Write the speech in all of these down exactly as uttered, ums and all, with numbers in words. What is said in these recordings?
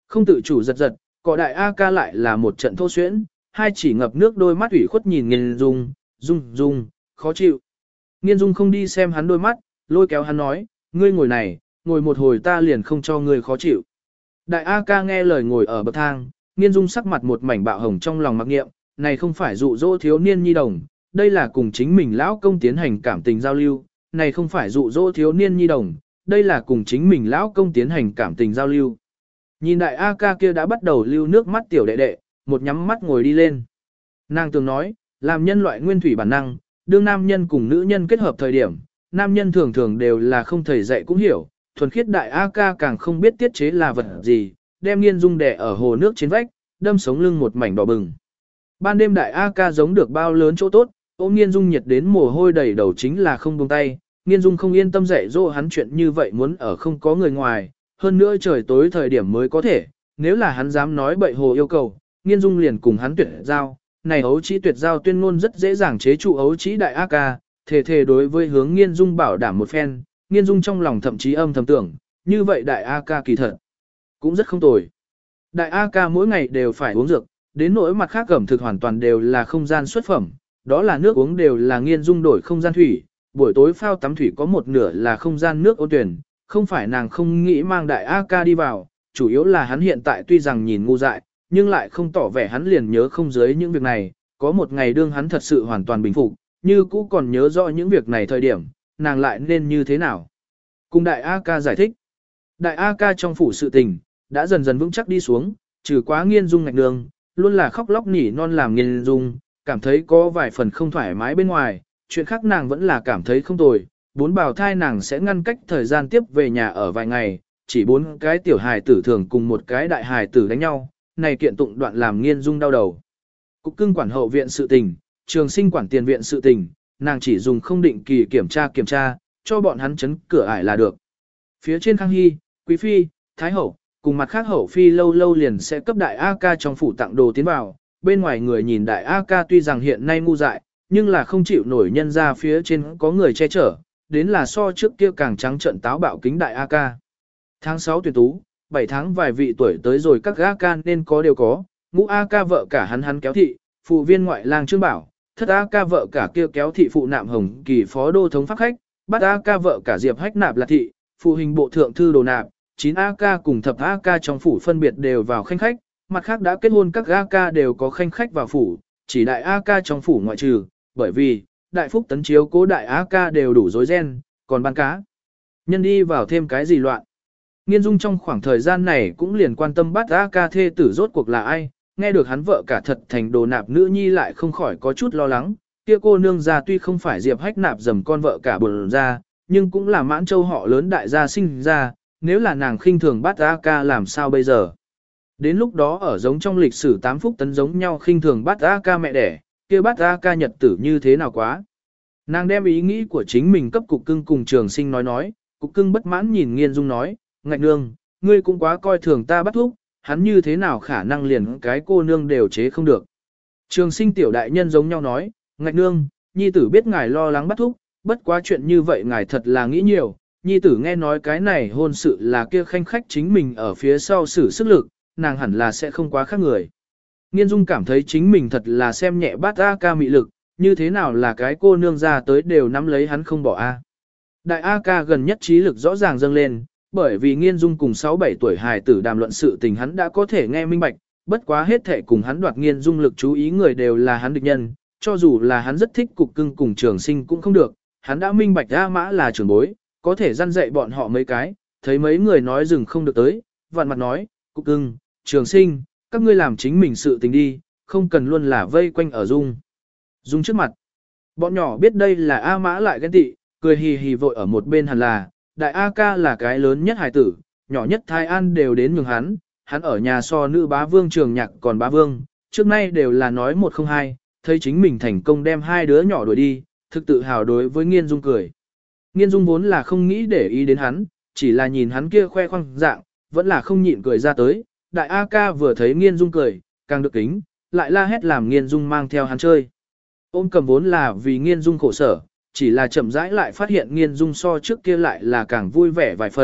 Không tự chủ giật giật, cọ đại A ca lại là một trận thô xuyễn, hai chỉ ngập nước đôi mắt ủy khuất nhìn Nghiên Dung, Dung, Dung, khó chịu. Nghiên Dung không đi xem hắn đôi mắt, lôi kéo hắn nói, ngươi ngồi này, ngồi một hồi ta liền không cho ngươi khó chịu. Đại A ca nghe lời ngồi ở bậc thang, Nghiên Dung sắc mặt một mảnh bạo hồng trong lòng mặc nghiệm, này không phải dụ dỗ thiếu niên nhi đồng, đây là cùng chính mình lão công tiến hành cảm tình giao lưu, này không phải dụ dỗ thiếu niên nhi đồng, đây là cùng chính mình lão công tiến hành cảm tình giao lưu. Nhìn đại A ca kia đã bắt đầu lưu nước mắt tiểu đệ đệ, một nhắm mắt ngồi đi lên. Nàng từng nói, làm nhân loại nguyên thủy bản năng, đương nam nhân cùng nữ nhân kết hợp thời điểm, nam nhân thường thường đều là không thầy dạy cũng hiểu, thuần khiết đại A ca càng không biết tiết chế là vật gì, đem Nghiên Dung đè ở hồ nước trên vách, đâm sống lưng một mảnh đỏ bừng. Ban đêm đại A ca giống được bao lớn chỗ tốt, ôm Nghiên Dung nhiệt đến mồ hôi đầy đầu chính là không buông tay, Nghiên Dung không yên tâm dạy dỗ hắn chuyện như vậy muốn ở không có người ngoài, hơn nữa trời tối thời điểm mới có thể, nếu là hắn dám nói bậy hồ yêu cầu, Nghiên Dung liền cùng hắn tuyệt giao, này ấu trĩ tuyệt giao tuyên ngôn rất dễ dàng chế trụ ấu trĩ đại A ca, thề thề đối với hướng Nghiên Dung bảo đảm một phen, Nghiên Dung trong lòng thậm chí âm thầm tưởng, như vậy đại A ca kỳ thật cũng rất không tồi. Đại A ca mỗi ngày đều phải uống dược, đến nỗi mặt khác ẩm thực hoàn toàn đều là không gian xuất phẩm, đó là nước uống đều là Nghiên Dung đổi không gian thủy, buổi tối phao tắm thủy có một nửa là không gian nước ôn tuyển, không phải nàng không nghĩ mang đại A ca đi vào, chủ yếu là hắn hiện tại tuy rằng nhìn ngu dại, nhưng lại không tỏ vẻ hắn liền nhớ không dưới những việc này, có một ngày đương hắn thật sự hoàn toàn bình phục, như cũ còn nhớ rõ những việc này thời điểm, nàng lại nên như thế nào. Cùng đại A ca giải thích, đại A ca trong phủ sự tình, đã dần dần vững chắc đi xuống, trừ quá Nghiên Dung ngạch đường, luôn là khóc lóc nỉ non làm Nghiên Dung, cảm thấy có vài phần không thoải mái bên ngoài, chuyện khác nàng vẫn là cảm thấy không tồi, bốn bào thai nàng sẽ ngăn cách thời gian tiếp về nhà ở vài ngày, chỉ bốn cái tiểu hài tử thường cùng một cái đại hài tử đánh nhau, này kiện tụng đoạn làm Nghiên Dung đau đầu. Cục cưng quản hậu viện sự tình, trường sinh quản tiền viện sự tình, nàng chỉ dùng không định kỳ kiểm tra kiểm tra, cho bọn hắn chấn cửa ải là được. Phía trên Khang Hy, Quý Phi, Thái Hậu, cùng mặt khác Hậu Phi lâu lâu liền sẽ cấp đại A ca trong phủ tặng đồ tiến vào, bên ngoài người nhìn đại A ca tuy rằng hiện nay ngu dại, nhưng là không chịu nổi nhân ra phía trên có người che chở, đến là so trước kia càng trắng trận táo bạo kính đại A ca. Tháng sáu tuyển tú, bảy tháng vài vị tuổi tới rồi các A ca nên có đều có, ngũ A ca vợ cả hắn hắn kéo thị, phụ viên ngoại lang Trương Bảo, thất A ca vợ cả kia kéo thị phụ nạm Hồng Kỳ phó đô thống pháp khách, bát A ca vợ cả Diệp Hách nạp là thị, phụ hình bộ thượng thư đồ nạp, chín A ca cùng thập A ca trong phủ phân biệt đều vào khanh khách, mặt khác đã kết hôn các A ca đều có khanh khách vào phủ, chỉ đại A ca trong phủ ngoại trừ, bởi vì, đại phúc tấn chiếu cố đại A ca đều đủ rối ren, còn ban cá. Nhân đi vào thêm cái gì loạn. Nghiên Dung trong khoảng thời gian này cũng liền quan tâm bắt A ca thê tử rốt cuộc là ai, nghe được hắn vợ cả thật thành đồ nạp nữ nhi lại không khỏi có chút lo lắng, kia cô nương gia tuy không phải Diệp Hách nạp dầm con vợ cả bồn ra, nhưng cũng là Mãn Châu họ lớn đại gia sinh ra, nếu là nàng khinh thường bắt A ca làm sao bây giờ. Đến lúc đó ở giống trong lịch sử tám phúc tấn giống nhau khinh thường bắt A ca mẹ đẻ, kia bắt A ca nhật tử như thế nào quá. Nàng đem ý nghĩ của chính mình cấp cục cưng cùng trường sinh nói nói, cục cưng bất mãn nhìn Nghiên Dung nói, ngạch nương, ngươi cũng quá coi thường ta bắt thúc, hắn như thế nào khả năng liền cái cô nương đều chế không được. Trường sinh tiểu đại nhân giống nhau nói, ngạch nương, nhi tử biết ngài lo lắng bắt thúc, bất quá chuyện như vậy ngài thật là nghĩ nhiều, nhi tử nghe nói cái này hôn sự là kia khanh khách chính mình ở phía sau xử sức lực, nàng hẳn là sẽ không quá khác người. Nghiên Dung cảm thấy chính mình thật là xem nhẹ bát A ca mị lực, như thế nào là cái cô nương ra tới đều nắm lấy hắn không bỏ A. Đại A ca gần nhất trí lực rõ ràng dâng lên, bởi vì Nghiên Dung cùng sáu bảy tuổi hài tử đàm luận sự tình hắn đã có thể nghe minh bạch, bất quá hết thể cùng hắn đoạt Nghiên Dung lực chú ý người đều là hắn địch nhân, cho dù là hắn rất thích cục cưng cùng trường sinh cũng không được, hắn đã minh bạch A mã là trưởng bối, có thể răn dạy bọn họ mấy cái, thấy mấy người nói dừng không được tới, vạn mặt nói, cục cưng, trường sinh, các ngươi làm chính mình sự tình đi, không cần luôn là vây quanh ở Dung. Dung trước mặt, bọn nhỏ biết đây là A mã lại ghen tị, cười hì hì vội ở một bên hẳn là, đại A ca là cái lớn nhất hài tử, nhỏ nhất Thái An đều đến nhường hắn, hắn ở nhà so nữ bá vương trường nhạc còn bá vương, trước nay đều là nói một không hai, thấy chính mình thành công đem hai đứa nhỏ đuổi đi, thực tự hào đối với Nghiên Dung cười. Nghiên Dung vốn là không nghĩ để ý đến hắn, chỉ là nhìn hắn kia khoe khoang dạng, vẫn là không nhịn cười ra tới, đại A ca vừa thấy Nghiên Dung cười, càng được kính, lại la hét làm Nghiên Dung mang theo hắn chơi. Ôm cầm vốn là vì Nghiên Dung khổ sở, chỉ là chậm rãi lại phát hiện Nghiên Dung so trước kia lại là càng vui vẻ vài phần,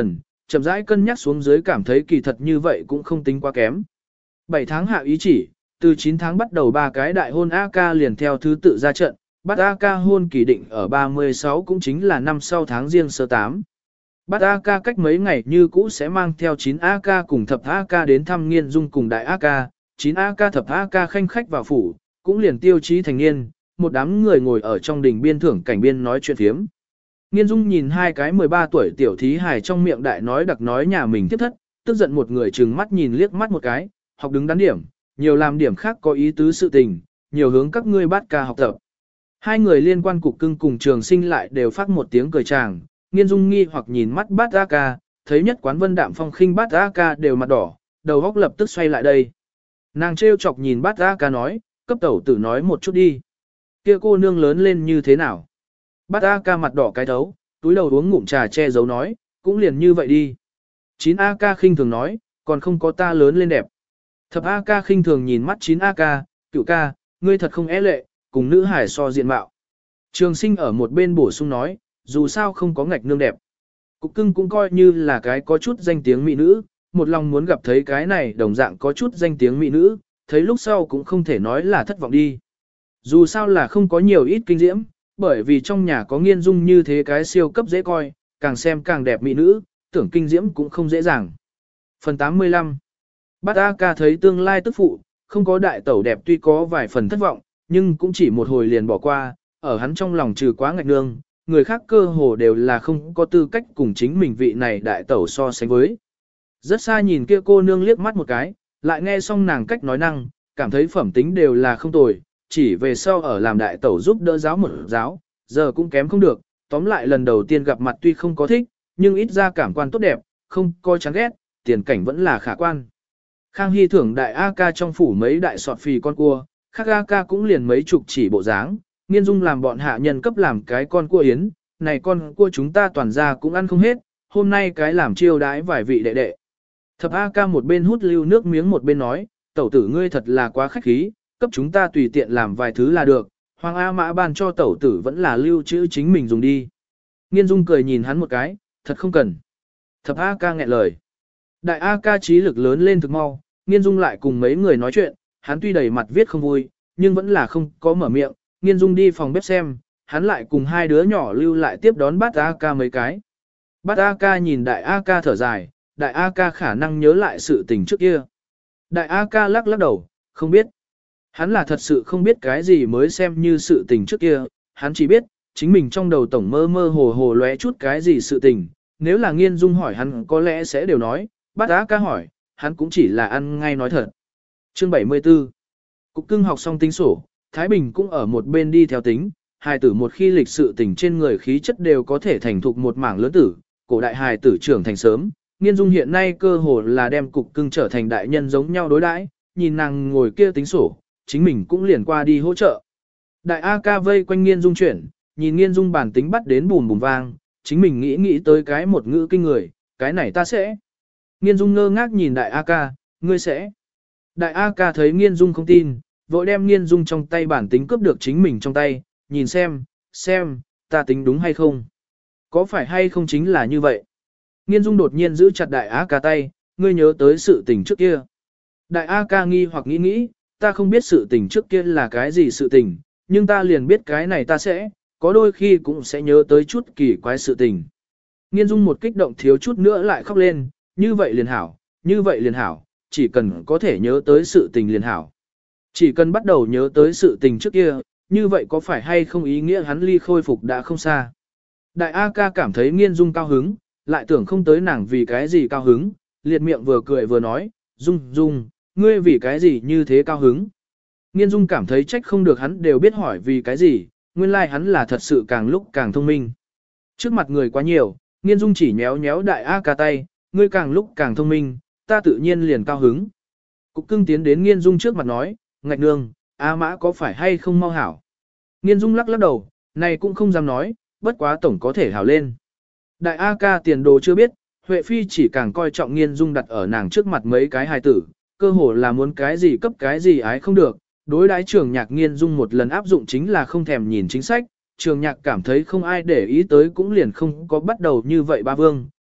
chậm rãi cân nhắc xuống dưới cảm thấy kỳ thật như vậy cũng không tính quá kém. bảy tháng hạ ý chỉ, từ chín tháng bắt đầu ba cái đại hôn a ca liền theo thứ tự ra trận, bắt a ca hôn kỳ định ở ba mươi sáu cũng chính là năm sau tháng riêng sơ tám. Bắt a ca cách mấy ngày như cũ sẽ mang theo chín a ca cùng thập a ca đến thăm Nghiên Dung cùng đại a ca, chín a ca thập a ca khanh khách vào phủ, cũng liền tiêu chí thành niên, một đám người ngồi ở trong đình biên thưởng cảnh biên nói chuyện phiếm. Nghiên Dung nhìn hai cái mười ba tuổi tiểu thí hài trong miệng đại nói đặc nói nhà mình tiếp thất, tức giận một người trừng mắt nhìn liếc mắt một cái, học đứng đắn điểm, nhiều làm điểm khác có ý tứ sự tình, nhiều hướng các ngươi bát ca học tập. Hai người liên quan cục cưng cùng trường sinh lại đều phát một tiếng cười chàng, Nghiên Dung nghi hoặc nhìn mắt bát a ca, thấy nhất quán vân đạm phong khinh bát a ca đều mặt đỏ, đầu góc lập tức xoay lại đây. Nàng trêu chọc nhìn bát a ca nói, cấp tẩu tử nói một chút đi. Kia cô nương lớn lên như thế nào? Bát a ca mặt đỏ cái thấu, túi đầu uống ngụm trà che giấu nói, cũng liền như vậy đi. chín a ca khinh thường nói, còn không có ta lớn lên đẹp. Thập a ca khinh thường nhìn mắt chín a ca, cựu ca, ngươi thật không é lệ, cùng nữ hải so diện mạo. Trường sinh ở một bên bổ sung nói, dù sao không có ngạch nương đẹp. Cục cưng cũng coi như là cái có chút danh tiếng mỹ nữ, một lòng muốn gặp thấy cái này đồng dạng có chút danh tiếng mỹ nữ, thấy lúc sau cũng không thể nói là thất vọng đi. Dù sao là không có nhiều ít kinh diễm, bởi vì trong nhà có Nghiên Dung như thế cái siêu cấp dễ coi, càng xem càng đẹp mỹ nữ, tưởng kinh diễm cũng không dễ dàng. Phần tám mươi lăm. Bát A ca thấy tương lai tức phụ, không có đại tẩu đẹp tuy có vài phần thất vọng, nhưng cũng chỉ một hồi liền bỏ qua, ở hắn trong lòng trừ quá ngạch nương, người khác cơ hồ đều là không có tư cách cùng chính mình vị này đại tẩu so sánh với. Rất xa nhìn kia cô nương liếc mắt một cái, lại nghe xong nàng cách nói năng, cảm thấy phẩm tính đều là không tồi, chỉ về sau ở làm đại tẩu giúp đỡ giáo một giáo, giờ cũng kém không được, tóm lại lần đầu tiên gặp mặt tuy không có thích, nhưng ít ra cảm quan tốt đẹp, không coi chán ghét, tiền cảnh vẫn là khả quan. Khang Hy thưởng đại A ca trong phủ mấy đại sọt phì con cua, khác A ca cũng liền mấy chục chỉ bộ dáng, Nghiên Dung làm bọn hạ nhân cấp làm cái con cua yến, này con cua chúng ta toàn ra cũng ăn không hết, hôm nay cái làm chiêu đãi vài vị đệ đệ. Thập A ca một bên hút lưu nước miếng một bên nói, tẩu tử ngươi thật là quá khách khí, cấp chúng ta tùy tiện làm vài thứ là được, Hoàng A mã ban cho tẩu tử vẫn là lưu trữ chính mình dùng đi. Nghiên Dung cười nhìn hắn một cái, thật không cần. Thập A ca nghẹn lời. Đại A ca trí lực lớn lên thực mau, Nghiên Dung lại cùng mấy người nói chuyện, hắn tuy đầy mặt viết không vui, nhưng vẫn là không có mở miệng, Nghiên Dung đi phòng bếp xem, hắn lại cùng hai đứa nhỏ lưu lại tiếp đón bát A ca mấy cái. Bát A ca nhìn đại A ca thở dài, đại A ca khả năng nhớ lại sự tình trước kia. Đại A ca lắc lắc đầu, không biết. Hắn là thật sự không biết cái gì mới xem như sự tình trước kia, hắn chỉ biết, chính mình trong đầu tổng mơ mơ hồ hồ lóe chút cái gì sự tình, nếu là Nghiên Dung hỏi hắn có lẽ sẽ đều nói, bát A ca hỏi, hắn cũng chỉ là ăn ngay nói thật. Chương bảy mươi tư. Cục cưng học xong tính sổ, Thái Bình cũng ở một bên đi theo tính, hài tử một khi lịch sự tình trên người khí chất đều có thể thành thục một mảng lớn tử, cổ đại hài tử trưởng thành sớm, Nghiên Dung hiện nay cơ hồ là đem cục cưng trở thành đại nhân giống nhau đối đãi, nhìn nàng ngồi kia tính sổ, chính mình cũng liền qua đi hỗ trợ. Đại A ca vây quanh Nghiên Dung chuyển, nhìn Nghiên Dung bản tính bắt đến bùm bùm vang, chính mình nghĩ nghĩ tới cái một ngữ kinh người, cái này ta sẽ. Nghiên Dung ngơ ngác nhìn đại A ca, ngươi sẽ. Đại A ca thấy Nghiên Dung không tin, vội đem Nghiên Dung trong tay bản tính cướp được chính mình trong tay, nhìn xem, xem, ta tính đúng hay không. Có phải hay không chính là như vậy. Nghiên Dung đột nhiên giữ chặt đại A ca tay, ngươi nhớ tới sự tình trước kia. Đại A ca nghi hoặc nghĩ nghĩ, ta không biết sự tình trước kia là cái gì sự tình, nhưng ta liền biết cái này ta sẽ, có đôi khi cũng sẽ nhớ tới chút kỳ quái sự tình. Nghiên Dung một kích động thiếu chút nữa lại khóc lên, như vậy liền hảo, như vậy liền hảo, chỉ cần có thể nhớ tới sự tình liền hảo. Chỉ cần bắt đầu nhớ tới sự tình trước kia, như vậy có phải hay không ý nghĩa hắn ly khôi phục đã không xa. Đại A ca cảm thấy Nghiên Dung cao hứng, lại tưởng không tới nàng vì cái gì cao hứng, liệt miệng vừa cười vừa nói, Dung, Dung, ngươi vì cái gì như thế cao hứng. Nghiên Dung cảm thấy trách không được hắn đều biết hỏi vì cái gì, nguyên lai like hắn là thật sự càng lúc càng thông minh. Trước mặt người quá nhiều, Nghiên Dung chỉ nhéo nhéo đại A ca tay, ngươi càng lúc càng thông minh, ta tự nhiên liền cao hứng. Cục cưng tiến đến Nghiên Dung trước mặt nói, ngạch nương, A mã có phải hay không mau hảo. Nghiên Dung lắc lắc đầu, này cũng không dám nói, bất quá tổng có thể hảo lên. Đại A ca tiền đồ chưa biết, Huệ Phi chỉ càng coi trọng Nghiên Dung đặt ở nàng trước mặt mấy cái hài tử, cơ hồ là muốn cái gì cấp cái gì ái không được. Đối đãi Trường Nhạc Nghiên Dung một lần áp dụng chính là không thèm nhìn chính sách, Trường Nhạc cảm thấy không ai để ý tới cũng liền không có bắt đầu như vậy ba vương,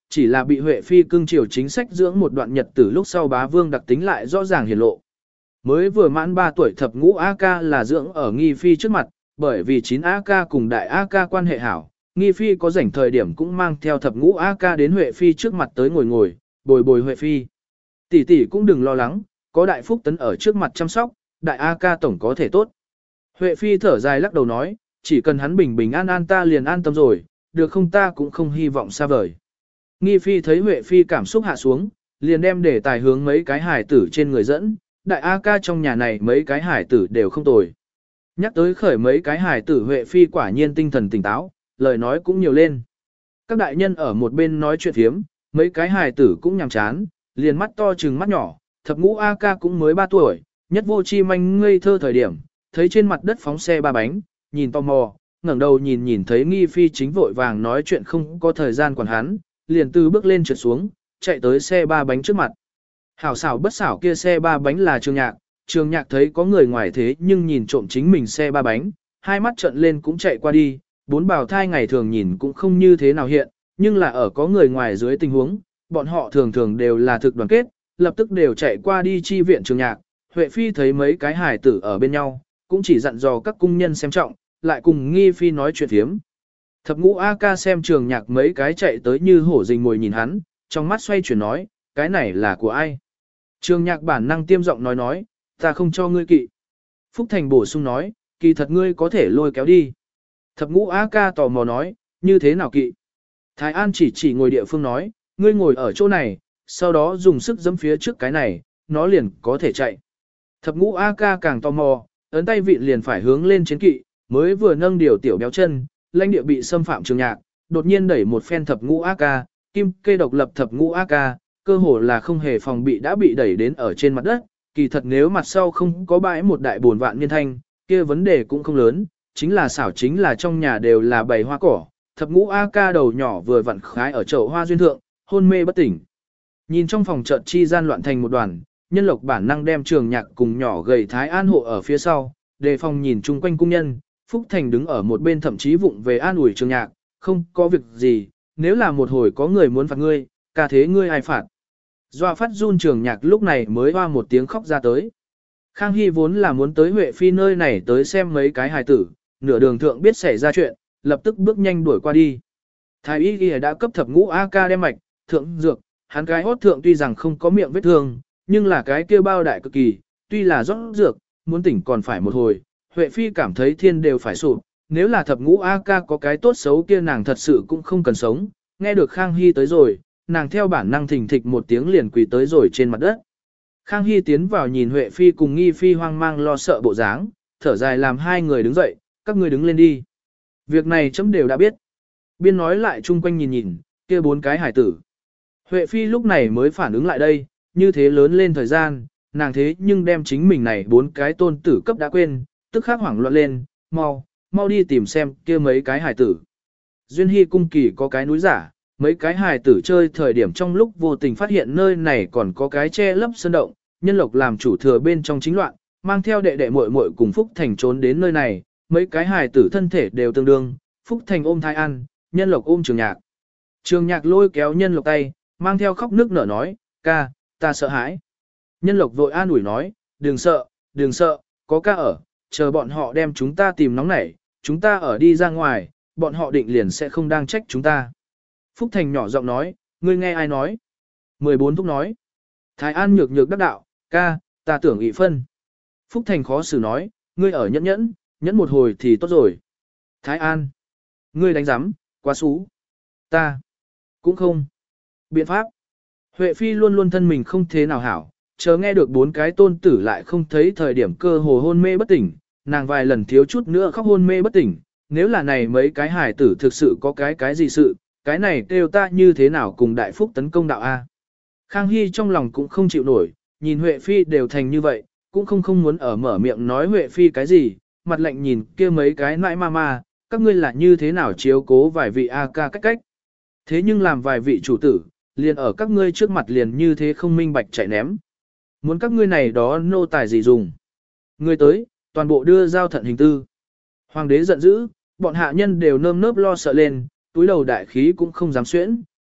chỉ là bị Huệ Phi cưng chiều chính sách dưỡng một đoạn nhật từ lúc sau bá vương đặc tính lại rõ ràng hiển lộ. Mới vừa mãn ba tuổi thập ngũ A ca là dưỡng ở Nghi Phi trước mặt, bởi vì chín A ca cùng đại A ca quan hệ hảo, Nghi Phi có rảnh thời điểm cũng mang theo thập ngũ A ca đến Huệ Phi trước mặt tới ngồi ngồi, bồi bồi Huệ Phi. Tỷ tỷ cũng đừng lo lắng, có đại phúc tấn ở trước mặt chăm sóc, đại A ca tổng có thể tốt. Huệ Phi thở dài lắc đầu nói, chỉ cần hắn bình bình an an ta liền an tâm rồi, được không ta cũng không hy vọng xa vời. Nghi Phi thấy Huệ Phi cảm xúc hạ xuống, liền đem để tài hướng mấy cái hải tử trên người dẫn, đại A ca trong nhà này mấy cái hải tử đều không tồi. Nhắc tới khởi mấy cái hải tử Huệ Phi quả nhiên tinh thần tỉnh táo, lời nói cũng nhiều lên. Các đại nhân ở một bên nói chuyện thiếm, mấy cái hải tử cũng nhàm chán, liền mắt to trừng mắt nhỏ, thập ngũ A ca cũng mới ba tuổi, nhất vô chi manh ngây thơ thời điểm, thấy trên mặt đất phóng xe ba bánh, nhìn tò mò, ngẩng đầu nhìn nhìn thấy Nghi Phi chính vội vàng nói chuyện không có thời gian quản hắn, liền từ bước lên trượt xuống, chạy tới xe ba bánh trước mặt. Hảo xảo bất xảo kia xe ba bánh là Trường Nhạc, Trường Nhạc thấy có người ngoài thế nhưng nhìn trộm chính mình xe ba bánh, hai mắt trợn lên cũng chạy qua đi, bốn bào thai ngày thường nhìn cũng không như thế nào hiện, nhưng là ở có người ngoài dưới tình huống, bọn họ thường thường đều là thực đoàn kết, lập tức đều chạy qua đi chi viện Trường Nhạc. Huệ Phi thấy mấy cái hài tử ở bên nhau, cũng chỉ dặn dò các cung nhân xem trọng, lại cùng Nghi Phi nói chuyện thiếm. Thập ngũ A ca xem Trường Nhạc mấy cái chạy tới như hổ rình mồi nhìn hắn, trong mắt xoay chuyển nói, cái này là của ai? Trường Nhạc bản năng tiêm giọng nói nói, ta không cho ngươi kỵ. Phúc Thành bổ sung nói, kỳ thật ngươi có thể lôi kéo đi. Thập ngũ A ca tò mò nói, như thế nào kỵ? Thái An chỉ chỉ ngồi địa phương nói, ngươi ngồi ở chỗ này, sau đó dùng sức giẫm phía trước cái này, nó liền có thể chạy. Thập ngũ A ca càng tò mò, ấn tay vịn liền phải hướng lên chiến kỵ, mới vừa nâng điều tiểu béo chân, lãnh địa bị xâm phạm Trường Nhạc, đột nhiên đẩy một phen thập ngũ A ca, kim kê độc lập thập ngũ A ca, cơ hồ là không hề phòng bị đã bị đẩy đến ở trên mặt đất, kỳ thật nếu mặt sau không có bãi một đại bồn vạn niên thanh, kia vấn đề cũng không lớn, chính là xảo chính là trong nhà đều là bầy hoa cỏ, thập ngũ A ca đầu nhỏ vừa vặn khái ở chậu hoa duyên thượng, hôn mê bất tỉnh. Nhìn trong phòng chợt chi gian loạn thành một đoàn, Nhân Lộc bản năng đem Trường Nhạc cùng nhỏ gầy Thái An hộ ở phía sau, đề phòng nhìn chung quanh cung nhân, Phúc Thành đứng ở một bên thậm chí vụng về an ủi Trường Nhạc, không có việc gì, nếu là một hồi có người muốn phạt ngươi, ca thế ngươi ai phạt. Doa phát run Trường Nhạc lúc này mới hoa một tiếng khóc ra tới. Khang Hy vốn là muốn tới Huệ Phi nơi này tới xem mấy cái hài tử, nửa đường thượng biết xảy ra chuyện, lập tức bước nhanh đuổi qua đi. Thái y ghi đã cấp thập ngũ A ca đem mạch, thượng dược, hắn cái hốt thượng tuy rằng không có miệng vết thương, nhưng là cái kia bao đại cực kỳ, tuy là rót dược, muốn tỉnh còn phải một hồi, Huệ Phi cảm thấy thiên đều phải sụp, nếu là thập ngũ A ca có cái tốt xấu kia nàng thật sự cũng không cần sống, nghe được Khang Hy tới rồi, nàng theo bản năng thình thịch một tiếng liền quỳ tới rồi trên mặt đất. Khang Hy tiến vào nhìn Huệ Phi cùng Nghi Phi hoang mang lo sợ bộ dáng, thở dài làm hai người đứng dậy, các ngươi đứng lên đi. Việc này chấm đều đã biết. Biên nói lại chung quanh nhìn nhìn, kia bốn cái hải tử. Huệ Phi lúc này mới phản ứng lại đây, như thế lớn lên thời gian, nàng thế nhưng đem chính mình này bốn cái tôn tử cấp đã quên, tức khắc hoảng loạn lên, mau, mau đi tìm xem kia mấy cái hải tử. Duyên Hy cung kỳ có cái núi giả, mấy cái hải tử chơi thời điểm trong lúc vô tình phát hiện nơi này còn có cái che lấp sơn động, Nhân Lộc làm chủ thừa bên trong chính loạn, mang theo đệ đệ muội muội cùng Phúc Thành trốn đến nơi này, mấy cái hải tử thân thể đều tương đương, Phúc Thành ôm Thái An, Nhân Lộc ôm Trường Nhạc. Trường Nhạc lôi kéo Nhân Lộc tay, mang theo khóc nước nở nói, ca, ta sợ hãi. Nhân Lộc vội an ủi nói, đừng sợ, đừng sợ, có ca ở, chờ bọn họ đem chúng ta tìm nóng nảy, chúng ta ở đi ra ngoài, bọn họ định liền sẽ không đang trách chúng ta. Phúc Thành nhỏ giọng nói, ngươi nghe ai nói? mười bốn thúc nói. Thái An nhược nhược đắc đạo, ca, ta tưởng ị phân. Phúc Thành khó xử nói, ngươi ở nhẫn nhẫn, nhẫn một hồi thì tốt rồi. Thái An, ngươi đánh giám, quá xú. Ta, cũng không. Biện pháp. Huệ Phi luôn luôn thân mình không thế nào hảo, chờ nghe được bốn cái tôn tử lại không thấy thời điểm cơ hồ hôn mê bất tỉnh, nàng vài lần thiếu chút nữa khóc hôn mê bất tỉnh, nếu là này mấy cái hải tử thực sự có cái cái gì sự, cái này kêu ta như thế nào cùng đại phúc tấn công đạo A. Khang Hy trong lòng cũng không chịu nổi, nhìn Huệ Phi đều thành như vậy, cũng không không muốn ở mở miệng nói Huệ Phi cái gì, mặt lạnh nhìn kia mấy cái nãi ma ma, các ngươi là như thế nào chiếu cố vài vị A ca cách cách. Thế nhưng làm vài vị chủ tử, liền ở các ngươi trước mặt liền như thế không minh bạch chạy ném. Muốn các ngươi này đó nô tài gì dùng. Người tới, toàn bộ đưa giao thận hình tư. Hoàng đế giận dữ, bọn hạ nhân đều nơm nớp lo sợ lên, túi đầu đại khí cũng không dám xuyễn,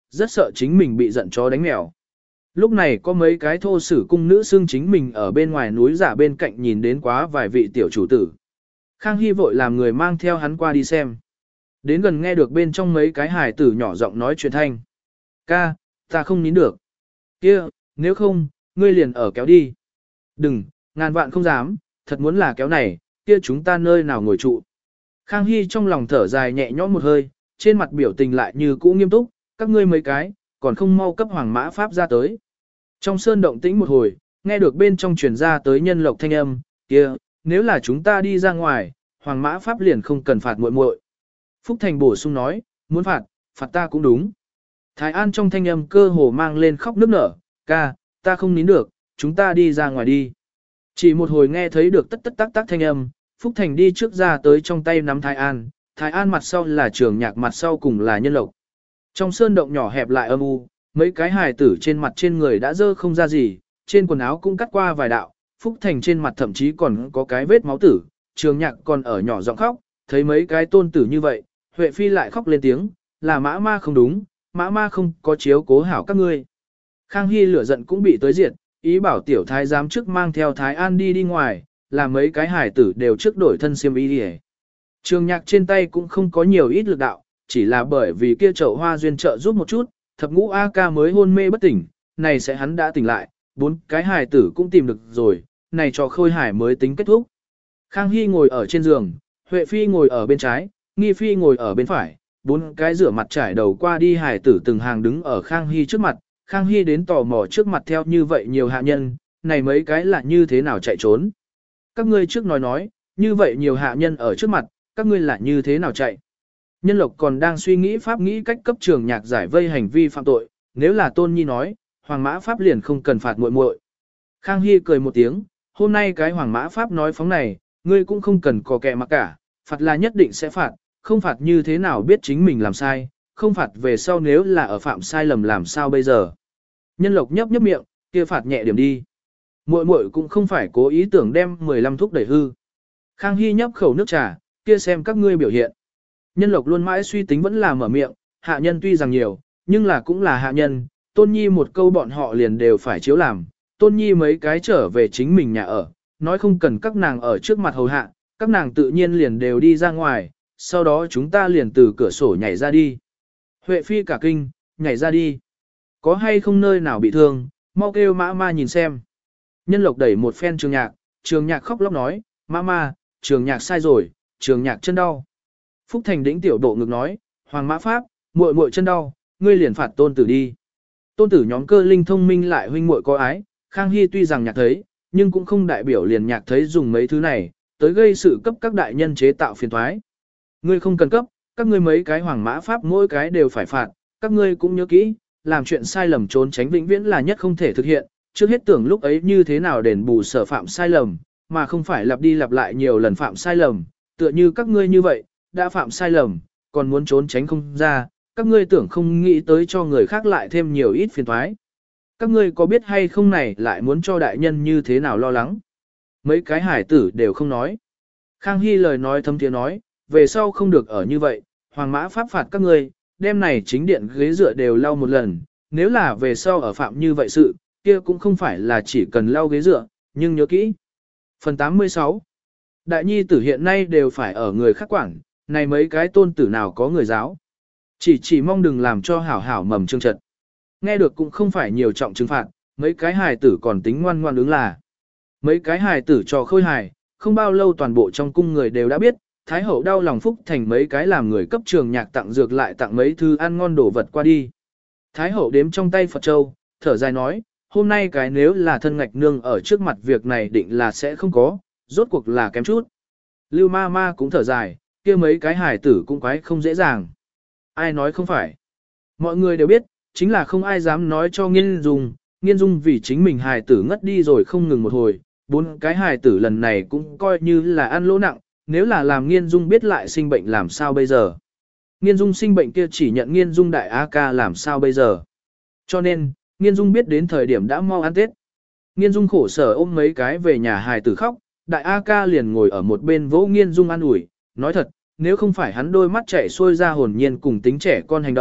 rất sợ chính mình bị giận chó đánh mèo. Lúc này có mấy cái thô sử cung nữ xương chính mình ở bên ngoài núi giả bên cạnh nhìn đến quá vài vị tiểu chủ tử. Khang Hy vội làm người mang theo hắn qua đi xem. Đến gần nghe được bên trong mấy cái hài tử nhỏ giọng nói chuyện thanh. Ca, ta không nín được. Kia, nếu không, ngươi liền ở kéo đi. Đừng, ngàn vạn không dám, thật muốn là kéo này, kia chúng ta nơi nào ngồi trụ. Khang Hy trong lòng thở dài nhẹ nhõm một hơi, trên mặt biểu tình lại như cũ nghiêm túc, các ngươi mấy cái, còn không mau cấp hoàng mã pháp ra tới. Trong sơn động tĩnh một hồi, nghe được bên trong truyền ra tới nhân lộc thanh âm, kia, nếu là chúng ta đi ra ngoài, hoàng mã pháp liền không cần phạt muội muội. Phúc Thành bổ sung nói, muốn phạt, phạt ta cũng đúng. Thái An trong thanh âm cơ hồ mang lên khóc nức nở, ca, ta không nín được, chúng ta đi ra ngoài đi. Chỉ một hồi nghe thấy được tất tất tác tác thanh âm, Phúc Thành đi trước ra tới trong tay nắm Thái An, Thái An mặt sau là Trường Nhạc, mặt sau cùng là nhân lộc. Trong sơn động nhỏ hẹp lại âm u, mấy cái hài tử trên mặt trên người đã dơ không ra gì, trên quần áo cũng cắt qua vài đạo, Phúc Thành trên mặt thậm chí còn có cái vết máu tử, Trường Nhạc còn ở nhỏ giọng khóc, thấy mấy cái tôn tử như vậy, Huệ Phi lại khóc lên tiếng, là mã ma không đúng, mã ma không có chiếu cố hảo các ngươi. Khang Hy lửa giận cũng bị tới diệt, ý bảo tiểu thái giám trước mang theo Thái An đi đi ngoài, là mấy cái hải tử đều trước đổi thân xiêm y đi. Trường Nhạc trên tay cũng không có nhiều ít lực đạo, chỉ là bởi vì kia chậu hoa duyên trợ giúp một chút, thập ngũ A ca mới hôn mê bất tỉnh, này sẽ hắn đã tỉnh lại, bốn cái hải tử cũng tìm được rồi, này cho Khôi Hải mới tính kết thúc. Khang Hy ngồi ở trên giường, Huệ Phi ngồi ở bên trái, Nghi Phi ngồi ở bên phải, bốn cái rửa mặt trải đầu qua đi hải tử từng hàng đứng ở Khang Hy trước mặt, Khang Hy đến tò mò trước mặt theo như vậy nhiều hạ nhân, này mấy cái là như thế nào chạy trốn. Các ngươi trước nói nói, như vậy nhiều hạ nhân ở trước mặt, các ngươi là như thế nào chạy. Nhân lộc còn đang suy nghĩ pháp nghĩ cách cấp Trường Nhạc giải vây hành vi phạm tội, nếu là Tôn Nhi nói, Hoàng Mã Pháp liền không cần phạt muội muội. Khang Hy cười một tiếng, hôm nay cái Hoàng Mã Pháp nói phóng này, ngươi cũng không cần có kẻ mặc cả, phạt là nhất định sẽ phạt, không phạt như thế nào biết chính mình làm sai, không phạt về sau nếu là ở phạm sai lầm làm sao bây giờ. Nhân lộc nhấp nhấp miệng, kia phạt nhẹ điểm đi. Muội muội cũng không phải cố ý tưởng đem mười lăm thuốc đẩy hư. Khang Hy nhấp khẩu nước trà, kia xem các ngươi biểu hiện. Nhân lộc luôn mãi suy tính vẫn là mở miệng, hạ nhân tuy rằng nhiều, nhưng là cũng là hạ nhân, Tôn Nhi một câu bọn họ liền đều phải chiếu làm, Tôn Nhi mấy cái trở về chính mình nhà ở, nói không cần các nàng ở trước mặt hầu hạ, các nàng tự nhiên liền đều đi ra ngoài, sau đó chúng ta liền từ cửa sổ nhảy ra đi. Huệ Phi cả kinh, nhảy ra đi. Có hay không nơi nào bị thương, mau kêu mã ma nhìn xem. Nhân lộc đẩy một phen Trường Nhạc, Trường Nhạc khóc lóc nói, mã ma, Trường Nhạc sai rồi, Trường Nhạc chân đau. Phúc Thành đĩnh tiểu độ ngực nói, Hoàng Mã Pháp, muội muội chân đau, ngươi liền phạt tôn tử đi. Tôn tử nhóm cơ linh thông minh lại huynh muội có ái, Khang Hy tuy rằng nhạc thấy, nhưng cũng không đại biểu liền nhạc thấy dùng mấy thứ này, tới gây sự cấp các đại nhân chế tạo phiền toái. Ngươi không cần cấp, các ngươi mấy cái Hoàng Mã Pháp mỗi cái đều phải phạt, các ngươi cũng nhớ kỹ, làm chuyện sai lầm trốn tránh vĩnh viễn là nhất không thể thực hiện, trước hết tưởng lúc ấy như thế nào đền bù sở phạm sai lầm, mà không phải lặp đi lặp lại nhiều lần phạm sai lầm, tựa như các ngươi như vậy, đã phạm sai lầm, còn muốn trốn tránh không ra, các ngươi tưởng không nghĩ tới cho người khác lại thêm nhiều ít phiền toái. Các ngươi có biết hay không này lại muốn cho đại nhân như thế nào lo lắng. Mấy cái hải tử đều không nói. Khang Hy lời nói thâm tiếng nói, về sau không được ở như vậy, Hoàng Mã Pháp phạt các ngươi, đêm này chính điện ghế dựa đều lau một lần, nếu là về sau ở phạm như vậy sự, kia cũng không phải là chỉ cần lau ghế dựa, nhưng nhớ kỹ. Phần tám mươi sáu. Đại nhi tử hiện nay đều phải ở người khác quản, này mấy cái tôn tử nào có người giáo. Chỉ chỉ mong đừng làm cho hảo hảo mầm trương trật. Nghe được cũng không phải nhiều trọng trừng phạt, mấy cái hài tử còn tính ngoan ngoan ứng là. Mấy cái hài tử cho Khôi Hài, không bao lâu toàn bộ trong cung người đều đã biết, Thái hậu đau lòng Phúc Thành mấy cái làm người cấp Trường Nhạc tặng dược lại tặng mấy thứ ăn ngon đồ vật qua đi. Thái hậu đếm trong tay Phật Châu, thở dài nói, hôm nay cái nếu là thân ngạch nương ở trước mặt việc này định là sẽ không có, rốt cuộc là kém chút. Lưu ma ma cũng thở dài, kia mấy cái hài tử cũng quái không dễ dàng. Ai nói không phải. Mọi người đều biết, chính là không ai dám nói cho Nghiên Dung, Nghiên Dung vì chính mình hài tử ngất đi rồi không ngừng một hồi, bốn cái hài tử lần này cũng coi như là ăn lỗ nặng, nếu là làm Nghiên Dung biết lại sinh bệnh làm sao bây giờ. Nghiên Dung sinh bệnh kia chỉ nhận Nghiên Dung đại A ca làm sao bây giờ. Cho nên, Nghiên Dung biết đến thời điểm đã mau ăn Tết. Nghiên Dung khổ sở ôm mấy cái về nhà hài tử khóc, đại A ca liền ngồi ở một bên vỗ Nghiên Dung an ủi, nói thật, nếu không phải hắn đôi mắt chảy xuôi ra hồn nhiên cùng tính trẻ con hành động,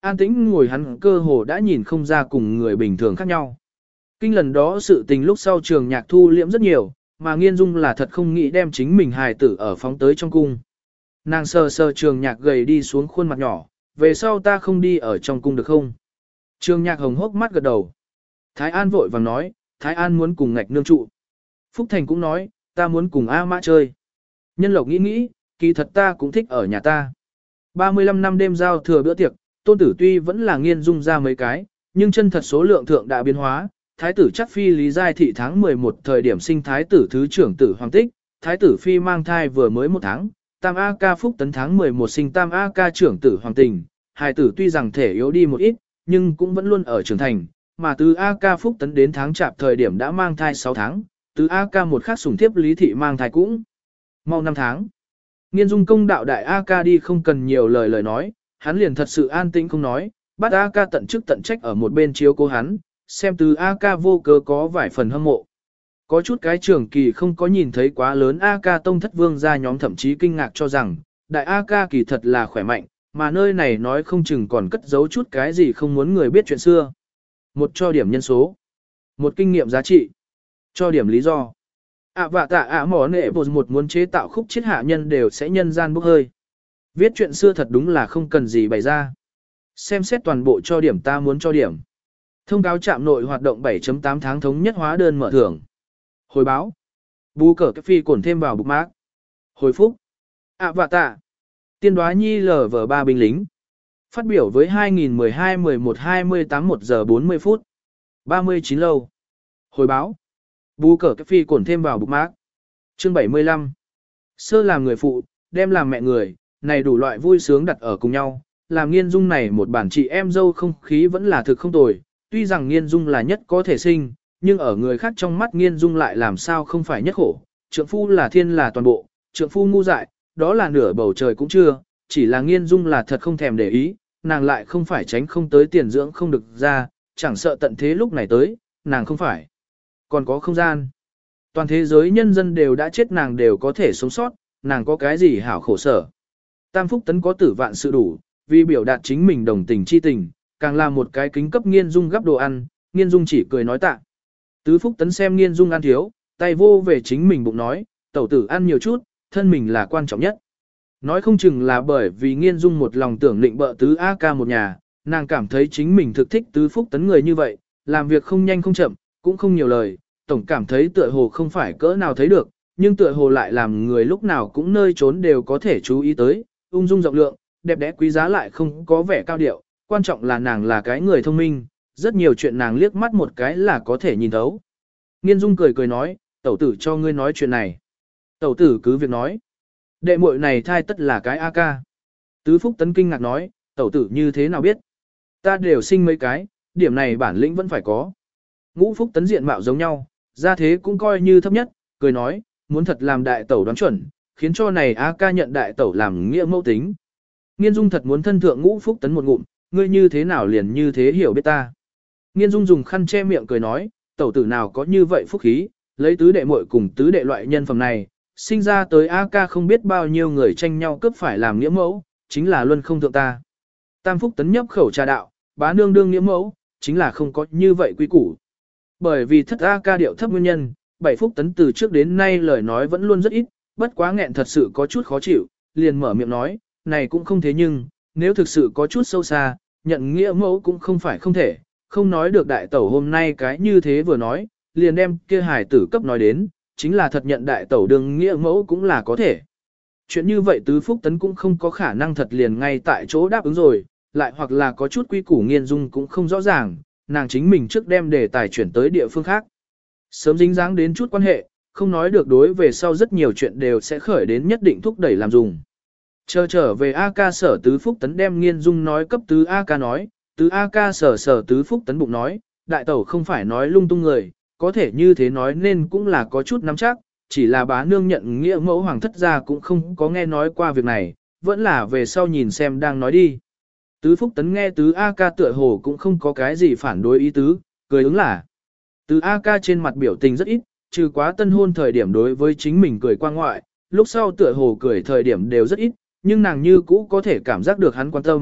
An tĩnh ngồi hắn cơ hồ đã nhìn không ra cùng người bình thường khác nhau. Kinh lần đó sự tình lúc sau trường nhạc thu liễm rất nhiều, mà Nghiên Dung là thật không nghĩ đem chính mình hài tử ở phóng tới trong cung. Nàng sờ sờ trường nhạc gầy đi xuống khuôn mặt nhỏ, về sau ta không đi ở trong cung được không? Trường nhạc hồng hốc mắt gật đầu. Thái An vội vàng nói, Thái An muốn cùng ngạch nương trụ. Phúc Thành cũng nói, ta muốn cùng A Mã chơi. Nhân Lộc nghĩ nghĩ, kỳ thật ta cũng thích ở nhà ta. ba mươi lăm năm đêm giao thừa bữa tiệc, tôn tử tuy vẫn là Nghiên Dung ra mấy cái, nhưng chân thật số lượng thượng đã biến hóa. Thái tử chắc phi Lý Giai thị tháng mười một thời điểm sinh thái tử thứ trưởng tử Hoàng Tích, thái tử phi mang thai vừa mới một tháng, tam A ca Phúc Tấn tháng mười một sinh tam A ca trưởng tử Hoàng Tình, hài tử tuy rằng thể yếu đi một ít, nhưng cũng vẫn luôn ở trưởng thành, mà tứ A ca Phúc Tấn đến tháng chạp thời điểm đã mang thai sáu tháng, tứ A ca một khắc sủng thiếp Lý thị mang thai cũng mau năm tháng. Nghiên Dung công đạo đại A ca đi không cần nhiều lời lời nói, hắn liền thật sự an tĩnh không nói, bắt A ca tận chức tận trách ở một bên chiếu cố hắn, xem từ A ca vô cớ có vài phần hâm mộ. Có chút cái trường kỳ không có nhìn thấy quá lớn A ca tông thất vương ra nhóm thậm chí kinh ngạc cho rằng, đại A ca kỳ thật là khỏe mạnh, mà nơi này nói không chừng còn cất giấu chút cái gì không muốn người biết chuyện xưa. Một cho điểm nhân số, một kinh nghiệm giá trị, cho điểm lý do. ạ vạ tạ ạ mỏ nệ bột một muốn chế tạo khúc chiết hạ nhân đều sẽ nhân gian bốc hơi. Viết chuyện xưa thật đúng là không cần gì bày ra. Xem xét toàn bộ cho điểm ta muốn cho điểm. Thông cáo trạm nội hoạt động bảy chấm tám tháng thống nhất hóa đơn mở thưởng. Hồi báo. Bù cờ cái phi cổn thêm vào bookmark. Hồi phúc. ạ vạ tạ. Tiên đoá nhi lờ vờ ba binh lính. Phát biểu với hai nghìn mười hai mười một hai mươi tám một giờ bốn mươi phút. ba mươi chín lâu. Hồi báo. Bù cờ cái phi cổn thêm vào bookmark. Chương bảy mươi lăm. Sơ làm người phụ, đem làm mẹ người, này đủ loại vui sướng đặt ở cùng nhau. Làm Nghiên Dung này một bản chị em dâu không khí vẫn là thực không tồi. Tuy rằng Nghiên Dung là nhất có thể sinh, nhưng ở người khác trong mắt Nghiên Dung lại làm sao không phải nhất khổ. Trượng phu là thiên là toàn bộ, trượng phu ngu dại, đó là nửa bầu trời cũng chưa, chỉ là Nghiên Dung là thật không thèm để ý, nàng lại không phải tránh không tới tiền dưỡng không được ra, chẳng sợ tận thế lúc này tới, nàng không phải. Còn có không gian. Toàn thế giới nhân dân đều đã chết nàng đều có thể sống sót, nàng có cái gì hảo khổ sở. Tam Phúc Tấn có tử vạn sự đủ, vì biểu đạt chính mình đồng tình chi tình, càng là một cái kính cấp Nghiên Dung gấp đồ ăn, Nghiên Dung chỉ cười nói tạ. Tứ Phúc Tấn xem Nghiên Dung ăn thiếu, tay vô về chính mình bụng nói, tẩu tử ăn nhiều chút, thân mình là quan trọng nhất. Nói không chừng là bởi vì Nghiên Dung một lòng tưởng định bợ tứ A ca một nhà, nàng cảm thấy chính mình thực thích Tứ Phúc Tấn người như vậy, làm việc không nhanh không chậm, cũng không nhiều lời, tổng cảm thấy tựa hồ không phải cỡ nào thấy được, nhưng tựa hồ lại làm người lúc nào cũng nơi trốn đều có thể chú ý tới, ung dung rộng lượng, đẹp đẽ quý giá lại không có vẻ cao điệu, quan trọng là nàng là cái người thông minh, rất nhiều chuyện nàng liếc mắt một cái là có thể nhìn thấu. Nghiên Dung cười cười nói, tẩu tử cho ngươi nói chuyện này. Tẩu tử cứ việc nói. Đệ muội này thai tất là cái A ca. Tứ Phúc Tấn kinh ngạc nói, tẩu tử như thế nào biết? Ta đều sinh mấy cái, điểm này bản lĩnh vẫn phải có. Ngũ Phúc Tấn diện mạo giống nhau, ra thế cũng coi như thấp nhất, cười nói, muốn thật làm đại tẩu đoán chuẩn, khiến cho này A ca nhận đại tẩu làm nghĩa mẫu tính. Nghiên Dung thật muốn thân thượng Ngũ Phúc Tấn một ngụm, ngươi như thế nào liền như thế hiểu biết ta. Nghiên Dung dùng khăn che miệng cười nói, tẩu tử nào có như vậy phúc khí, lấy tứ đệ muội cùng tứ đệ loại nhân phẩm này, sinh ra tới A ca không biết bao nhiêu người tranh nhau cướp phải làm nghĩa mẫu, chính là luân không thượng ta. Tam Phúc Tấn nhấp khẩu trà đạo, bá nương đương nghĩa mẫu, chính là không có như vậy quy củ. Bởi vì thất A ca điệu thấp nguyên nhân, bảy Phúc Tấn từ trước đến nay lời nói vẫn luôn rất ít, bất quá nghẹn thật sự có chút khó chịu, liền mở miệng nói, này cũng không thế nhưng, nếu thực sự có chút sâu xa, nhận nghĩa mẫu cũng không phải không thể, không nói được đại tẩu hôm nay cái như thế vừa nói, liền đem kia hài tử cấp nói đến, chính là thật nhận đại tẩu đương nghĩa mẫu cũng là có thể. Chuyện như vậy Tứ Phúc Tấn cũng không có khả năng thật liền ngay tại chỗ đáp ứng rồi, lại hoặc là có chút quy củ Nghiên Dung cũng không rõ ràng, nàng chính mình trước đem đề tài chuyển tới địa phương khác. Sớm dính dáng đến chút quan hệ, không nói được đối về sau rất nhiều chuyện đều sẽ khởi đến nhất định thúc đẩy làm dùng. Chờ trở về A ca sở Tứ Phúc Tấn đem Nghiên Dung nói cấp Tứ A ca nói, Tứ A ca sở sở Tứ Phúc Tấn bụng nói, đại tẩu không phải nói lung tung người, có thể như thế nói nên cũng là có chút nắm chắc, chỉ là bá nương nhận nghĩa mẫu hoàng thất gia cũng không có nghe nói qua việc này, vẫn là về sau nhìn xem đang nói đi. Tứ Phúc Tấn nghe Tứ A ca tựa hồ cũng không có cái gì phản đối ý tứ, cười ứng là. Tứ A ca trên mặt biểu tình rất ít, trừ quá tân hôn thời điểm đối với chính mình cười qua ngoại, lúc sau tựa hồ cười thời điểm đều rất ít, nhưng nàng như cũ có thể cảm giác được hắn quan tâm,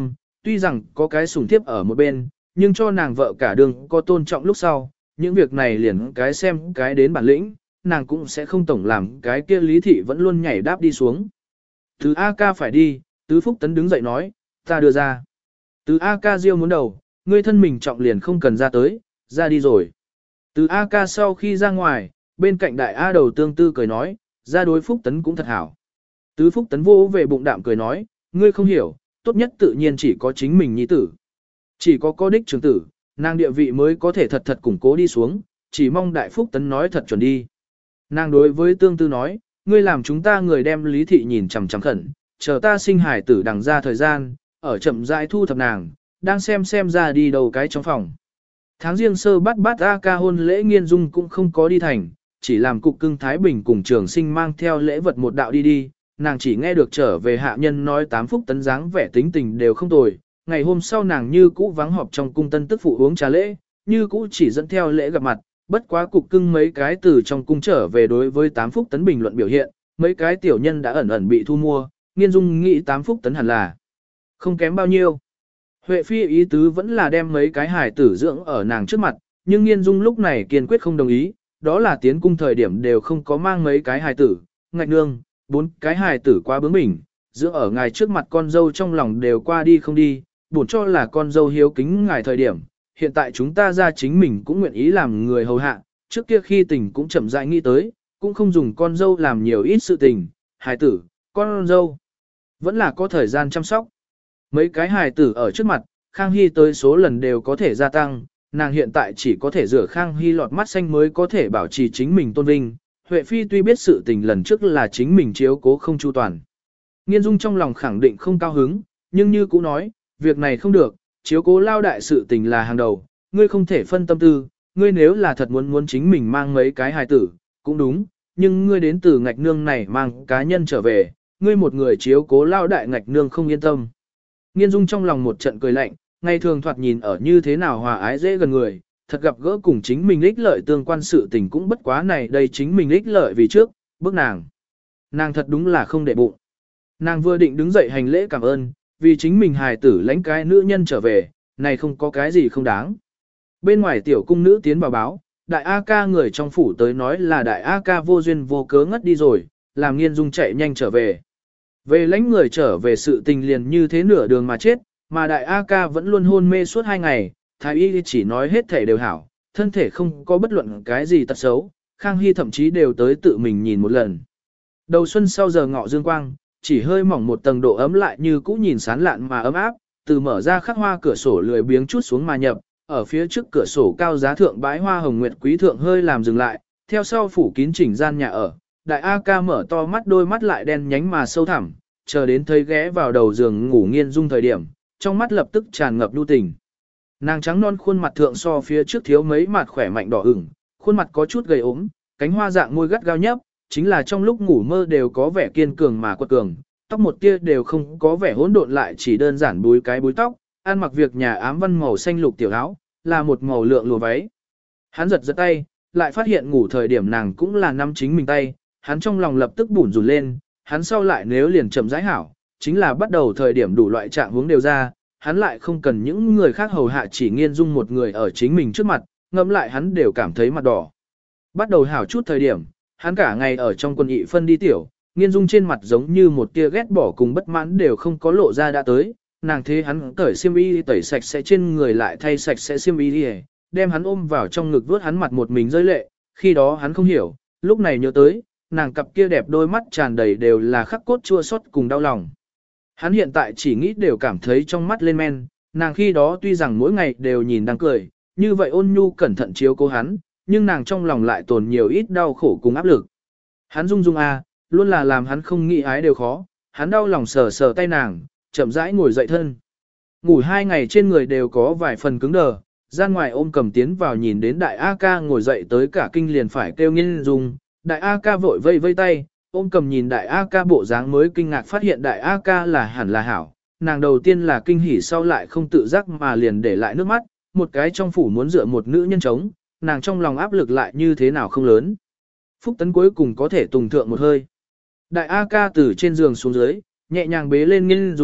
tuy rằng có cái sủng thiếp ở một bên, nhưng cho nàng vợ cả đường có tôn trọng lúc sau, những việc này liền cái xem cái đến bản lĩnh, nàng cũng sẽ không tổng làm cái kia Lý Thị vẫn luôn nhảy đáp đi xuống. Tứ A ca phải đi, Tứ Phúc Tấn đứng dậy nói, ta đưa ra. Tứ A ca riêu muốn đầu, ngươi thân mình trọng liền không cần ra tới, ra đi rồi. Tứ A ca sau khi ra ngoài, bên cạnh đại A đầu tương tư cười nói, ra đối Phúc Tấn cũng thật hảo. Tứ Phúc Tấn vô về bụng đạm cười nói, ngươi không hiểu, tốt nhất tự nhiên chỉ có chính mình nhi tử. Chỉ có có đích trưởng tử, nàng địa vị mới có thể thật thật củng cố đi xuống, chỉ mong đại Phúc Tấn nói thật chuẩn đi. Nàng đối với tương tư nói, ngươi làm chúng ta người đem Lý Thị nhìn chằm chằm khẩn, chờ ta sinh hải tử đằng ra thời gian, ở chậm rãi thu thập nàng, đang xem xem ra đi đầu cái trong phòng. Tháng riêng sơ bắt bắt A ca hôn lễ Nghiên Dung cũng không có đi thành, chỉ làm cục cưng Thái Bình cùng trường sinh mang theo lễ vật một đạo đi đi, nàng chỉ nghe được trở về hạ nhân nói tám Phúc Tấn dáng vẻ tính tình đều không tồi. Ngày hôm sau nàng như cũ vắng họp trong cung tân tức phụ uống trà lễ, như cũ chỉ dẫn theo lễ gặp mặt, bất quá cục cưng mấy cái từ trong cung trở về đối với tám Phúc Tấn bình luận biểu hiện, mấy cái tiểu nhân đã ẩn ẩn bị thu mua, Nghiên Dung nghĩ tám Phúc Tấn hẳn là không kém bao nhiêu. Huệ Phi ý tứ vẫn là đem mấy cái hài tử dưỡng ở nàng trước mặt, nhưng Nghiên Dung lúc này kiên quyết không đồng ý, đó là tiến cung thời điểm đều không có mang mấy cái hài tử, ngạch nương, bốn cái hài tử quá bướng bỉnh, dưỡng ở ngài trước mặt con dâu trong lòng đều qua đi không đi, bổn cho là con dâu hiếu kính ngài thời điểm, hiện tại chúng ta ra chính mình cũng nguyện ý làm người hầu hạ, trước kia khi tình cũng chậm rãi nghĩ tới, cũng không dùng con dâu làm nhiều ít sự tình, hài tử, con dâu, vẫn là có thời gian chăm sóc. Mấy cái hài tử ở trước mặt, Khang Hy tới số lần đều có thể gia tăng, nàng hiện tại chỉ có thể rửa Khang Hy lọt mắt xanh mới có thể bảo trì chính mình tôn vinh. Huệ Phi tuy biết sự tình lần trước là chính mình chiếu cố không chu toàn. Nghiên Dung trong lòng khẳng định không cao hứng, nhưng như cũ nói, việc này không được, chiếu cố lao đại sự tình là hàng đầu, ngươi không thể phân tâm tư, ngươi nếu là thật muốn muốn chính mình mang mấy cái hài tử, cũng đúng, nhưng ngươi đến từ ngạch nương này mang cá nhân trở về, ngươi một người chiếu cố lao đại ngạch nương không yên tâm. Nghiên Dung trong lòng một trận cười lạnh, ngày thường thoạt nhìn ở như thế nào hòa ái dễ gần người, thật gặp gỡ cùng chính mình ích lợi tương quan sự tình cũng bất quá này đây chính mình ích lợi vì trước, bước nàng. Nàng thật đúng là không để bụng. Nàng vừa định đứng dậy hành lễ cảm ơn, vì chính mình hài tử lãnh cái nữ nhân trở về, này không có cái gì không đáng. Bên ngoài tiểu cung nữ tiến vào báo, đại A ca người trong phủ tới nói là đại A ca vô duyên vô cớ ngất đi rồi, làm Nghiên Dung chạy nhanh trở về. Về lãnh người trở về sự tình liền như thế nửa đường mà chết, mà đại A ca vẫn luôn hôn mê suốt hai ngày, thái y chỉ nói hết thể đều hảo, thân thể không có bất luận cái gì tật xấu, Khang Hy thậm chí đều tới tự mình nhìn một lần. Đầu xuân sau giờ ngọ dương quang, chỉ hơi mỏng một tầng độ ấm lại như cũ nhìn sán lạn mà ấm áp, từ mở ra khắc hoa cửa sổ lười biếng chút xuống mà nhập, ở phía trước cửa sổ cao giá thượng bãi hoa hồng nguyệt quý thượng hơi làm dừng lại, theo sau phủ kín chỉnh gian nhà ở, đại A ca mở to mắt đôi mắt lại đen nhánh mà sâu thẳm, chờ đến thấy ghé vào đầu giường ngủ Nghiên Dung thời điểm, trong mắt lập tức tràn ngập nhu tình. Nàng trắng non khuôn mặt thượng so phía trước thiếu mấy mặt khỏe mạnh đỏ ửng, khuôn mặt có chút gầy ốm, cánh hoa dạng môi gắt gao nhấp, chính là trong lúc ngủ mơ đều có vẻ kiên cường mà quật cường, tóc một tia đều không có vẻ hỗn độn lại chỉ đơn giản búi cái búi tóc, ăn mặc việc nhà ám văn màu xanh lục tiểu áo, là một màu lượng lụa váy. Hắn giật giật tay, lại phát hiện ngủ thời điểm nàng cũng là nắm chính mình tay, hắn trong lòng lập tức bủn rủn lên, hắn sau lại nếu liền chậm rãi hảo, chính là bắt đầu thời điểm đủ loại trạng huống đều ra, hắn lại không cần những người khác hầu hạ chỉ Nghiên Dung một người ở chính mình trước mặt, ngẫm lại hắn đều cảm thấy mặt đỏ. Bắt đầu hảo chút thời điểm, hắn cả ngày ở trong quân ị phân đi tiểu, Nghiên Dung trên mặt giống như một tia ghét bỏ cùng bất mãn đều không có lộ ra đã tới, nàng thế hắn cởi xiêm y tẩy sạch sẽ trên người lại thay sạch sẽ xiêm y đi, đem hắn ôm vào trong ngực vuốt hắn mặt một mình rơi lệ, khi đó hắn không hiểu, lúc này nhớ tới, nàng cặp kia đẹp đôi mắt tràn đầy đều là khắc cốt chua xót cùng đau lòng. Hắn hiện tại chỉ nghĩ đều cảm thấy trong mắt lên men, nàng khi đó tuy rằng mỗi ngày đều nhìn đang cười, như vậy ôn nhu cẩn thận chiếu cố hắn, nhưng nàng trong lòng lại tồn nhiều ít đau khổ cùng áp lực. Hắn Dung Dung a, luôn là làm hắn không nghĩ ái đều khó, hắn đau lòng sờ sờ tay nàng, chậm rãi ngồi dậy thân. Ngủ hai ngày trên người đều có vài phần cứng đờ, gian ngoài ôm cầm tiến vào nhìn đến đại A ca ngồi dậy tới cả kinh liền phải kêu Nghiên Dung, đại A ca vội vây vây tay, ôm cầm nhìn đại A ca bộ dáng mới kinh ngạc phát hiện đại A ca là hẳn là hảo, nàng đầu tiên là kinh hỉ sau lại không tự giác mà liền để lại nước mắt, một cái trong phủ muốn dựa một nữ nhân chống, nàng trong lòng áp lực lại như thế nào không lớn. Phúc Tấn cuối cùng có thể tùng thượng một hơi. Đại A ca từ trên giường xuống dưới, nhẹ nhàng bế lên Nghiên Dung,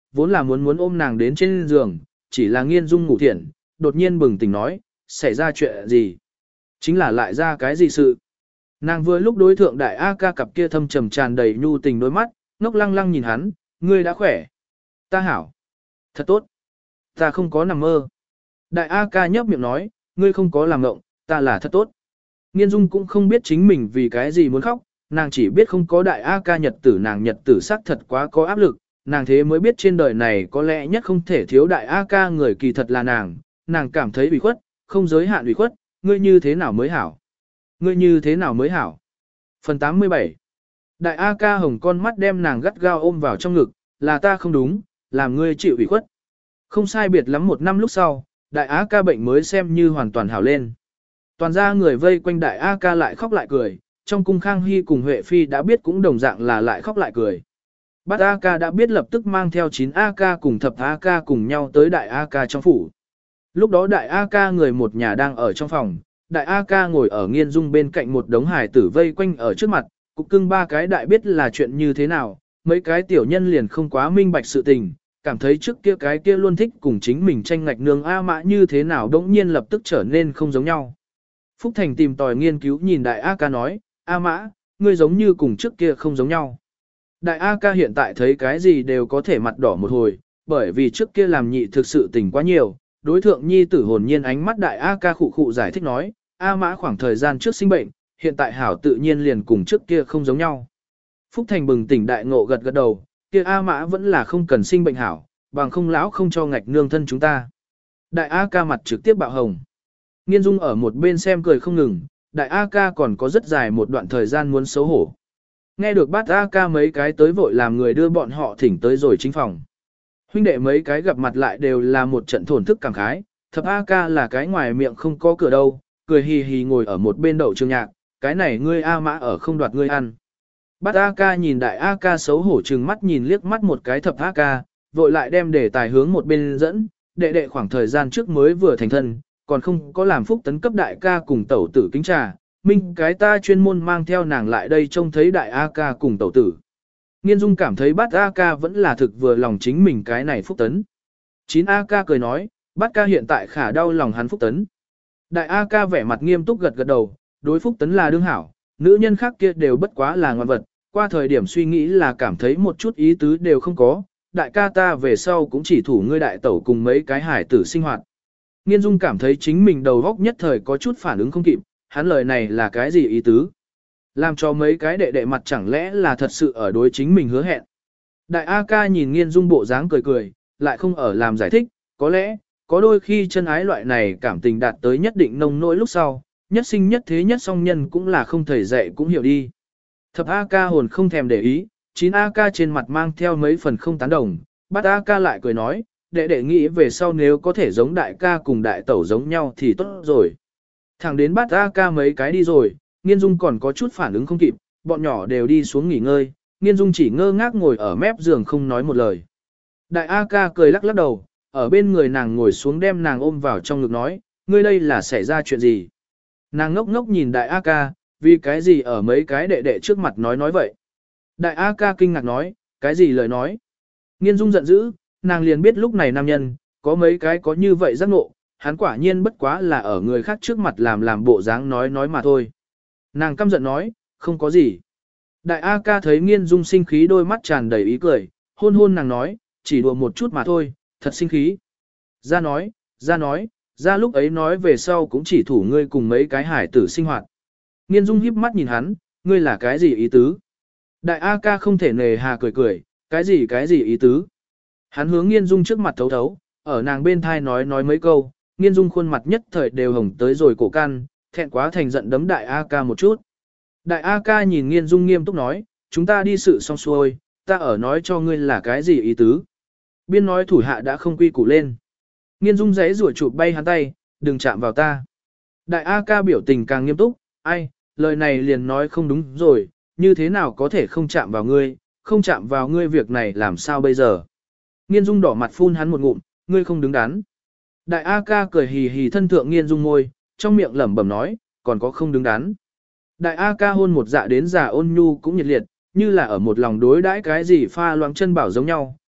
vốn là muốn muốn ôm nàng đến trên giường, chỉ là Nghiên Dung ngủ thiện, đột nhiên bừng tỉnh nói, xảy ra chuyện gì? Chính là lại ra cái gì sự? Nàng vừa lúc đối thượng đại A ca cặp kia thâm trầm tràn đầy nhu tình đôi mắt, ngốc lăng lăng nhìn hắn, ngươi đã khỏe. Ta hảo. Thật tốt. Ta không có nằm mơ. Đại A ca nhấp miệng nói, ngươi không có làm ngộng, ta là thật tốt. Nghiên Dung cũng không biết chính mình vì cái gì muốn khóc, nàng chỉ biết không có đại A ca nhật tử nàng nhật tử xác thật quá có áp lực, nàng thế mới biết trên đời này có lẽ nhất không thể thiếu đại A ca người kỳ thật là nàng, nàng cảm thấy ủy khuất, không giới hạn ủy khuất, ngươi như thế nào mới hảo? Ngươi như thế nào mới hảo? Phần tám mươi bảy. Đại A ca hồng con mắt đem nàng gắt gao ôm vào trong ngực, là ta không đúng, làm ngươi chịu ủy khuất. Không sai biệt lắm một năm lúc sau, đại A ca bệnh mới xem như hoàn toàn hảo lên. Toàn ra người vây quanh đại A ca lại khóc lại cười, trong cung Khang Hy cùng Huệ Phi đã biết cũng đồng dạng là lại khóc lại cười. Bát A ca đã biết lập tức mang theo chín A ca cùng thập A ca cùng nhau tới đại A ca trong phủ. Lúc đó đại A ca người một nhà đang ở trong phòng, đại A ca ngồi ở Nghiên Dung bên cạnh một đống hài tử vây quanh ở trước mặt, cục cưng ba cái đại biết là chuyện như thế nào, mấy cái tiểu nhân liền không quá minh bạch sự tình, cảm thấy trước kia cái kia luôn thích cùng chính mình tranh ngạch nương A mã như thế nào đống nhiên lập tức trở nên không giống nhau. Phúc Thành tìm tòi nghiên cứu nhìn đại A ca nói, A mã, ngươi giống như cùng trước kia không giống nhau. Đại A ca hiện tại thấy cái gì đều có thể mặt đỏ một hồi, bởi vì trước kia làm nhị thực sự tình quá nhiều, đối thượng nhi tử hồn nhiên ánh mắt đại A ca khụ khụ giải thích nói, A mã khoảng thời gian trước sinh bệnh, hiện tại hảo tự nhiên liền cùng trước kia không giống nhau. Phúc Thành bừng tỉnh đại ngộ gật gật đầu, kia A mã vẫn là không cần sinh bệnh hảo, bằng không lão không cho ngạch nương thân chúng ta. Đại A ca mặt trực tiếp bạo hồng. Nghiên Dung ở một bên xem cười không ngừng, đại A ca còn có rất dài một đoạn thời gian muốn xấu hổ. Nghe được bát A ca mấy cái tới vội làm người đưa bọn họ thỉnh tới rồi chính phòng. Huynh đệ mấy cái gặp mặt lại đều là một trận thổn thức cảm khái, thập A ca là cái ngoài miệng không có cửa đâu, cười hì hì ngồi ở một bên đậu trường nhạc, cái này ngươi A mã ở không đoạt ngươi ăn. Bát A ca nhìn đại A ca xấu hổ trừng mắt nhìn liếc mắt một cái thập A ca, vội lại đem đề tài hướng một bên dẫn, đệ đệ khoảng thời gian trước mới vừa thành thân, còn không có làm phúc tấn cấp đại ca cùng tẩu tử kính trà, minh cái ta chuyên môn mang theo nàng lại đây trông thấy đại A ca cùng tẩu tử. Nghiên Dung cảm thấy bát A ca vẫn là thực vừa lòng chính mình cái này phúc tấn. chín A ca cười nói, bát ca hiện tại khả đau lòng hắn phúc tấn. Đại A ca vẻ mặt nghiêm túc gật gật đầu, đối phúc tấn là đương hảo, nữ nhân khác kia đều bất quá là ngoan vật, qua thời điểm suy nghĩ là cảm thấy một chút ý tứ đều không có, đại ca ta về sau cũng chỉ thủ ngươi đại tẩu cùng mấy cái hải tử sinh hoạt. Nghiên Dung cảm thấy chính mình đầu góc nhất thời có chút phản ứng không kịp, hắn lời này là cái gì ý tứ? Làm cho mấy cái đệ đệ mặt chẳng lẽ là thật sự ở đối chính mình hứa hẹn. Đại A ca nhìn Nghiên Dung bộ dáng cười cười, lại không ở làm giải thích, có lẽ, có đôi khi chân ái loại này cảm tình đạt tới nhất định nông nỗi lúc sau, nhất sinh nhất thế nhất song nhân cũng là không thầy dạy cũng hiểu đi. Thập A ca hồn không thèm để ý, chín A ca trên mặt mang theo mấy phần không tán đồng, bát A ca lại cười nói, đệ đệ nghĩ về sau nếu có thể giống đại ca cùng đại tẩu giống nhau thì tốt rồi. Thẳng đến bát A ca mấy cái đi rồi, Nghiên Dung còn có chút phản ứng không kịp, bọn nhỏ đều đi xuống nghỉ ngơi, Nghiên Dung chỉ ngơ ngác ngồi ở mép giường không nói một lời. Đại A ca cười lắc lắc đầu, ở bên người nàng ngồi xuống đem nàng ôm vào trong ngực nói, ngươi đây là xảy ra chuyện gì? Nàng ngốc ngốc nhìn đại A ca, vì cái gì ở mấy cái đệ đệ trước mặt nói nói vậy? Đại A ca kinh ngạc nói, cái gì lời nói? Nghiên Dung giận dữ, nàng liền biết lúc này nam nhân, có mấy cái có như vậy giác ngộ, hắn quả nhiên bất quá là ở người khác trước mặt làm làm bộ dáng nói nói mà thôi. Nàng căm giận nói, không có gì. Đại A ca thấy Nghiên Dung sinh khí đôi mắt tràn đầy ý cười, hôn hôn nàng nói, chỉ đùa một chút mà thôi, thật sinh khí. Ra nói, ra nói, ra lúc ấy nói về sau cũng chỉ thủ ngươi cùng mấy cái hải tử sinh hoạt. Nghiên Dung híp mắt nhìn hắn, ngươi là cái gì ý tứ? Đại A ca không thể nề hà cười cười, cái gì cái gì ý tứ? Hắn hướng Nghiên Dung trước mặt thấu thấu, ở nàng bên thai nói nói mấy câu, Nghiên Dung khuôn mặt nhất thời đều hồng tới rồi cổ can, thẹn quá thành giận đấm Đại A ca một chút. Đại A ca nhìn Nghiên Dung nghiêm túc nói, chúng ta đi sự xong xuôi, ta ở nói cho ngươi là cái gì ý tứ. Biên nói thủ hạ đã không quy củ lên. Nghiên Dung giấy rủa chụp bay hắn tay, đừng chạm vào ta. Đại A ca biểu tình càng nghiêm túc, ai, lời này liền nói không đúng rồi, như thế nào có thể không chạm vào ngươi, không chạm vào ngươi việc này làm sao bây giờ. Nghiên Dung đỏ mặt phun hắn một ngụm, ngươi không đứng đắn. Đại A ca cười hì hì thân thượng Nghiên Dung môi, trong miệng lẩm bẩm nói, còn có không đứng đắn. Đại A ca hôn một dạ đến già ôn nhu cũng nhiệt liệt, như là ở một lòng đối đãi cái gì pha loãng chân bảo giống nhau,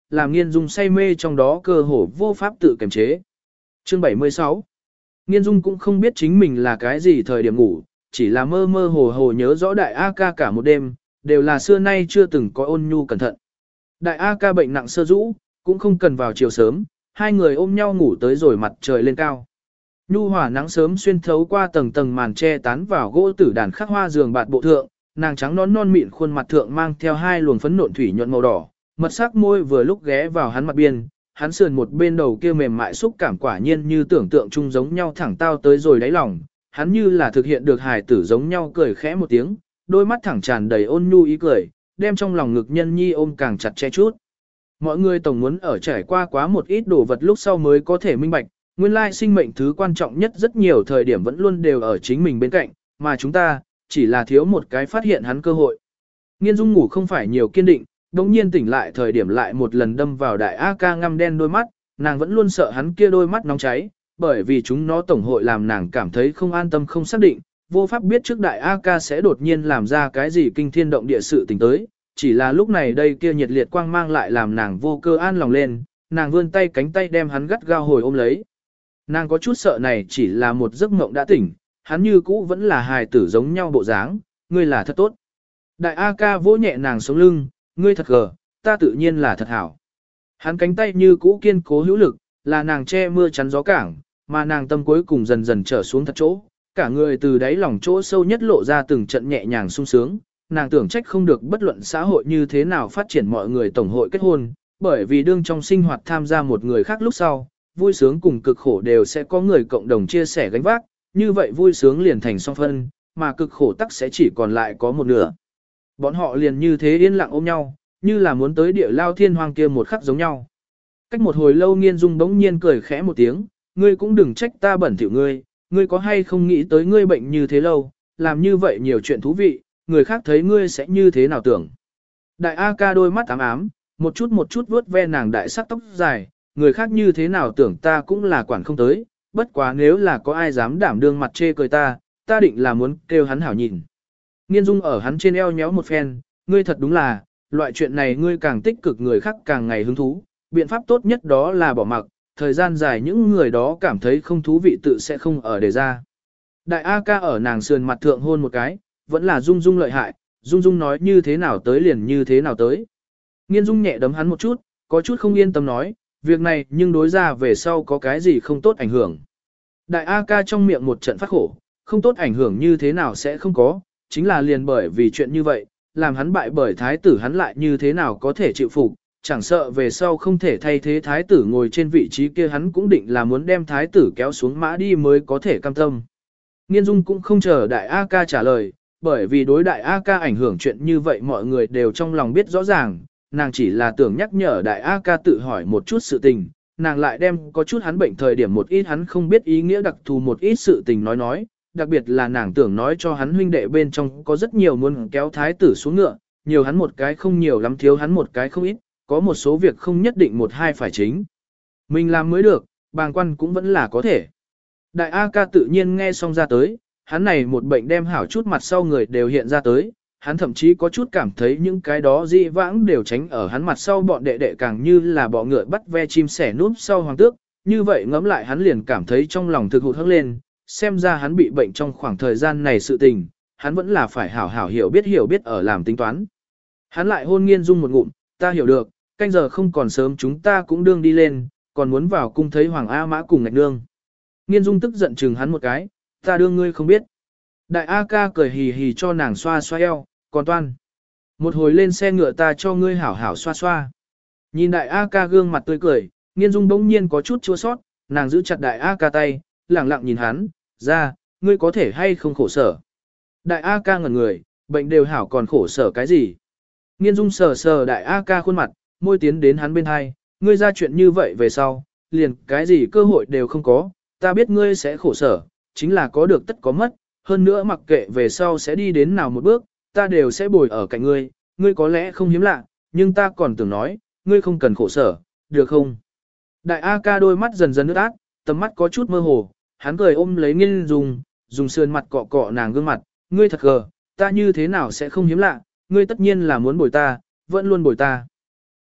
làm Nghiên Dung say mê trong đó cơ hồ vô pháp tự kiềm chế. Chương bảy mươi sáu. Nghiên Dung cũng không biết chính mình là cái gì thời điểm ngủ, chỉ là mơ mơ hồ hồ nhớ rõ đại A ca cả một đêm, đều là xưa nay chưa từng có ôn nhu cẩn thận. Đại A ca bệnh nặng sơ rũ, cũng không cần vào chiều sớm, hai người ôm nhau ngủ tới rồi mặt trời lên cao. Nhu hòa nắng sớm xuyên thấu qua tầng tầng màn che tán vào gỗ tử đàn khắc hoa giường bạt bộ thượng, nàng trắng nón non mịn khuôn mặt thượng mang theo hai luồng phấn nộn thủy nhuận màu đỏ, mật sắc môi vừa lúc ghé vào hắn mặt biên, hắn sườn một bên đầu kia mềm mại xúc cảm quả nhiên như tưởng tượng chung giống nhau thẳng tao tới rồi đáy lòng, hắn như là thực hiện được hài tử giống nhau cười khẽ một tiếng, đôi mắt thẳng tràn đầy ôn nhu ý cười, đem trong lòng ngực nhân nhi ôm càng chặt che chút. Mọi người tổng muốn ở trải qua quá một ít đồ vật lúc sau mới có thể minh bạch, nguyên lai sinh mệnh thứ quan trọng nhất rất nhiều thời điểm vẫn luôn đều ở chính mình bên cạnh, mà chúng ta, chỉ là thiếu một cái phát hiện hắn cơ hội. Nghiên Dung ngủ không phải nhiều kiên định, đống nhiên tỉnh lại thời điểm lại một lần đâm vào đại A ca ngăm đen đôi mắt, nàng vẫn luôn sợ hắn kia đôi mắt nóng cháy, bởi vì chúng nó tổng hội làm nàng cảm thấy không an tâm không xác định, vô pháp biết trước đại A ca sẽ đột nhiên làm ra cái gì kinh thiên động địa sự tình tới, chỉ là lúc này đây kia nhiệt liệt quang mang lại làm nàng vô cơ an lòng lên, nàng vươn tay cánh tay đem hắn gắt gao hồi ôm lấy. Nàng có chút sợ này chỉ là một giấc mộng đã tỉnh, hắn như cũ vẫn là hài tử giống nhau bộ dáng, ngươi là thật tốt. Đại A ca vỗ nhẹ nàng sống lưng, ngươi thật gờ, ta tự nhiên là thật hảo. Hắn cánh tay như cũ kiên cố hữu lực, là nàng che mưa chắn gió cảng, mà nàng tâm cuối cùng dần dần trở xuống thật chỗ, cả người từ đáy lòng chỗ sâu nhất lộ ra từng trận nhẹ nhàng sung sướng, nàng tưởng trách không được bất luận xã hội như thế nào phát triển mọi người tổng hội kết hôn, bởi vì đương trong sinh hoạt tham gia một người khác lúc sau, vui sướng cùng cực khổ đều sẽ có người cộng đồng chia sẻ gánh vác, như vậy vui sướng liền thành song phân, mà cực khổ tắc sẽ chỉ còn lại có một nửa. Bọn họ liền như thế yên lặng ôm nhau, như là muốn tới địa lao thiên hoang kia một khắc giống nhau. Cách một hồi lâu Nghiên Dung bỗng nhiên cười khẽ một tiếng, ngươi cũng đừng trách ta bẩn thỉu ngươi, ngươi có hay không nghĩ tới ngươi bệnh như thế lâu, làm như vậy nhiều chuyện thú vị, người khác thấy ngươi sẽ như thế nào tưởng. Đại A ca đôi mắt ám ám, một chút một chút vuốt ve nàng đại sắc tóc dài, người khác như thế nào tưởng ta cũng là quản không tới, bất quá nếu là có ai dám đảm đương mặt chê cười ta, ta định là muốn kêu hắn hảo nhìn. Nghiên Dung ở hắn trên eo nhéo một phen, ngươi thật đúng là, loại chuyện này ngươi càng tích cực người khác càng ngày hứng thú, biện pháp tốt nhất đó là bỏ mặc, thời gian dài những người đó cảm thấy không thú vị tự sẽ không ở đề ra. Đại A ca ở nàng sườn mặt thượng hôn một cái, vẫn là Dung Dung lợi hại, Dung Dung nói như thế nào tới liền như thế nào tới. Nghiên Dung nhẹ đấm hắn một chút, có chút không yên tâm nói, việc này nhưng đối ra về sau có cái gì không tốt ảnh hưởng. Đại A ca trong miệng một trận phát khổ, không tốt ảnh hưởng như thế nào sẽ không có, chính là liền bởi vì chuyện như vậy, làm hắn bại bởi thái tử hắn lại như thế nào có thể chịu phục, chẳng sợ về sau không thể thay thế thái tử ngồi trên vị trí kia hắn cũng định là muốn đem thái tử kéo xuống mã đi mới có thể cam tâm. Nghiên Dung cũng không chờ đại A ca trả lời, bởi vì đối đại A ca ảnh hưởng chuyện như vậy mọi người đều trong lòng biết rõ ràng, nàng chỉ là tưởng nhắc nhở đại A ca tự hỏi một chút sự tình, nàng lại đem có chút hắn bệnh thời điểm một ít hắn không biết ý nghĩa đặc thù một ít sự tình nói nói, đặc biệt là nàng tưởng nói cho hắn huynh đệ bên trong có rất nhiều muốn kéo thái tử xuống ngựa, nhiều hắn một cái không nhiều lắm thiếu hắn một cái không ít, có một số việc không nhất định một hai phải chính. Mình làm mới được, bàng quan cũng vẫn là có thể. Đại A ca tự nhiên nghe xong ra tới, hắn này một bệnh đem hảo chút mặt sau người đều hiện ra tới, hắn thậm chí có chút cảm thấy những cái đó dị vãng đều tránh ở hắn mặt sau bọn đệ đệ càng như là bọ ngựa bắt ve chim sẻ núp sau hoàng tước, như vậy ngẫm lại hắn liền cảm thấy trong lòng thực hụt hẫng lên, xem ra hắn bị bệnh trong khoảng thời gian này sự tình, hắn vẫn là phải hảo hảo hiểu biết hiểu biết ở làm tính toán. Hắn lại hôn Nghiên Dung một ngụm, ta hiểu được, canh giờ không còn sớm chúng ta cũng đương đi lên, còn muốn vào cung thấy Hoàng A Mã cùng ngạch nương. Nghiên Dung tức giận chừng hắn một cái, ta đương ngươi không biết. Đại A ca cười hì hì cho nàng xoa xoa eo, còn toan. Một hồi lên xe ngựa ta cho ngươi hảo hảo xoa xoa. Nhìn đại A ca gương mặt tươi cười, Nghiên Dung bỗng nhiên có chút chua sót, nàng giữ chặt đại A ca tay, lẳng lặng nhìn hắn, ra, ngươi có thể hay không khổ sở. Đại A ca ngẩn người, bệnh đều hảo còn khổ sở cái gì. Nghiên Dung sờ sờ đại A ca khuôn mặt, môi tiến đến hắn bên hai, ngươi ra chuyện như vậy về sau, liền cái gì cơ hội đều không có, ta biết ngươi sẽ khổ sở, chính là có được tất có mất, hơn nữa mặc kệ về sau sẽ đi đến nào một bước, ta đều sẽ bồi ở cạnh ngươi, ngươi có lẽ không hiếm lạ, nhưng ta còn tưởng nói, ngươi không cần khổ sở, được không? Đại A ca đôi mắt dần dần ướt át, tầm mắt có chút mơ hồ, hắn cười ôm lấy Nghiên Dung, dùng sườn mặt cọ cọ nàng gương mặt, ngươi thật gờ, ta như thế nào sẽ không hiếm lạ, ngươi tất nhiên là muốn bồi ta, vẫn luôn bồi ta.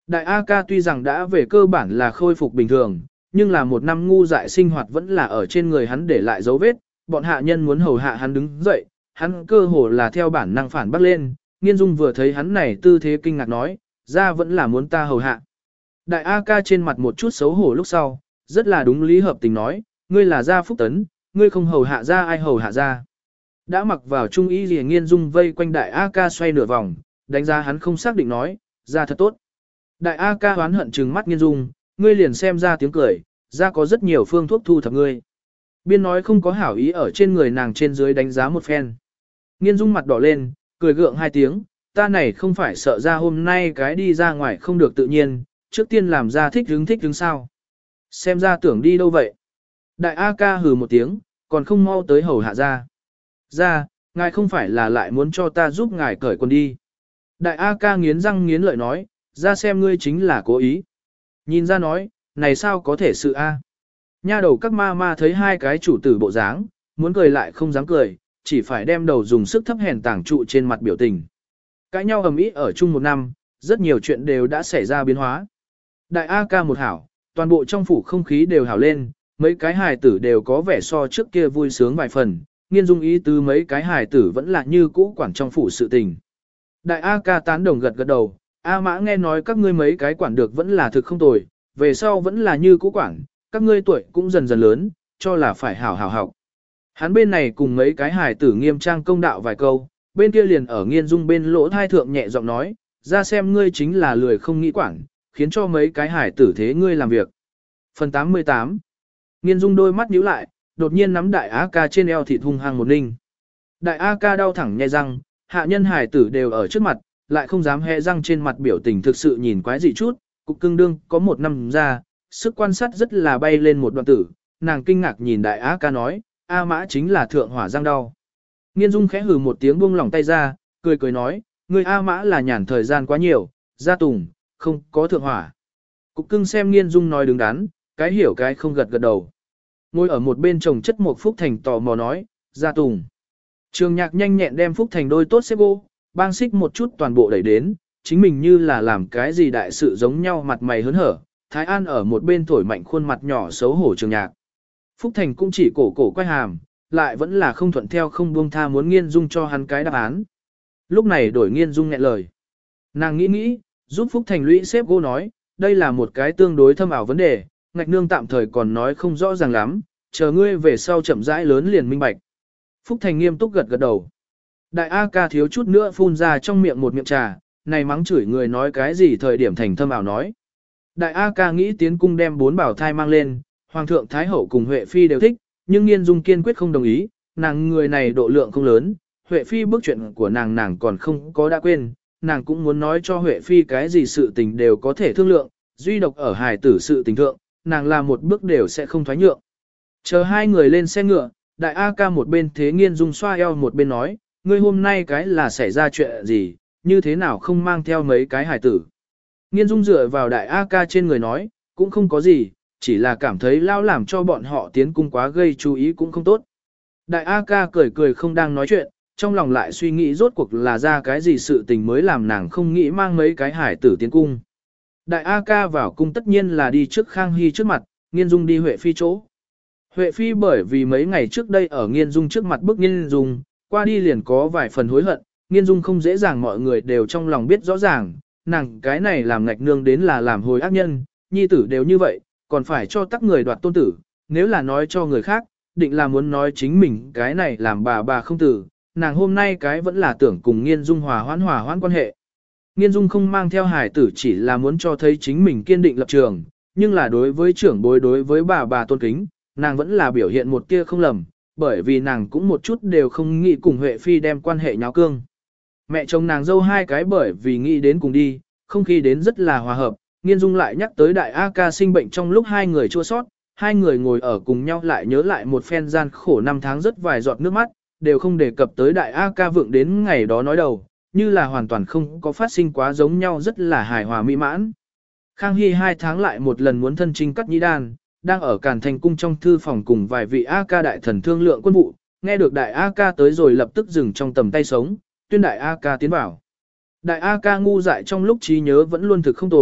Đại A ca tuy rằng đã về cơ bản là khôi phục bình thường, nhưng là một năm ngu dại sinh hoạt vẫn là ở trên người hắn để lại dấu vết, bọn hạ nhân muốn hầu hạ hắn đứng dậy, hắn cơ hồ là theo bản năng phản bắt lên, Nghiên Dung vừa thấy hắn này tư thế kinh ngạc nói, ra vẫn là muốn ta hầu hạ. Đại A ca trên mặt một chút xấu hổ lúc sau, rất là đúng lý hợp tình nói, ngươi là gia phúc tấn, ngươi không hầu hạ ra ai hầu hạ ra. Đã mặc vào trung y gì Nghiên Dung vây quanh đại A ca xoay nửa vòng, đánh giá hắn không xác định nói, ra thật tốt. Đại A ca hoán hận trừng mắt Nghiên Dung, ngươi liền xem ra tiếng cười, ra có rất nhiều phương thuốc thu thập ngươi. Biên nói không có hảo ý ở trên người nàng trên dưới đánh giá một phen. Nghiên Dung mặt đỏ lên, cười gượng hai tiếng, ta này không phải sợ ra hôm nay cái đi ra ngoài không được tự nhiên, trước tiên làm ra thích hứng thích hứng sao. Xem ra tưởng đi đâu vậy. Đại A ca hừ một tiếng, còn không mau tới hầu hạ ra. Ra, ngài không phải là lại muốn cho ta giúp ngài cởi quần đi. Đại A ca nghiến răng nghiến lợi nói, ra xem ngươi chính là cố ý. Nhìn ra nói, này sao có thể sự A. Nha đầu các ma ma thấy hai cái chủ tử bộ dáng, muốn cười lại không dám cười, chỉ phải đem đầu dùng sức thấp hèn tảng trụ trên mặt biểu tình. Cãi nhau ầm ĩ ở chung một năm, rất nhiều chuyện đều đã xảy ra biến hóa. Đại A ca một hảo, toàn bộ trong phủ không khí đều hảo lên, mấy cái hài tử đều có vẻ so trước kia vui sướng vài phần, Nghiên Dung ý tứ mấy cái hài tử vẫn là như cũ quản trong phủ sự tình. Đại A ca tán đồng gật gật đầu, A mã nghe nói các ngươi mấy cái quản được vẫn là thực không tồi, về sau vẫn là như cũ quản, các ngươi tuổi cũng dần dần lớn, cho là phải hảo hảo học. Hắn bên này cùng mấy cái hài tử nghiêm trang công đạo vài câu, bên kia liền ở Nghiên Dung bên lỗ thai thượng nhẹ giọng nói, ra xem ngươi chính là lười không nghĩ quản, khiến cho mấy cái hài tử thế ngươi làm việc. Phần tám mươi tám. Nghiên Dung đôi mắt nhíu lại, đột nhiên nắm đại A ca trên eo thịt hung hăng một ninh. Đại A ca đau thẳng nhai răng, hạ nhân hài tử đều ở trước mặt, lại không dám hé răng, trên mặt biểu tình thực sự nhìn quái dị chút, cục cưng đương có một năm ra, sức quan sát rất là bay lên một đoạn tử, nàng kinh ngạc nhìn đại A ca nói, A mã chính là thượng hỏa răng đau. Nghiên Dung khẽ hừ một tiếng buông lỏng tay ra, cười cười nói, người A mã là nhàn thời gian quá nhiều, ra tùng, không có thượng hỏa. Cục cưng xem Nghiên Dung nói đứng đắn, cái hiểu cái không gật gật đầu. Ngồi ở một bên chồng chất một Phúc Thành tò mò nói, ra tùng. Trường Nhạc nhanh nhẹn đem Phúc Thành đôi tốt xếp gỗ, bang xích một chút toàn bộ đẩy đến, chính mình như là làm cái gì đại sự giống nhau mặt mày hớn hở. Thái An ở một bên thổi mạnh khuôn mặt nhỏ xấu hổ Trường Nhạc. Phúc Thành cũng chỉ cổ cổ quay hàm, lại vẫn là không thuận theo không buông tha muốn Nghiên Dung cho hắn cái đáp án. Lúc này đổi Nghiên Dung nghẹn lời. Nàng nghĩ nghĩ, giúp Phúc Thành lũy xếp gỗ nói, đây là một cái tương đối thâm ảo vấn đề, ngạch nương tạm thời còn nói không rõ ràng lắm, chờ ngươi về sau chậm rãi lớn liền minh bạch. Phúc Thành nghiêm túc gật gật đầu. Đại A ca thiếu chút nữa phun ra trong miệng một miệng trà, này mắng chửi người nói cái gì thời điểm thành thâm ảo nói. Đại A ca nghĩ tiến cung đem bốn bảo thai mang lên, Hoàng thượng Thái hậu cùng Huệ Phi đều thích, nhưng Nghiên Dung kiên quyết không đồng ý, nàng người này độ lượng không lớn, Huệ Phi bước chuyện của nàng nàng còn không có đã quên, nàng cũng muốn nói cho Huệ Phi cái gì sự tình đều có thể thương lượng, duy độc ở hài tử sự tình thượng, nàng làm một bước đều sẽ không thoái nhượng. Chờ hai người lên xe ngựa, đại A ca một bên thế Nghiên Dung xoa eo một bên nói, ngươi hôm nay cái là xảy ra chuyện gì, như thế nào không mang theo mấy cái hài tử. Nghiên Dung dựa vào đại A ca trên người nói, cũng không có gì, chỉ là cảm thấy lao làm cho bọn họ tiến cung quá gây chú ý cũng không tốt. Đại A ca cười cười không đang nói chuyện, trong lòng lại suy nghĩ rốt cuộc là ra cái gì sự tình mới làm nàng không nghĩ mang mấy cái hải tử tiến cung. Đại A ca vào cung tất nhiên là đi trước Khang Hy trước mặt, Nghiên Dung đi Huệ Phi chỗ. Huệ Phi bởi vì mấy ngày trước đây ở Nghiên Dung trước mặt bức Nghiên Dung, qua đi liền có vài phần hối hận, Nghiên Dung không dễ dàng mọi người đều trong lòng biết rõ ràng, nàng cái này làm ngạch nương đến là làm hồi ác nhân, nhi tử đều như vậy, còn phải cho tắc người đoạt tôn tử, nếu là nói cho người khác, định là muốn nói chính mình cái này làm bà bà không tử, nàng hôm nay cái vẫn là tưởng cùng Nghiên Dung hòa hoãn hòa hoãn quan hệ. Nghiên Dung không mang theo hài tử chỉ là muốn cho thấy chính mình kiên định lập trường, nhưng là đối với trưởng bối đối với bà bà tôn kính, nàng vẫn là biểu hiện một tia không lầm, bởi vì nàng cũng một chút đều không nghĩ cùng Huệ Phi đem quan hệ nháo cương. Mẹ chồng nàng dâu hai cái bởi vì nghĩ đến cùng đi, không khí đến rất là hòa hợp, Nghiên Dung lại nhắc tới đại A ca sinh bệnh trong lúc hai người chua sót, hai người ngồi ở cùng nhau lại nhớ lại một phen gian khổ năm tháng rất vài giọt nước mắt, đều không đề cập tới đại A ca vượng đến ngày đó nói đầu, như là hoàn toàn không có phát sinh quá giống nhau rất là hài hòa mỹ mãn. Khang Hy hai tháng lại một lần muốn thân chinh cắt nhĩ đan, đang ở Càn Thành cung trong thư phòng cùng vài vị A ca đại thần thương lượng quân vụ, nghe được đại A ca tới rồi lập tức dừng trong tầm tay sống, tuyên đại A ca tiến vào. Đại A ca ngu dại trong lúc trí nhớ vẫn luôn thực không tồi,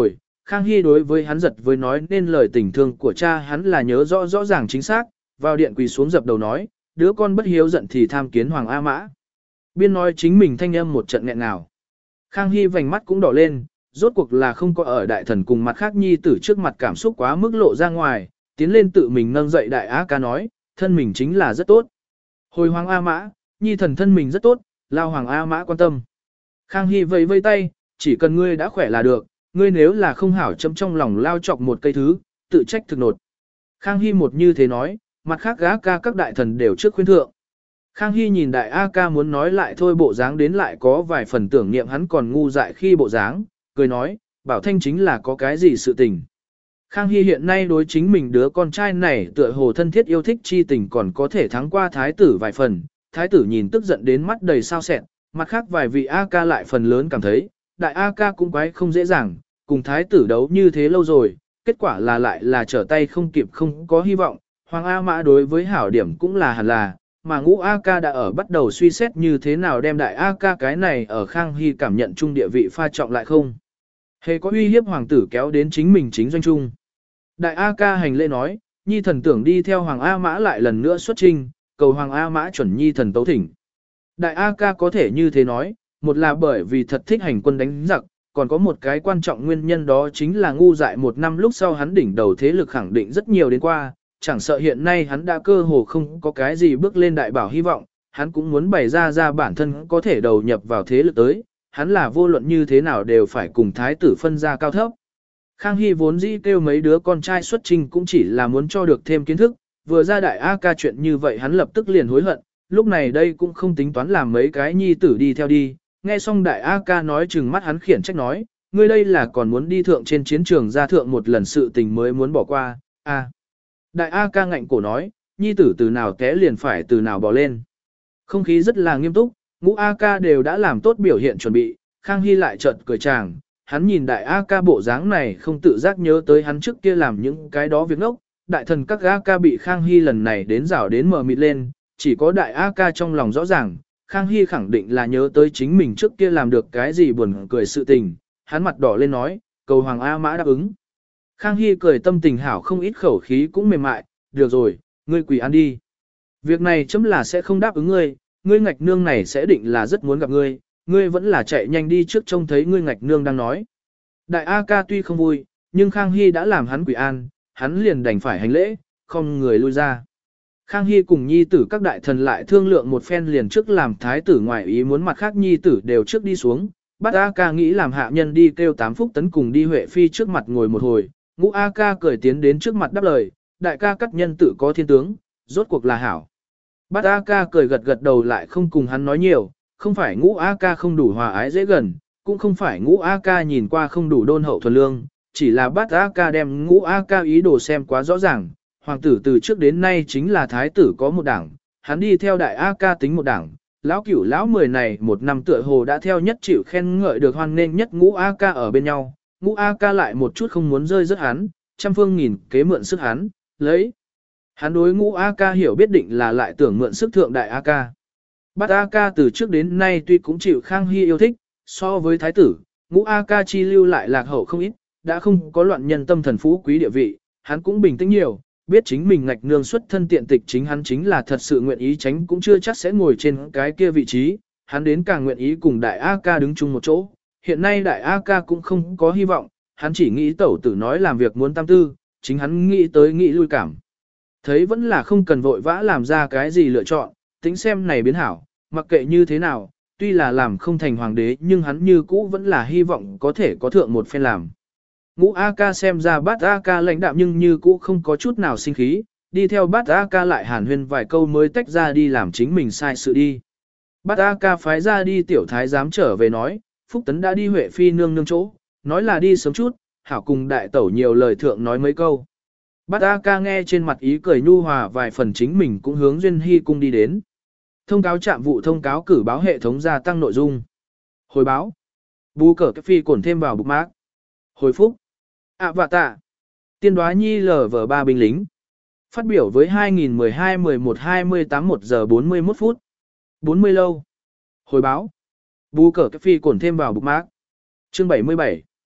Khang Hy đối với hắn giật với nói nên lời tình thương của cha hắn là nhớ rõ rõ ràng chính xác, vào điện quỳ xuống dập đầu nói, đứa con bất hiếu giận thì tham kiến Hoàng A Mã. Biên nói chính mình thanh âm một trận nghẹn nào. Khang Hy vành mắt cũng đỏ lên, rốt cuộc là không có ở đại thần cùng mặt khác nhi tử trước mặt cảm xúc quá mức lộ ra ngoài, tiến lên tự mình nâng dậy đại A ca nói, thân mình chính là rất tốt. Hồi Hoàng A Mã, nhi thần thân mình rất tốt, lao Hoàng A Mã quan tâm. Khang Hy vẫy vây tay, chỉ cần ngươi đã khỏe là được, ngươi nếu là không hảo chấm trong lòng lao chọc một cây thứ, tự trách thực nột. Khang Hy một như thế nói, mặt khác gã ca các đại thần đều trước khuyên thượng. Khang Hy nhìn đại A ca muốn nói lại thôi bộ dáng đến lại có vài phần tưởng niệm hắn còn ngu dại khi bộ dáng, cười nói, bảo thanh chính là có cái gì sự tình. Khang Hy hiện nay đối chính mình đứa con trai này tựa hồ thân thiết yêu thích chi tình còn có thể thắng qua thái tử vài phần, thái tử nhìn tức giận đến mắt đầy sao sẹn, mặt khác vài vị A ca lại phần lớn cảm thấy, đại A ca cũng quái không dễ dàng, cùng thái tử đấu như thế lâu rồi, kết quả là lại là trở tay không kịp không có hy vọng, Hoàng A Mã đối với hảo điểm cũng là hẳn là, mà ngũ A ca đã ở bắt đầu suy xét như thế nào đem đại A ca cái này ở Khang Hy cảm nhận chung địa vị pha trọng lại không. Hề có uy hiếp hoàng tử kéo đến chính mình chính doanh chung. Đại A ca hành lễ nói, nhi thần tưởng đi theo Hoàng A Mã lại lần nữa xuất trinh, cầu Hoàng A Mã chuẩn nhi thần tấu thỉnh. Đại A ca có thể như thế nói, một là bởi vì thật thích hành quân đánh giặc, còn có một cái quan trọng nguyên nhân đó chính là ngu dại một năm lúc sau hắn đỉnh đầu thế lực khẳng định rất nhiều đến qua, chẳng sợ hiện nay hắn đã cơ hồ không có cái gì bước lên đại bảo hy vọng, hắn cũng muốn bày ra ra bản thân có thể đầu nhập vào thế lực tới, hắn là vô luận như thế nào đều phải cùng thái tử phân ra cao thấp. Khang Hy vốn dĩ kêu mấy đứa con trai xuất trình cũng chỉ là muốn cho được thêm kiến thức, vừa ra đại A ca chuyện như vậy hắn lập tức liền hối hận, lúc này đây cũng không tính toán làm mấy cái nhi tử đi theo đi, nghe xong đại A ca nói chừng mắt hắn khiển trách nói, ngươi đây là còn muốn đi thượng trên chiến trường ra thượng một lần sự tình mới muốn bỏ qua, a. Đại A ca ngạnh cổ nói, nhi tử từ nào té liền phải từ nào bò lên. Không khí rất là nghiêm túc, ngũ A ca đều đã làm tốt biểu hiện chuẩn bị, Khang Hy lại chợt cười chàng, hắn nhìn đại A ca bộ dáng này không tự giác nhớ tới hắn trước kia làm những cái đó việc ngốc, đại thần các A ca bị Khang Hy lần này đến rảo đến mờ mịt lên, chỉ có đại A ca trong lòng rõ ràng, Khang Hy khẳng định là nhớ tới chính mình trước kia làm được cái gì buồn cười sự tình, hắn mặt đỏ lên nói, cầu Hoàng A Mã đáp ứng. Khang Hy cười tâm tình hảo không ít khẩu khí cũng mềm mại, được rồi, ngươi quỳ ăn đi. Việc này chấm là sẽ không đáp ứng ngươi, ngươi ngạch nương này sẽ định là rất muốn gặp ngươi, ngươi vẫn là chạy nhanh đi trước trông thấy ngươi ngạch nương đang nói. Đại A ca tuy không vui, nhưng Khang Hy đã làm hắn quỳ an, hắn liền đành phải hành lễ, không người lui ra. Khang Hy cùng nhi tử các đại thần lại thương lượng một phen liền trước làm thái tử ngoại ý muốn mặt khác nhi tử đều trước đi xuống, bắt A ca nghĩ làm hạ nhân đi kêu tám phúc tấn cùng đi Huệ Phi trước mặt ngồi một hồi, ngũ A ca cười tiến đến trước mặt đáp lời, đại ca cắt nhân tử có thiên tướng, rốt cuộc là hảo. Bắt A ca cười gật gật đầu lại không cùng hắn nói nhiều, không phải ngũ A ca không đủ hòa ái dễ gần, cũng không phải ngũ A ca nhìn qua không đủ đôn hậu thuần lương, chỉ là bắt A ca đem ngũ A ca ý đồ xem quá rõ ràng. Hoàng tử từ trước đến nay chính là thái tử có một đảng, hắn đi theo đại A ca tính một đảng, lão cửu lão mười này một năm tựa hồ đã theo nhất chịu khen ngợi được hoan nghênh nhất ngũ A ca ở bên nhau, ngũ A ca lại một chút không muốn rơi rớt hắn, trăm phương nghìn kế mượn sức hắn, lấy. Hắn đối ngũ A ca hiểu biết định là lại tưởng mượn sức thượng đại A ca. Bát A ca từ trước đến nay tuy cũng chịu Khang Hy yêu thích, so với thái tử, ngũ A ca chi lưu lại lạc hậu không ít, đã không có loạn nhân tâm thần phú quý địa vị, hắn cũng bình tĩnh nhiều. Biết chính mình ngạch nương xuất thân tiện tịch chính hắn chính là thật sự nguyện ý tránh cũng chưa chắc sẽ ngồi trên cái kia vị trí, hắn đến càng nguyện ý cùng đại A ca đứng chung một chỗ. Hiện nay đại A ca cũng không có hy vọng, hắn chỉ nghĩ tẩu tử nói làm việc muốn tam tư, chính hắn nghĩ tới nghĩ lui cảm. Thấy vẫn là không cần vội vã làm ra cái gì lựa chọn, tính xem này biến hảo, mặc kệ như thế nào, tuy là làm không thành hoàng đế nhưng hắn như cũ vẫn là hy vọng có thể có thượng một phen làm. Ngũ A ca xem ra bát A ca lãnh đạm nhưng như cũ không có chút nào sinh khí, đi theo bát A ca lại hàn huyên vài câu mới tách ra đi làm chính mình sai sự đi. Bát A ca phái ra đi tiểu thái giám trở về nói, Phúc Tấn đã đi Huệ Phi nương nương chỗ, nói là đi sớm chút, hảo cùng đại tẩu nhiều lời thượng nói mấy câu. Bát A ca nghe trên mặt ý cười nhu hòa vài phần chính mình cũng hướng Duyên Hy cung đi đến. Thông cáo trạm vụ thông cáo cử báo hệ thống gia tăng nội dung. Hồi báo. Bù cờ cái phi cổn thêm vào bục mác. Hồi phúc. À vạ tạ. Tiên đoá nhi lờ vờ ba binh lính. Phát biểu với hai nghìn mười hai mười một hai mươi tám một giờ bốn mươi mốt phút. bốn mươi lâu. Hồi báo. Bù cờ cái phi cổn thêm vào bục mác. Chương bảy mươi bảy.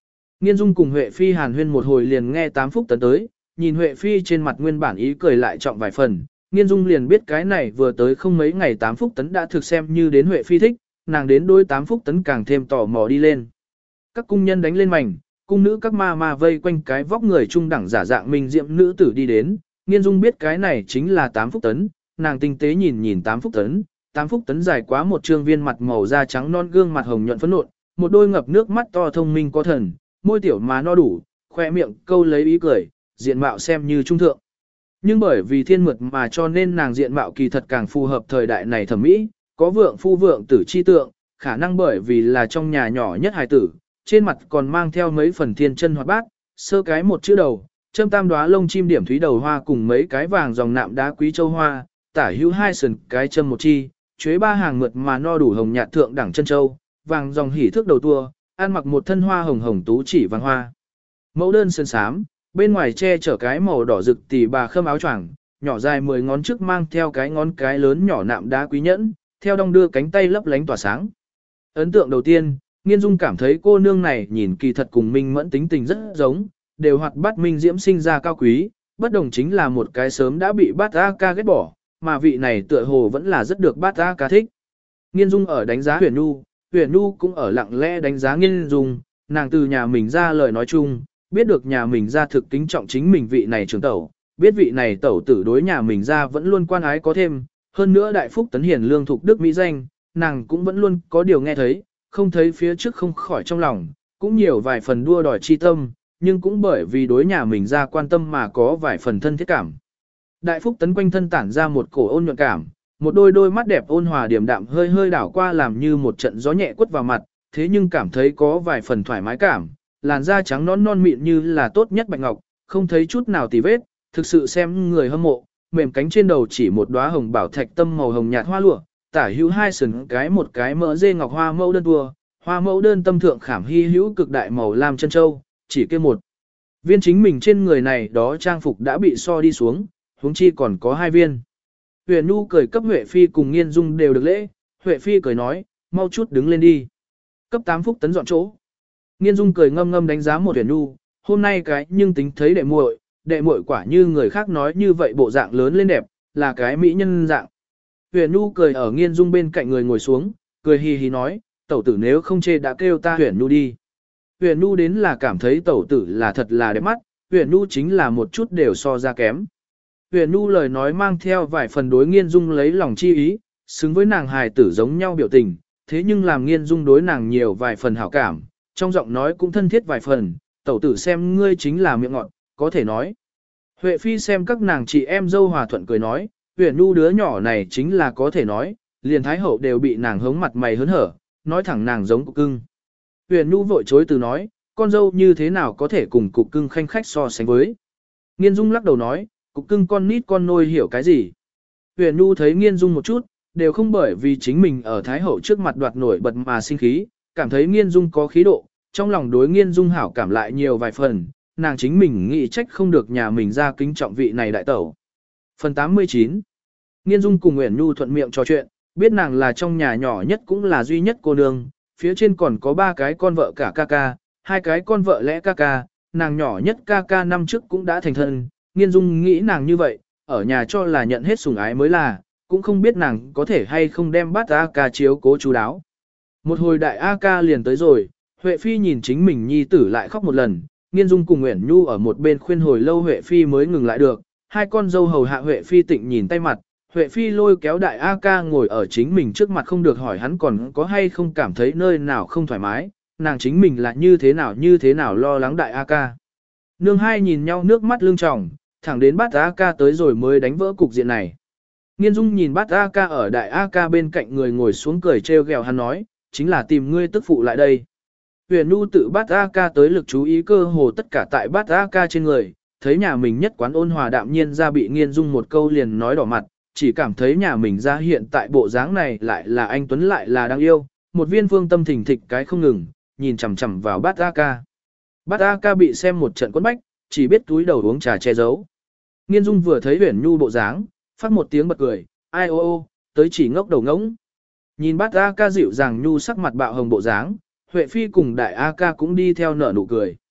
Nghiên Dung cùng Huệ Phi hàn huyên một hồi liền nghe tám phúc tấn tới, nhìn Huệ Phi trên mặt nguyên bản ý cười lại trọng vài phần, Nghiên Dung liền biết cái này vừa tới không mấy ngày tám phúc tấn đã thực xem như đến Huệ Phi thích, nàng đến đôi tám phúc tấn càng thêm tò mò đi lên. Các cung nhân đánh lên mảnh, cung nữ các ma ma vây quanh cái vóc người trung đẳng giả dạng minh diệm nữ tử đi đến, Nghiên Dung biết cái này chính là tám phúc tấn, nàng tinh tế nhìn nhìn tám phúc tấn, tám phúc tấn dài quá một trương viên mặt màu da trắng non gương mặt hồng nhuận phấn nộn, một đôi ngập nước mắt to thông minh có thần, môi tiểu mà no đủ, khoe miệng câu lấy ý cười, diện mạo xem như trung thượng. Nhưng bởi vì thiên mượt mà cho nên nàng diện mạo kỳ thật càng phù hợp thời đại này thẩm mỹ, có vượng phu vượng tử chi tượng, khả năng bởi vì là trong nhà nhỏ nhất hài tử, trên mặt còn mang theo mấy phần thiên chân hoạt bát, sơ cái một chữ đầu, châm tam đóa lông chim điểm thúy đầu hoa cùng mấy cái vàng dòng nạm đá quý châu hoa, tả hữu hai sừng cái châm một chi, chuế ba hàng mượt mà no đủ hồng nhạt thượng đẳng chân châu, vàng dòng hỉ thước đầu tua, ăn mặc một thân hoa hồng hồng tú chỉ vàng hoa. Mẫu đơn sơn sám, bên ngoài che chở cái màu đỏ rực tỉ bà khâm áo choàng, nhỏ dài mười ngón trước mang theo cái ngón cái lớn nhỏ nạm đá quý nhẫn, theo đong đưa cánh tay lấp lánh tỏa sáng. Ấn tượng đầu tiên, Nghiên Dung cảm thấy cô nương này nhìn kỳ thật cùng Minh Mẫn tính tình rất giống, đều hoạt bát minh diễm sinh ra cao quý, bất đồng chính là một cái sớm đã bị bát A ca ghét bỏ, mà vị này tựa hồ vẫn là rất được bát A ca thích. Nghiên Dung ở đánh giá Huyền Nhu, Huyền Nhu cũng ở lặng lẽ đánh giá Nghiên Dung, nàng từ nhà mình ra lời nói chung, biết được nhà mình ra thực kính trọng chính mình vị này trưởng tẩu, biết vị này tẩu tử đối nhà mình ra vẫn luôn quan ái có thêm, hơn nữa đại phúc tấn hiền lương thục đức mỹ danh, nàng cũng vẫn luôn có điều nghe thấy, không thấy phía trước không khỏi trong lòng, cũng nhiều vài phần đua đòi chi tâm, nhưng cũng bởi vì đối nhà mình ra quan tâm mà có vài phần thân thiết cảm. Đại phúc tấn quanh thân tản ra một cổ ôn nhuận cảm, một đôi đôi mắt đẹp ôn hòa điềm đạm hơi hơi đảo qua làm như một trận gió nhẹ quất vào mặt, thế nhưng cảm thấy có vài phần thoải mái cảm, làn da trắng non non mịn như là tốt nhất bạch ngọc, không thấy chút nào tì vết, thực sự xem người hâm mộ, mềm cánh trên đầu chỉ một đóa hồng bảo thạch tâm màu hồng nhạt hoa lụa, tả hữu hai sừng cái một cái mỡ dê ngọc hoa mẫu đơn tua, hoa mẫu đơn tâm thượng khảm hy hữu cực đại màu lam chân châu, chỉ kia một viên chính mình trên người này đó trang phục đã bị so đi xuống, huống chi còn có hai viên. Huyền Nhu cười cấp Huệ Phi cùng Nghiên Dung đều được lễ, Huệ Phi cười nói, mau chút đứng lên đi. Cấp tám phúc tấn dọn chỗ. Nghiên Dung cười ngâm ngâm đánh giá một Huyền Nhu, hôm nay cái nhưng tính thấy đệ muội, đệ muội quả như người khác nói như vậy bộ dạng lớn lên đẹp, là cái mỹ nhân dạng. Huyền Nhu cười ở Nghiên Dung bên cạnh người ngồi xuống, cười hì hì nói, tẩu tử nếu không chê đã kêu ta Huyền Nhu đi. Huyền Nhu đến là cảm thấy tẩu tử là thật là đẹp mắt, Huyền Nhu chính là một chút đều so ra kém. Huyền Nhu lời nói mang theo vài phần đối Nghiên Dung lấy lòng chi ý, xứng với nàng hài tử giống nhau biểu tình, thế nhưng làm Nghiên Dung đối nàng nhiều vài phần hảo cảm, trong giọng nói cũng thân thiết vài phần, tẩu tử xem ngươi chính là miệng ngọt, có thể nói. Huệ Phi xem các nàng chị em dâu hòa thuận cười nói, Huyền Nhu đứa nhỏ này chính là có thể nói, liền Thái Hậu đều bị nàng hống mặt mày hớn hở, nói thẳng nàng giống cục cưng. Huyền Nhu vội chối từ nói, con dâu như thế nào có thể cùng cục cưng khanh khách so sánh với. Nghiên Dung lắc đầu nói, cục cưng con nít con nôi hiểu cái gì. Huyền Nhu thấy Nghiên Dung một chút, đều không bởi vì chính mình ở Thái Hậu trước mặt đoạt nổi bật mà sinh khí, cảm thấy Nghiên Dung có khí độ, trong lòng đối Nghiên Dung hảo cảm lại nhiều vài phần, nàng chính mình nghĩ trách không được nhà mình ra kính trọng vị này đại tẩu. Phần tám mươi chín. Nghiên Dung cùng Uyển Nhu thuận miệng trò chuyện, biết nàng là trong nhà nhỏ nhất cũng là duy nhất cô nương, phía trên còn có ba cái con vợ cả ca ca, hai cái con vợ lẽ ca ca, nàng nhỏ nhất ca ca năm trước cũng đã thành thân, Nghiên Dung nghĩ nàng như vậy, ở nhà cho là nhận hết sủng ái mới là, cũng không biết nàng có thể hay không đem bát A ca chiếu cố chú đáo. Một hồi đại A ca liền tới rồi, Huệ Phi nhìn chính mình nhi tử lại khóc một lần, Nghiên Dung cùng Uyển Nhu ở một bên khuyên hồi lâu Huệ Phi mới ngừng lại được, hai con dâu hầu hạ Huệ Phi tịnh nhìn tay mặt, Huệ Phi lôi kéo đại A ca ngồi ở chính mình trước mặt không được hỏi hắn còn có hay không cảm thấy nơi nào không thoải mái, nàng chính mình là như thế nào như thế nào lo lắng đại A ca. Nương hai nhìn nhau nước mắt lưng tròng, thẳng đến bát A ca tới rồi mới đánh vỡ cục diện này. Nghiên Dung nhìn bát A ca ở đại A ca bên cạnh người ngồi xuống cười trêu ghẹo hắn nói, chính là tìm ngươi tức phụ lại đây. Huyền Nhu tự bát A ca tới lực chú ý cơ hồ tất cả tại bát A ca trên người, thấy nhà mình nhất quán ôn hòa đạm nhiên ra bị Nghiên Dung một câu liền nói đỏ mặt, chỉ cảm thấy nhà mình ra hiện tại bộ dáng này lại là anh Tuấn lại là đáng yêu, một viên phương tâm thỉnh thịch cái không ngừng, nhìn chằm chằm vào bát A ca. Bát A ca bị xem một trận quấn bách, chỉ biết túi đầu uống trà che giấu. Nghiên Dung vừa thấy Huyền Nhu bộ dáng, phát một tiếng bật cười, ai ô ô, tới chỉ ngốc đầu ngỗng. Nhìn bát A ca dịu dàng Nhu sắc mặt bạo hồng bộ dáng, Huệ Phi cùng đại A ca cũng đi theo nở nụ cười.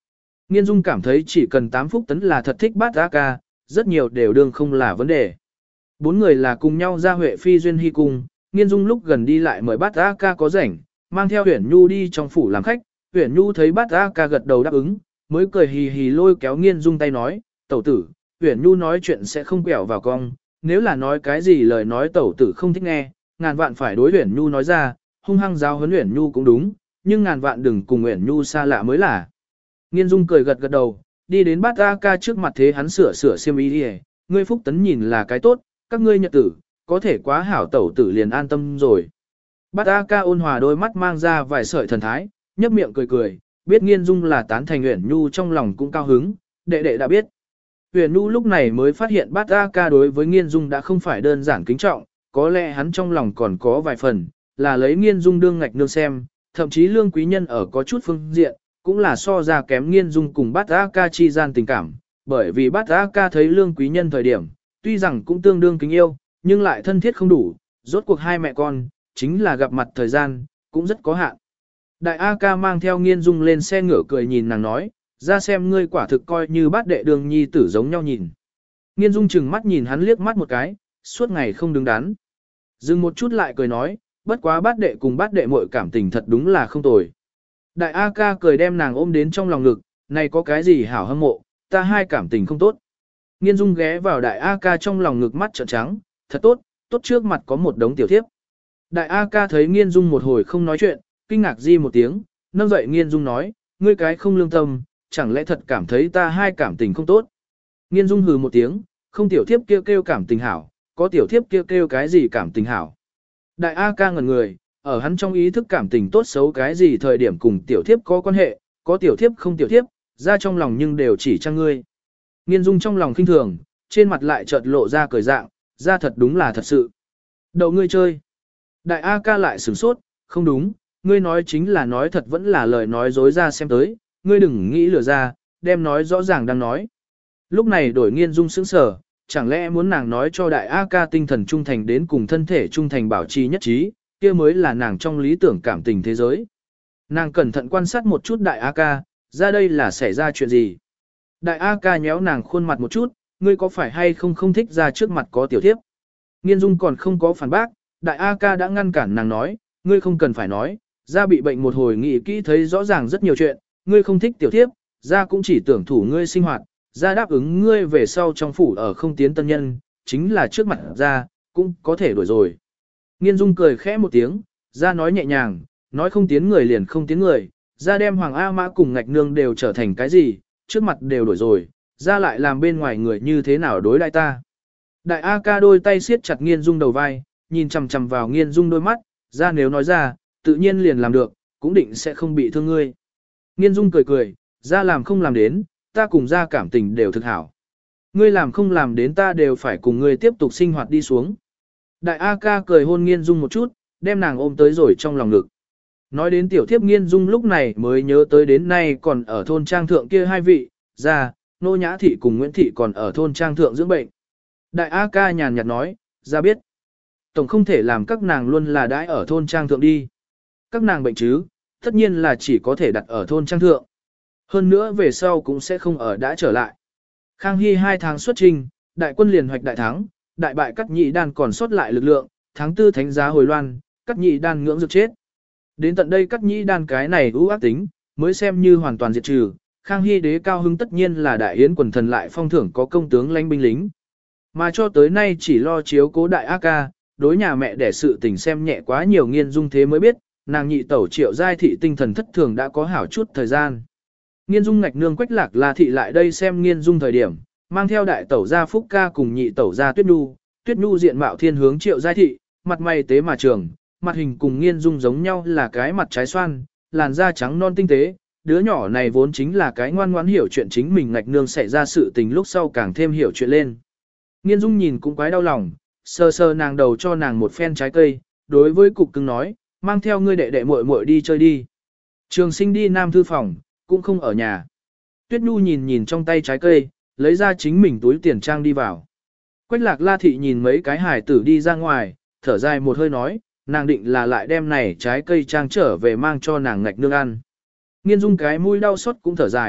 Nghiên Dung cảm thấy chỉ cần tám phúc tấn là thật thích bát A ca, rất nhiều đều đương không là vấn đề. Bốn người là cùng nhau ra Huệ Phi duyên hy cung, Nghiên Dung lúc gần đi lại mời bát A ca có rảnh, mang theo Uyển Nhu đi trong phủ làm khách. Uyển Nhu thấy bát A ca gật đầu đáp ứng, mới cười hì hì lôi kéo Nghiên Dung tay nói, tẩu tử, Uyển Nhu nói chuyện sẽ không quẹo vào cong, nếu là nói cái gì lời nói tẩu tử không thích nghe, ngàn vạn phải đối Uyển Nhu nói ra, hung hăng giáo huấn Uyển Nhu cũng đúng, nhưng ngàn vạn đừng cùng Uyển Nhu xa lạ mới là. Nghiên Dung cười gật gật đầu, đi đến bát A ca trước mặt thế hắn sửa sửa xiêm y đi, ngươi phúc tấn nhìn là cái tốt, các ngươi nhật tử, có thể quá hảo tẩu tử liền an tâm rồi. Bát A ca ôn hòa đôi mắt mang ra vài sợi thần thái, nhấp miệng cười cười, biết Nghiên Dung là tán thành Uyển Nhu trong lòng cũng cao hứng, đệ đệ đã biết. Uyển Nhu lúc này mới phát hiện bát A ca đối với Nghiên Dung đã không phải đơn giản kính trọng, có lẽ hắn trong lòng còn có vài phần, là lấy Nghiên Dung đương ngạch nương xem, thậm chí Lương Quý Nhân ở có chút phương diện, cũng là so ra kém Nghiên Dung cùng bát A ca chi gian tình cảm, bởi vì bát A ca thấy Lương Quý Nhân thời điểm, tuy rằng cũng tương đương kính yêu, nhưng lại thân thiết không đủ, rốt cuộc hai mẹ con, chính là gặp mặt thời gian, cũng rất có hạn. Đại A ca mang theo Nghiên Dung lên xe ngựa cười nhìn nàng nói, ra xem ngươi quả thực coi như bát đệ đường nhi tử giống nhau nhìn. Nghiên Dung chừng mắt nhìn hắn liếc mắt một cái, suốt ngày không đứng đắn. Dừng một chút lại cười nói, bất quá bát đệ cùng bát đệ muội cảm tình thật đúng là không tồi. Đại A ca cười đem nàng ôm đến trong lòng ngực, này có cái gì hảo hâm mộ, ta hai cảm tình không tốt. Nghiên Dung ghé vào đại A ca trong lòng ngực mắt trợn trắng, thật tốt, tốt trước mặt có một đống tiểu thiếp. Đại A ca thấy Nghiên Dung một hồi không nói chuyện, kinh ngạc di một tiếng, nâng dậy Nghiên Dung nói, ngươi cái không lương tâm, chẳng lẽ thật cảm thấy ta hai cảm tình không tốt. Nghiên Dung hừ một tiếng, không tiểu thiếp kêu kêu cảm tình hảo, có tiểu thiếp kêu kêu cái gì cảm tình hảo. Đại A ca ngẩn người, ở hắn trong ý thức cảm tình tốt xấu cái gì thời điểm cùng tiểu thiếp có quan hệ, có tiểu thiếp không tiểu thiếp, ra trong lòng nhưng đều chỉ cho ngươi. Nghiên Dung trong lòng khinh thường, trên mặt lại chợt lộ ra cười dạng, ra thật đúng là thật sự. Đậu ngươi chơi. Đại A ca lại sửng sốt, không đúng, ngươi nói chính là nói thật vẫn là lời nói dối ra xem tới, ngươi đừng nghĩ lừa ra, đem nói rõ ràng đang nói. Lúc này đổi Nghiên Dung sững sờ, chẳng lẽ muốn nàng nói cho đại A ca tinh thần trung thành đến cùng thân thể trung thành bảo trì nhất trí, kia mới là nàng trong lý tưởng cảm tình thế giới. Nàng cẩn thận quan sát một chút đại A ca, ra đây là xảy ra chuyện gì. Đại A ca nhéo nàng khuôn mặt một chút, ngươi có phải hay không không thích ra trước mặt có tiểu thiếp. Nghiên Dung còn không có phản bác, đại A ca đã ngăn cản nàng nói, ngươi không cần phải nói, ra bị bệnh một hồi nghĩ kỹ thấy rõ ràng rất nhiều chuyện, ngươi không thích tiểu thiếp, ra cũng chỉ tưởng thủ ngươi sinh hoạt, ra đáp ứng ngươi về sau trong phủ ở không tiến tân nhân, chính là trước mặt ra, cũng có thể đổi rồi. Nghiên Dung cười khẽ một tiếng, ra nói nhẹ nhàng, nói không tiến người liền không tiến người, ra đem Hoàng A Mã cùng ngạch nương đều trở thành cái gì, trước mặt đều đổi rồi, ra lại làm bên ngoài người như thế nào đối đãi ta. Đại A ca đôi tay siết chặt Nghiên Dung đầu vai, nhìn chằm chằm vào Nghiên Dung đôi mắt, ra nếu nói ra, tự nhiên liền làm được, cũng định sẽ không bị thương ngươi. Nghiên Dung cười cười, ra làm không làm đến, ta cùng ra cảm tình đều thực hảo. Ngươi làm không làm đến ta đều phải cùng ngươi tiếp tục sinh hoạt đi xuống. Đại A ca cười hôn Nghiên Dung một chút, đem nàng ôm tới rồi trong lòng ngực. Nói đến tiểu thiếp Nghiên Dung lúc này mới nhớ tới đến nay còn ở thôn trang thượng kia hai vị, ra, Nô Nhã Thị cùng Nguyễn Thị còn ở thôn trang thượng dưỡng bệnh. Đại A ca nhàn nhạt nói, ra biết. Tổng không thể làm các nàng luôn là đãi ở thôn trang thượng đi. Các nàng bệnh chứ, tất nhiên là chỉ có thể đặt ở thôn trang thượng. Hơn nữa về sau cũng sẽ không ở đã trở lại. Khang Hy hai tháng xuất trình, đại quân liền hoạch đại thắng, đại bại Cắt Nhị Đan còn sót lại lực lượng, tháng tư thánh giá hồi loan, Cắt Nhị Đan ngưỡng rực chết. Đến tận đây Cắt Nhị Đan cái này ưu ác tính, mới xem như hoàn toàn diệt trừ. Khang Hy đế cao hứng tất nhiên là đại yến quần thần lại phong thưởng có công tướng lãnh binh lính. Mà cho tới nay chỉ lo chiếu cố đại A ca, đối nhà mẹ để sự tình xem nhẹ quá nhiều Nghiên Dung thế mới biết, nàng nhị tẩu Triệu Giai Thị tinh thần thất thường đã có hảo chút thời gian. Nghiên Dung ngạch nương Quách Lạc La Thị lại đây xem Nghiên Dung thời điểm, mang theo đại tẩu gia Phúc ca cùng nhị tẩu gia Tuyết Nhu, Tuyết Nhu diện mạo thiên hướng Triệu Giai Thị, mặt mày tế mà trường, mặt hình cùng Nghiên Dung giống nhau là cái mặt trái xoan, làn da trắng non tinh tế, đứa nhỏ này vốn chính là cái ngoan ngoãn hiểu chuyện chính mình ngạch nương xảy ra sự tình lúc sau càng thêm hiểu chuyện lên. Nghiên Dung nhìn cũng quái đau lòng, sờ sờ nàng đầu cho nàng một phen trái cây, đối với cục cưng nói, mang theo ngươi đệ đệ muội muội đi chơi đi. Trường Sinh đi Nam thư phòng, cũng không ở nhà. Tuyết Nhu nhìn nhìn trong tay trái cây, lấy ra chính mình túi tiền trang đi vào. Quách Lạc La Thị nhìn mấy cái hài tử đi ra ngoài, thở dài một hơi nói, nàng định là lại đem này trái cây trang trở về mang cho nàng ngạch nương ăn. Nghiên Dung cái mũi đau xót cũng thở dài,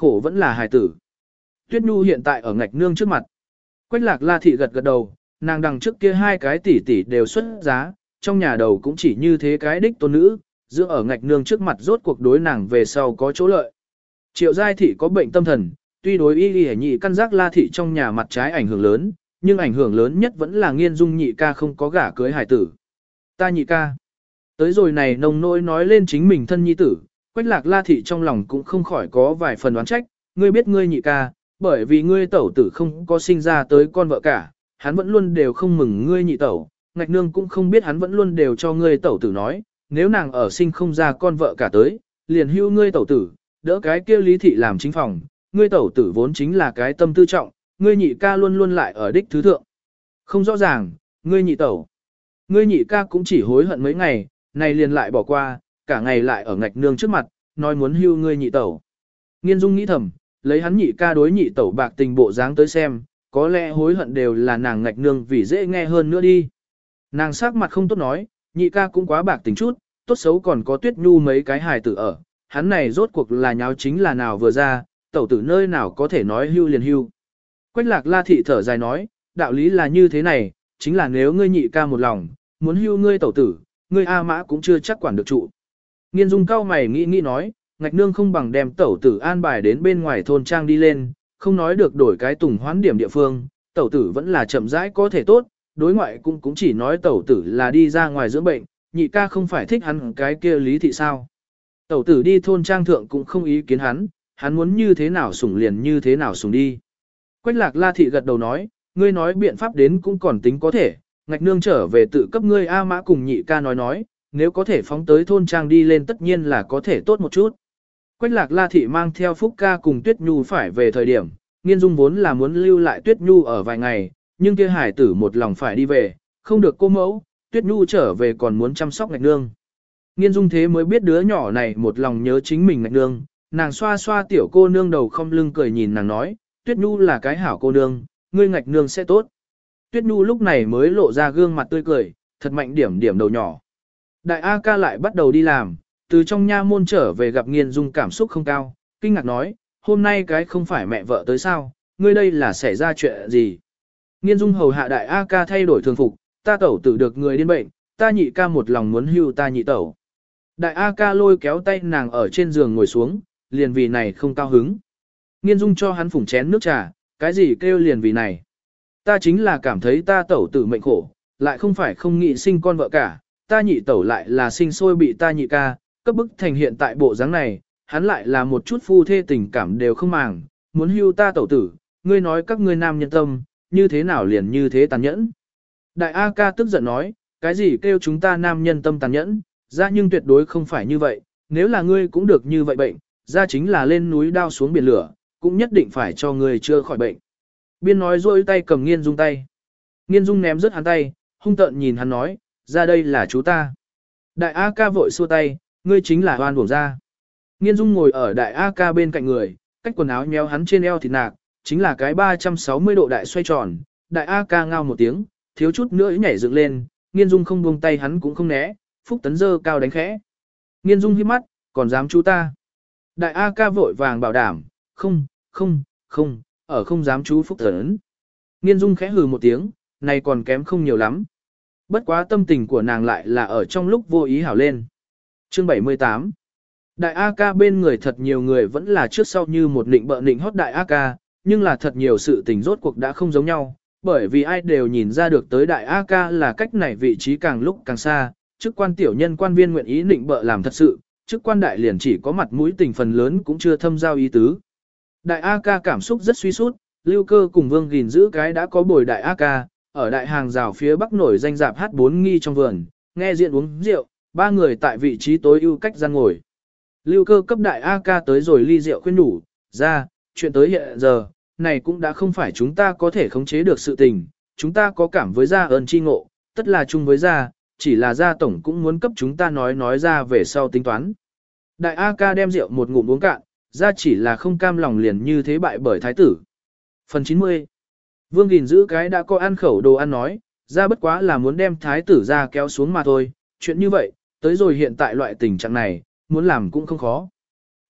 khổ vẫn là hài tử. Tuyết Nhu hiện tại ở ngạch nương trước mặt. Quách lạc la thị gật gật đầu, nàng đằng trước kia hai cái tỷ tỷ đều xuất giá, trong nhà đầu cũng chỉ như thế cái đích tôn nữ, dưỡng ở ngạch nương trước mặt rốt cuộc đối nàng về sau có chỗ lợi. Triệu giai thị có bệnh tâm thần, tuy đối y y nhị căn giác la thị trong nhà mặt trái ảnh hưởng lớn, nhưng ảnh hưởng lớn nhất vẫn là Nghiên Dung nhị ca không có gả cưới hải tử. Ta nhị ca. Tới rồi này nồng nỗi nói lên chính mình thân nhi tử, Quách lạc la thị trong lòng cũng không khỏi có vài phần oán trách, ngươi biết ngươi nhị ca, bởi vì ngươi tẩu tử không có sinh ra tới con vợ cả, hắn vẫn luôn đều không mừng ngươi nhị tẩu, ngạch nương cũng không biết hắn vẫn luôn đều cho ngươi tẩu tử nói, nếu nàng ở sinh không ra con vợ cả tới, liền hưu ngươi tẩu tử, đỡ cái kia lý thị làm chính phòng, ngươi tẩu tử vốn chính là cái tâm tư trọng, ngươi nhị ca luôn luôn lại ở đích thứ thượng. Không rõ ràng, ngươi nhị tẩu, ngươi nhị ca cũng chỉ hối hận mấy ngày, này liền lại bỏ qua, cả ngày lại ở ngạch nương trước mặt, nói muốn hưu ngươi nhị tẩu. Nghiên Dung nghĩ thầm, lấy hắn nhị ca đối nhị tẩu bạc tình bộ dáng tới xem, có lẽ hối hận đều là nàng ngạch nương vì dễ nghe hơn nữa đi. Nàng sắc mặt không tốt nói, nhị ca cũng quá bạc tình chút, tốt xấu còn có Tuyết Nhu mấy cái hài tử ở, hắn này rốt cuộc là nháo chính là nào vừa ra, tẩu tử nơi nào có thể nói hưu liền hưu. Quách lạc la thị thở dài nói, đạo lý là như thế này, chính là nếu ngươi nhị ca một lòng, muốn hưu ngươi tẩu tử, ngươi A Mã cũng chưa chắc quản được trụ. Nghiên Dung cao mày nghĩ nghĩ nói, ngạch nương không bằng đem tẩu tử an bài đến bên ngoài thôn trang đi lên, không nói được đổi cái tùng hoán điểm địa phương, tẩu tử vẫn là chậm rãi có thể tốt, đối ngoại cũng cũng chỉ nói tẩu tử là đi ra ngoài dưỡng bệnh, nhị ca không phải thích hắn cái kia lý thị sao. Tẩu tử đi thôn trang thượng cũng không ý kiến hắn, hắn muốn như thế nào sủng liền như thế nào sủng đi. Quách lạc la thị gật đầu nói, ngươi nói biện pháp đến cũng còn tính có thể, ngạch nương trở về tự cấp ngươi A Mã cùng nhị ca nói nói, nếu có thể phóng tới thôn trang đi lên tất nhiên là có thể tốt một chút. Quách lạc la thị mang theo Phúc ca cùng Tuyết Nhu phải về thời điểm, Nghiên Dung vốn là muốn lưu lại Tuyết Nhu ở vài ngày, nhưng kia hải tử một lòng phải đi về, không được cô mẫu, Tuyết Nhu trở về còn muốn chăm sóc ngạch nương. Nghiên Dung thế mới biết đứa nhỏ này một lòng nhớ chính mình ngạch nương, nàng xoa xoa tiểu cô nương đầu không lưng cười nhìn nàng nói, Tuyết Nhu là cái hảo cô nương, ngươi ngạch nương sẽ tốt. Tuyết Nhu lúc này mới lộ ra gương mặt tươi cười, thật mạnh điểm điểm đầu nhỏ. Đại A ca lại bắt đầu đi làm, từ trong nha môn trở về gặp Nghiên Dung cảm xúc không cao, kinh ngạc nói, hôm nay cái không phải mẹ vợ tới sao, ngươi đây là xảy ra chuyện gì? Nghiên Dung hầu hạ đại A ca thay đổi thường phục, ta tẩu tử được người điên bệnh, ta nhị ca một lòng muốn hưu ta nhị tẩu. Đại A ca lôi kéo tay nàng ở trên giường ngồi xuống, liền vì này không cao hứng. Nghiên Dung cho hắn phủng chén nước trà, cái gì kêu liền vì này? Ta chính là cảm thấy ta tẩu tử mệnh khổ, lại không phải không nghĩ sinh con vợ cả, ta nhị tẩu lại là sinh sôi bị ta nhị ca, cấp bức thành hiện tại bộ dáng này, hắn lại là một chút phu thê tình cảm đều không màng, muốn hưu ta tẩu tử, ngươi nói các ngươi nam nhân tâm, như thế nào liền như thế tàn nhẫn. Đại A ca tức giận nói, cái gì kêu chúng ta nam nhân tâm tàn nhẫn, ra nhưng tuyệt đối không phải như vậy, nếu là ngươi cũng được như vậy bệnh, ra chính là lên núi đao xuống biển lửa, cũng nhất định phải cho ngươi chưa khỏi bệnh. Biên nói rôi tay cầm Nghiên Dung tay. Nghiên Dung ném rớt hắn tay, hung tợn nhìn hắn nói, ra đây là chú ta. Đại A ca vội xua tay, ngươi chính là oan uổng ra. Nghiên Dung ngồi ở đại A ca bên cạnh người, cách quần áo nhéo hắn trên eo thịt nạc, chính là cái ba trăm sáu mươi độ đại xoay tròn. Đại A ca ngao một tiếng, thiếu chút nữa nhảy dựng lên, Nghiên Dung không buông tay hắn cũng không né, Phúc Tấn dơ cao đánh khẽ. Nghiên Dung hít mắt, còn dám chú ta. Đại A ca vội vàng bảo đảm, không, không, không, ở không dám chú Phúc Tấn. Nghiên Dung khẽ hừ một tiếng, này còn kém không nhiều lắm. Bất quá tâm tình của nàng lại là ở trong lúc vô ý hảo lên. Chương bảy mươi tám. Đại A ca bên người thật nhiều người vẫn là trước sau như một nịnh bợ nịnh hót đại A ca, nhưng là thật nhiều sự tình rốt cuộc đã không giống nhau, bởi vì ai đều nhìn ra được tới đại A ca là cách này vị trí càng lúc càng xa, chức quan tiểu nhân quan viên nguyện ý nịnh bợ làm thật sự, chức quan đại liền chỉ có mặt mũi tình phần lớn cũng chưa thâm giao ý tứ. Đại A ca cảm xúc rất suy sút, Lưu Cơ cùng Vương Gìn giữ cái đã có bồi đại A ca, ở đại hàng rào phía bắc nổi danh dạp hát bốn nghi trong vườn, nghe diện uống rượu, ba người tại vị trí tối ưu cách gian ngồi. Lưu Cơ cấp đại A ca tới rồi ly rượu khuyên nhủ, ra, chuyện tới hiện giờ, này cũng đã không phải chúng ta có thể khống chế được sự tình, chúng ta có cảm với gia ơn chi ngộ, tất là chung với gia, chỉ là gia tổng cũng muốn cấp chúng ta nói nói ra về sau tính toán. Đại A ca đem rượu một ngụm uống cạn, gia chỉ là không cam lòng liền như thế bại bởi thái tử. Phần chín mươi. Vương Gìn giữ cái đã có ăn khẩu đồ ăn nói, gia bất quá là muốn đem thái tử ra kéo xuống mà thôi, chuyện như vậy, tới rồi hiện tại loại tình trạng này, muốn làm cũng không khó.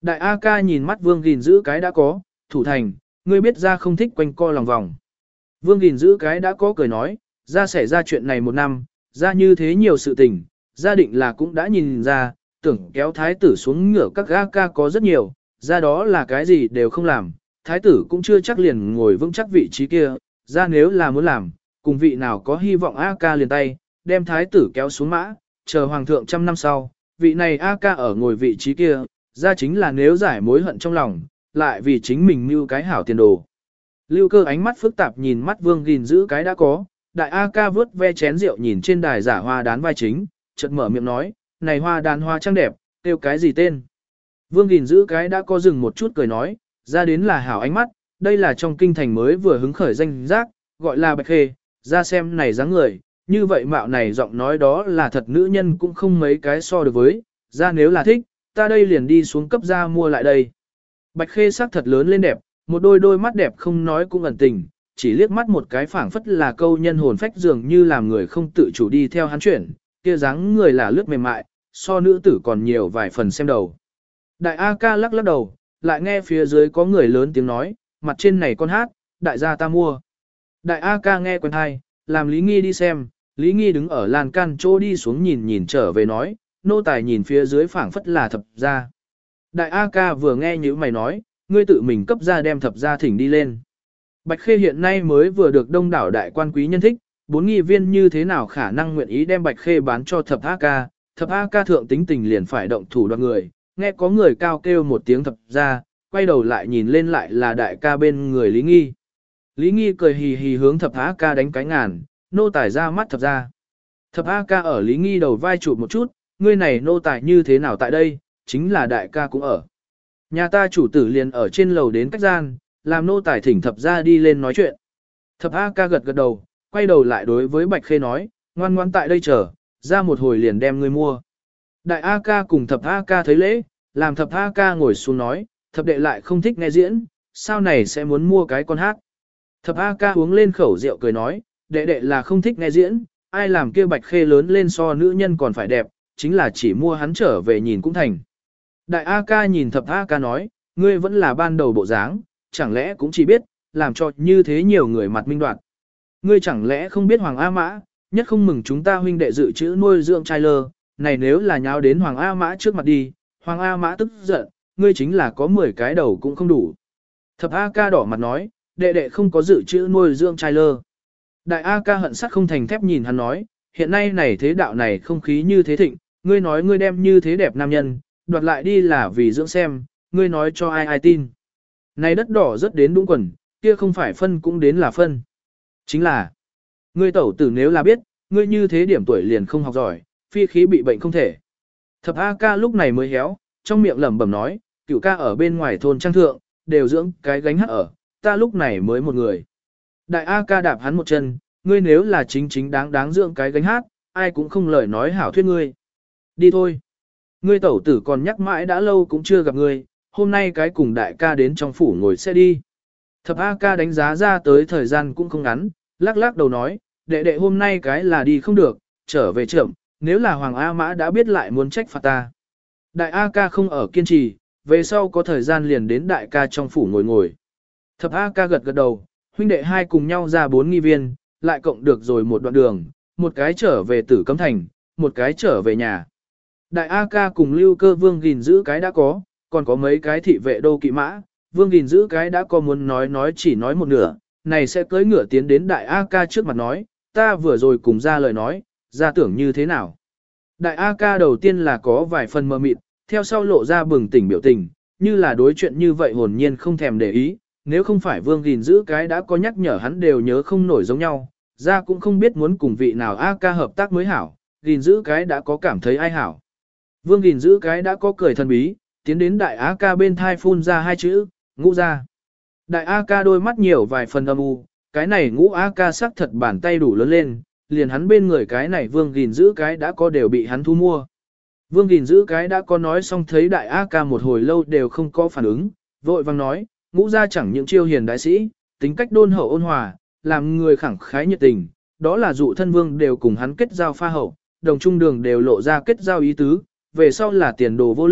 Đại A ca nhìn mắt Vương Gìn giữ cái đã có, thủ thành, ngươi biết ra không thích quanh co lòng vòng. Vương Gìn giữ cái đã có cười nói, ra xảy ra chuyện này một năm, ra như thế nhiều sự tình, gia định là cũng đã nhìn ra, tưởng kéo thái tử xuống ngửa các A ca có rất nhiều, ra đó là cái gì đều không làm, thái tử cũng chưa chắc liền ngồi vững chắc vị trí kia, ra nếu là muốn làm, cùng vị nào có hy vọng A ca liền tay, đem thái tử kéo xuống mã, chờ hoàng thượng trăm năm sau, vị này A ca ở ngồi vị trí kia, ra chính là nếu giải mối hận trong lòng, lại vì chính mình mưu cái hảo tiền đồ. Lưu Cơ ánh mắt phức tạp nhìn mắt Vương Gìn giữ cái đã có, đại A ca vớt ve chén rượu nhìn trên đài giả hoa đán vai chính, chợt mở miệng nói, này hoa đán hoa trang đẹp, tiêu cái gì tên? Vương Gìn giữ cái đã có dừng một chút cười nói, ra đến là hảo ánh mắt, đây là trong kinh thành mới vừa hứng khởi danh giác, gọi là Bạch Khê, ra xem này dáng người, như vậy mạo này giọng nói đó là thật nữ nhân cũng không mấy cái so được với, ra nếu là thích, ta đây liền đi xuống cấp ra mua lại đây. Bạch Khê sắc thật lớn lên đẹp, một đôi đôi mắt đẹp không nói cũng ẩn tình, chỉ liếc mắt một cái phảng phất là câu nhân hồn phách dường như làm người không tự chủ đi theo hắn chuyển, kia dáng người là lướt mềm mại, so nữ tử còn nhiều vài phần xem đầu. Đại A ca lắc lắc đầu, lại nghe phía dưới có người lớn tiếng nói, mặt trên này con hát, đại gia ta mua. Đại A ca nghe quen hay, làm Lý Nghi đi xem, Lý Nghi đứng ở lan can chỗ đi xuống nhìn nhìn trở về nói, nô tài nhìn phía dưới phảng phất là thập gia. Đại A ca vừa nghe như mày nói, ngươi tự mình cấp ra đem thập gia thỉnh đi lên. Bạch Khê hiện nay mới vừa được đông đảo đại quan quý nhân thích, bốn nghi viên như thế nào khả năng nguyện ý đem Bạch Khê bán cho thập A ca, thập A ca thượng tính tình liền phải động thủ đoạt người, nghe có người cao kêu một tiếng thập gia, quay đầu lại nhìn lên lại là đại ca bên người Lý Nghi. Lý Nghi cười hì hì hướng thập A ca đánh cái ngàn, nô tài ra mắt thập gia. Thập A ca ở Lý Nghi đầu vai chụp một chút, ngươi này nô tài như thế nào tại đây, chính là đại ca cũng ở. Nhà ta chủ tử liền ở trên lầu đến cách gian, làm nô tài thỉnh thập gia đi lên nói chuyện. Thập A ca gật gật đầu, quay đầu lại đối với Bạch Khê nói, ngoan ngoan tại đây chờ, ra một hồi liền đem ngươi mua. Đại A ca cùng thập A ca thấy lễ, làm thập A ca ngồi xuống nói, thập đệ lại không thích nghe diễn, sau này sẽ muốn mua cái con hát. Thập A ca uống lên khẩu rượu cười nói, đệ đệ là không thích nghe diễn, ai làm kia Bạch Khê lớn lên so nữ nhân còn phải đẹp, chính là chỉ mua hắn trở về nhìn cũng thành. Đại A ca nhìn thập A ca nói, ngươi vẫn là ban đầu bộ dáng, chẳng lẽ cũng chỉ biết, làm cho như thế nhiều người mặt minh đoạt. Ngươi chẳng lẽ không biết Hoàng A Mã, nhất không mừng chúng ta huynh đệ dự trữ nuôi dưỡng trai lơ, này nếu là nháo đến Hoàng A Mã trước mặt đi, Hoàng A Mã tức giận, ngươi chính là có mười cái đầu cũng không đủ. Thập A ca đỏ mặt nói, đệ đệ không có dự trữ nuôi dưỡng trai lơ. Đại A ca hận sắt không thành thép nhìn hắn nói, hiện nay này thế đạo này không khí như thế thịnh, ngươi nói ngươi đem như thế đẹp nam nhân, đoạt lại đi là vì dưỡng xem, ngươi nói cho ai ai tin. Này đất đỏ rất đến đúng quần, kia không phải phân cũng đến là phân. Chính là, ngươi tẩu tử nếu là biết, ngươi như thế điểm tuổi liền không học giỏi, phi khí bị bệnh không thể. Thập A ca lúc này mới héo, trong miệng lẩm bẩm nói, cửu ca ở bên ngoài thôn trang thượng, đều dưỡng cái gánh hát ở, ta lúc này mới một người. Đại A ca đạp hắn một chân, ngươi nếu là chính chính đáng đáng dưỡng cái gánh hát, ai cũng không lời nói hảo thuyết ngươi. Đi thôi. Ngươi tẩu tử còn nhắc mãi đã lâu cũng chưa gặp ngươi, hôm nay cái cùng đại ca đến trong phủ ngồi xe đi. Thập A ca đánh giá ra tới thời gian cũng không ngắn, lắc lắc đầu nói, đệ đệ hôm nay cái là đi không được, trở về chậm, nếu là Hoàng A Mã đã biết lại muốn trách phạt ta. Đại A ca không ở kiên trì, về sau có thời gian liền đến đại ca trong phủ ngồi ngồi. Thập A ca gật gật đầu, huynh đệ hai cùng nhau ra bốn nghi viên, lại cộng được rồi một đoạn đường, một cái trở về Tử Cấm Thành, một cái trở về nhà. Đại A ca cùng Lưu Cơ Vương gìn giữ cái đã có, còn có mấy cái thị vệ đô kỵ mã, Vương gìn giữ cái đã có muốn nói nói chỉ nói một nửa, này sẽ cưỡi ngựa tiến đến Đại A ca trước mặt nói, ta vừa rồi cùng ra lời nói, ra tưởng như thế nào. Đại A ca đầu tiên là có vài phần mơ mịt, theo sau lộ ra bừng tỉnh biểu tình, như là đối chuyện như vậy hồn nhiên không thèm để ý, nếu không phải Vương gìn giữ cái đã có nhắc nhở hắn đều nhớ không nổi giống nhau, ra cũng không biết muốn cùng vị nào A ca hợp tác mới hảo, gìn giữ cái đã có cảm thấy ai hảo. Vương gìn giữ cái đã có cười thần bí, tiến đến đại A ca bên thai phun ra hai chữ, ngũ ra. Đại A ca đôi mắt nhiều vài phần âm u, cái này ngũ A ca sắc thật bàn tay đủ lớn lên, liền hắn bên người cái này vương gìn giữ cái đã có đều bị hắn thu mua. Vương gìn giữ cái đã có nói xong thấy đại A ca một hồi lâu đều không có phản ứng, vội vang nói, ngũ ra chẳng những chiêu hiền đại sĩ, tính cách đôn hậu ôn hòa, làm người khẳng khái nhiệt tình, đó là dụ thân vương đều cùng hắn kết giao pha hậu, đồng trung đường đều lộ ra kết giao ý tứ, về sau là tiền đồ vô lượng,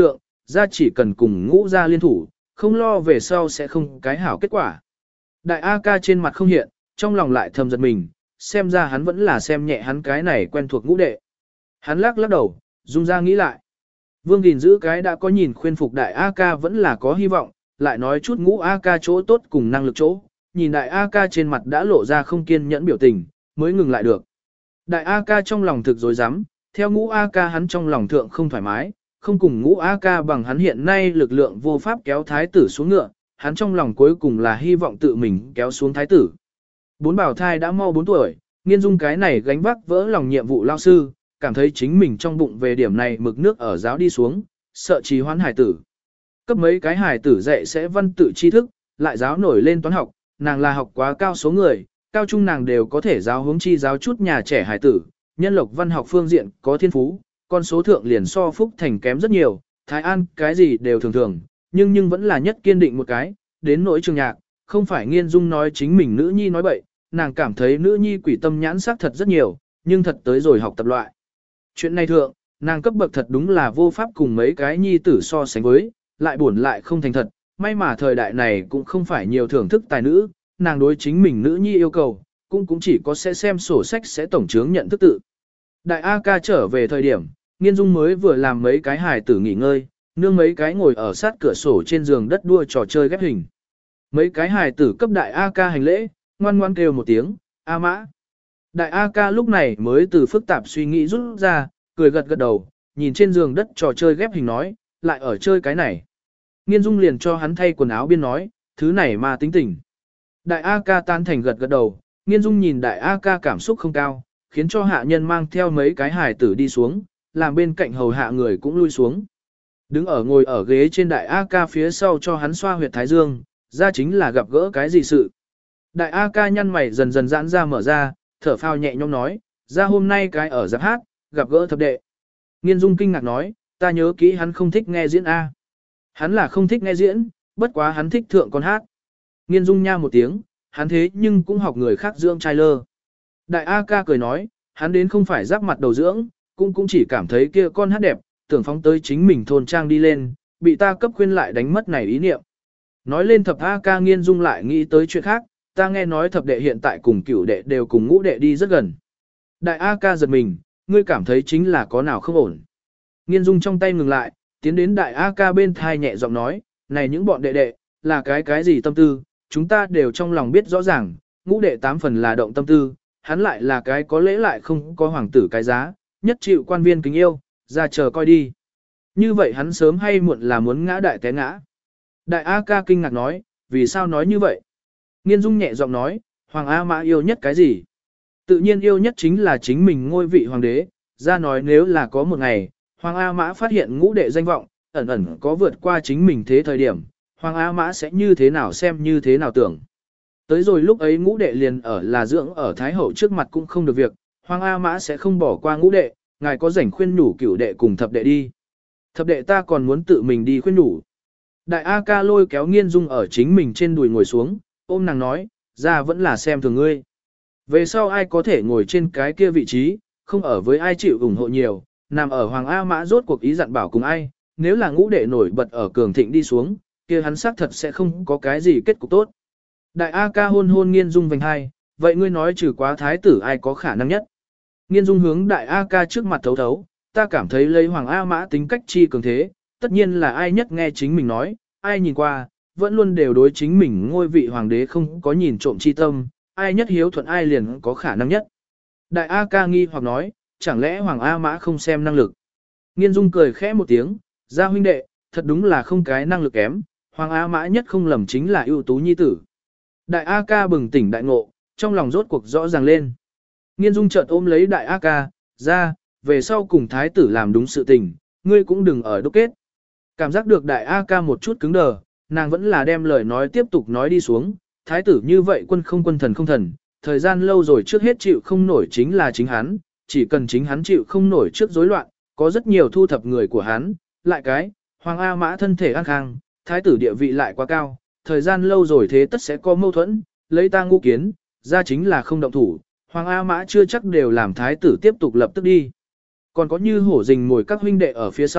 ra chỉ cần cùng ngũ ra liên thủ, không lo về sau sẽ không cái hảo kết quả. Đại A ca trên mặt không hiện, trong lòng lại thầm giật mình, xem ra hắn vẫn là xem nhẹ hắn cái này quen thuộc ngũ đệ. Hắn lắc lắc đầu, dung ra nghĩ lại. Vương Đình giữ cái đã có nhìn khuyên phục đại A ca vẫn là có hy vọng, lại nói chút ngũ A ca chỗ tốt cùng năng lực chỗ, nhìn đại A ca trên mặt đã lộ ra không kiên nhẫn biểu tình, mới ngừng lại được. Đại A ca trong lòng thực dối rắm theo ngũ A ca hắn trong lòng thượng không thoải mái, không cùng ngũ A ca bằng hắn hiện nay lực lượng vô pháp kéo thái tử xuống ngựa, hắn trong lòng cuối cùng là hy vọng tự mình kéo xuống thái tử. Bốn bảo thai đã mau bốn tuổi, nghiên dung cái này gánh vác vỡ lòng nhiệm vụ lao sư, cảm thấy chính mình trong bụng về điểm này mực nước ở giáo đi xuống, sợ trì hoãn hải tử. Cấp mấy cái hải tử dạy sẽ văn tự tri thức, lại giáo nổi lên toán học, nàng là học quá cao số người, cao trung nàng đều có thể giáo hướng chi giáo chút nhà trẻ hải tử, nhân lộc văn học phương diện có thiên phú, con số thượng liền so Phúc Thành kém rất nhiều, Thái An cái gì đều thường thường, nhưng nhưng vẫn là nhất kiên định một cái, đến nỗi trường nhạc, không phải nghiên dung nói chính mình nữ nhi nói bậy, nàng cảm thấy nữ nhi quỷ tâm nhãn sắc thật rất nhiều, nhưng thật tới rồi học tập loại. Chuyện này thượng, nàng cấp bậc thật đúng là vô pháp cùng mấy cái nhi tử so sánh với, lại buồn lại không thành thật, may mà thời đại này cũng không phải nhiều thưởng thức tài nữ, nàng đối chính mình nữ nhi yêu cầu, cũng cũng chỉ có sẽ xem sổ sách sẽ tổng chướng nhận thức tự. Đại A ca trở về thời điểm, nghiên dung mới vừa làm mấy cái hài tử nghỉ ngơi, nương mấy cái ngồi ở sát cửa sổ trên giường đất đua trò chơi ghép hình. Mấy cái hài tử cấp đại A ca hành lễ, ngoan ngoan kêu một tiếng, A mã. Đại A ca lúc này mới từ phức tạp suy nghĩ rút ra, cười gật gật đầu, nhìn trên giường đất trò chơi ghép hình nói, lại ở chơi cái này. Nghiên dung liền cho hắn thay quần áo biên nói, thứ này mà tính tình. Đại A ca tan thành gật gật đầu, nghiên dung nhìn đại A ca cảm xúc không cao, khiến cho hạ nhân mang theo mấy cái hài tử đi xuống, làm bên cạnh hầu hạ người cũng lui xuống. Đứng ở ngồi ở ghế trên đại A ca phía sau cho hắn xoa huyệt thái dương, ra chính là gặp gỡ cái gì sự. Đại A ca nhăn mày dần dần giãn ra mở ra, thở phào nhẹ nhõm nói, ra hôm nay cái ở giáp hát, gặp gỡ thập đệ. Nghiên dung kinh ngạc nói, ta nhớ kỹ hắn không thích nghe diễn A. Hắn là không thích nghe diễn, bất quá hắn thích thượng con hát. Nghiên dung nha một tiếng, hắn thế nhưng cũng học người khác dưỡng trai lơ. Đại A ca cười nói, hắn đến không phải giáp mặt đầu dưỡng, cũng cũng chỉ cảm thấy kia con hát đẹp, tưởng phóng tới chính mình thôn trang đi lên, bị ta cấp khuyên lại đánh mất này ý niệm. Nói lên thập A ca nghiên dung lại nghĩ tới chuyện khác, ta nghe nói thập đệ hiện tại cùng cửu đệ đều cùng ngũ đệ đi rất gần. Đại A ca giật mình, ngươi cảm thấy chính là có nào không ổn. Nghiên dung trong tay ngừng lại, tiến đến đại A ca bên thai nhẹ giọng nói, này những bọn đệ đệ, là cái cái gì tâm tư, chúng ta đều trong lòng biết rõ ràng, ngũ đệ tám phần là động tâm tư, hắn lại là cái có lễ lại không có hoàng tử cái giá, nhất chịu quan viên kính yêu, ra chờ coi đi. Như vậy hắn sớm hay muộn là muốn ngã đại té ngã. Đại A ca kinh ngạc nói, vì sao nói như vậy? Nghiên dung nhẹ giọng nói, Hoàng A Mã yêu nhất cái gì? Tự nhiên yêu nhất chính là chính mình ngôi vị hoàng đế, ra nói nếu là có một ngày, Hoàng A Mã phát hiện ngũ đệ danh vọng, ẩn ẩn có vượt qua chính mình thế thời điểm, Hoàng A Mã sẽ như thế nào xem như thế nào tưởng. Tới rồi lúc ấy ngũ đệ liền ở là dưỡng ở Thái Hậu trước mặt cũng không được việc, Hoàng A Mã sẽ không bỏ qua ngũ đệ, ngài có rảnh khuyên nhủ cửu đệ cùng thập đệ đi. Thập đệ ta còn muốn tự mình đi khuyên nhủ. Đại A ca lôi kéo nghiên dung ở chính mình trên đùi ngồi xuống, ôm nàng nói, ra vẫn là xem thường ngươi. Về sau ai có thể ngồi trên cái kia vị trí, không ở với ai chịu ủng hộ nhiều, nằm ở Hoàng A Mã rốt cuộc ý dặn bảo cùng ai, nếu là ngũ đệ nổi bật ở cường thịnh đi xuống, kia hắn xác thật sẽ không có cái gì kết cục tốt. Đại A ca hôn hôn nghiên dung vành hai, vậy ngươi nói trừ quá thái tử ai có khả năng nhất. Nghiên dung hướng đại A ca trước mặt thấu thấu, ta cảm thấy lấy Hoàng A Mã tính cách chi cường thế, tất nhiên là ai nhất nghe chính mình nói, ai nhìn qua, vẫn luôn đều đối chính mình ngôi vị hoàng đế không có nhìn trộm chi tâm, ai nhất hiếu thuận ai liền có khả năng nhất. Đại A ca nghi hoặc nói, chẳng lẽ Hoàng A Mã không xem năng lực. Nghiên dung cười khẽ một tiếng, gia huynh đệ, thật đúng là không cái năng lực kém, Hoàng A Mã nhất không lầm chính là ưu tú nhi tử. Đại A ca bừng tỉnh đại ngộ, trong lòng rốt cuộc rõ ràng lên. Nghiên dung chợt ôm lấy đại A ca, ra, về sau cùng thái tử làm đúng sự tình, ngươi cũng đừng ở đúc kết. Cảm giác được đại A ca một chút cứng đờ, nàng vẫn là đem lời nói tiếp tục nói đi xuống, thái tử như vậy quân không quân thần không thần, thời gian lâu rồi trước hết chịu không nổi chính là chính hắn, chỉ cần chính hắn chịu không nổi trước rối loạn, có rất nhiều thu thập người của hắn, lại cái, Hoàng A Mã thân thể an khang, thái tử địa vị lại quá cao, thời gian lâu rồi thế tất sẽ có mâu thuẫn, lấy ta ngũ kiến, ra chính là không động thủ, Hoàng A Mã chưa chắc đều làm thái tử tiếp tục lập tức đi. Còn có như hổ rình ngồi các huynh đệ ở phía sau,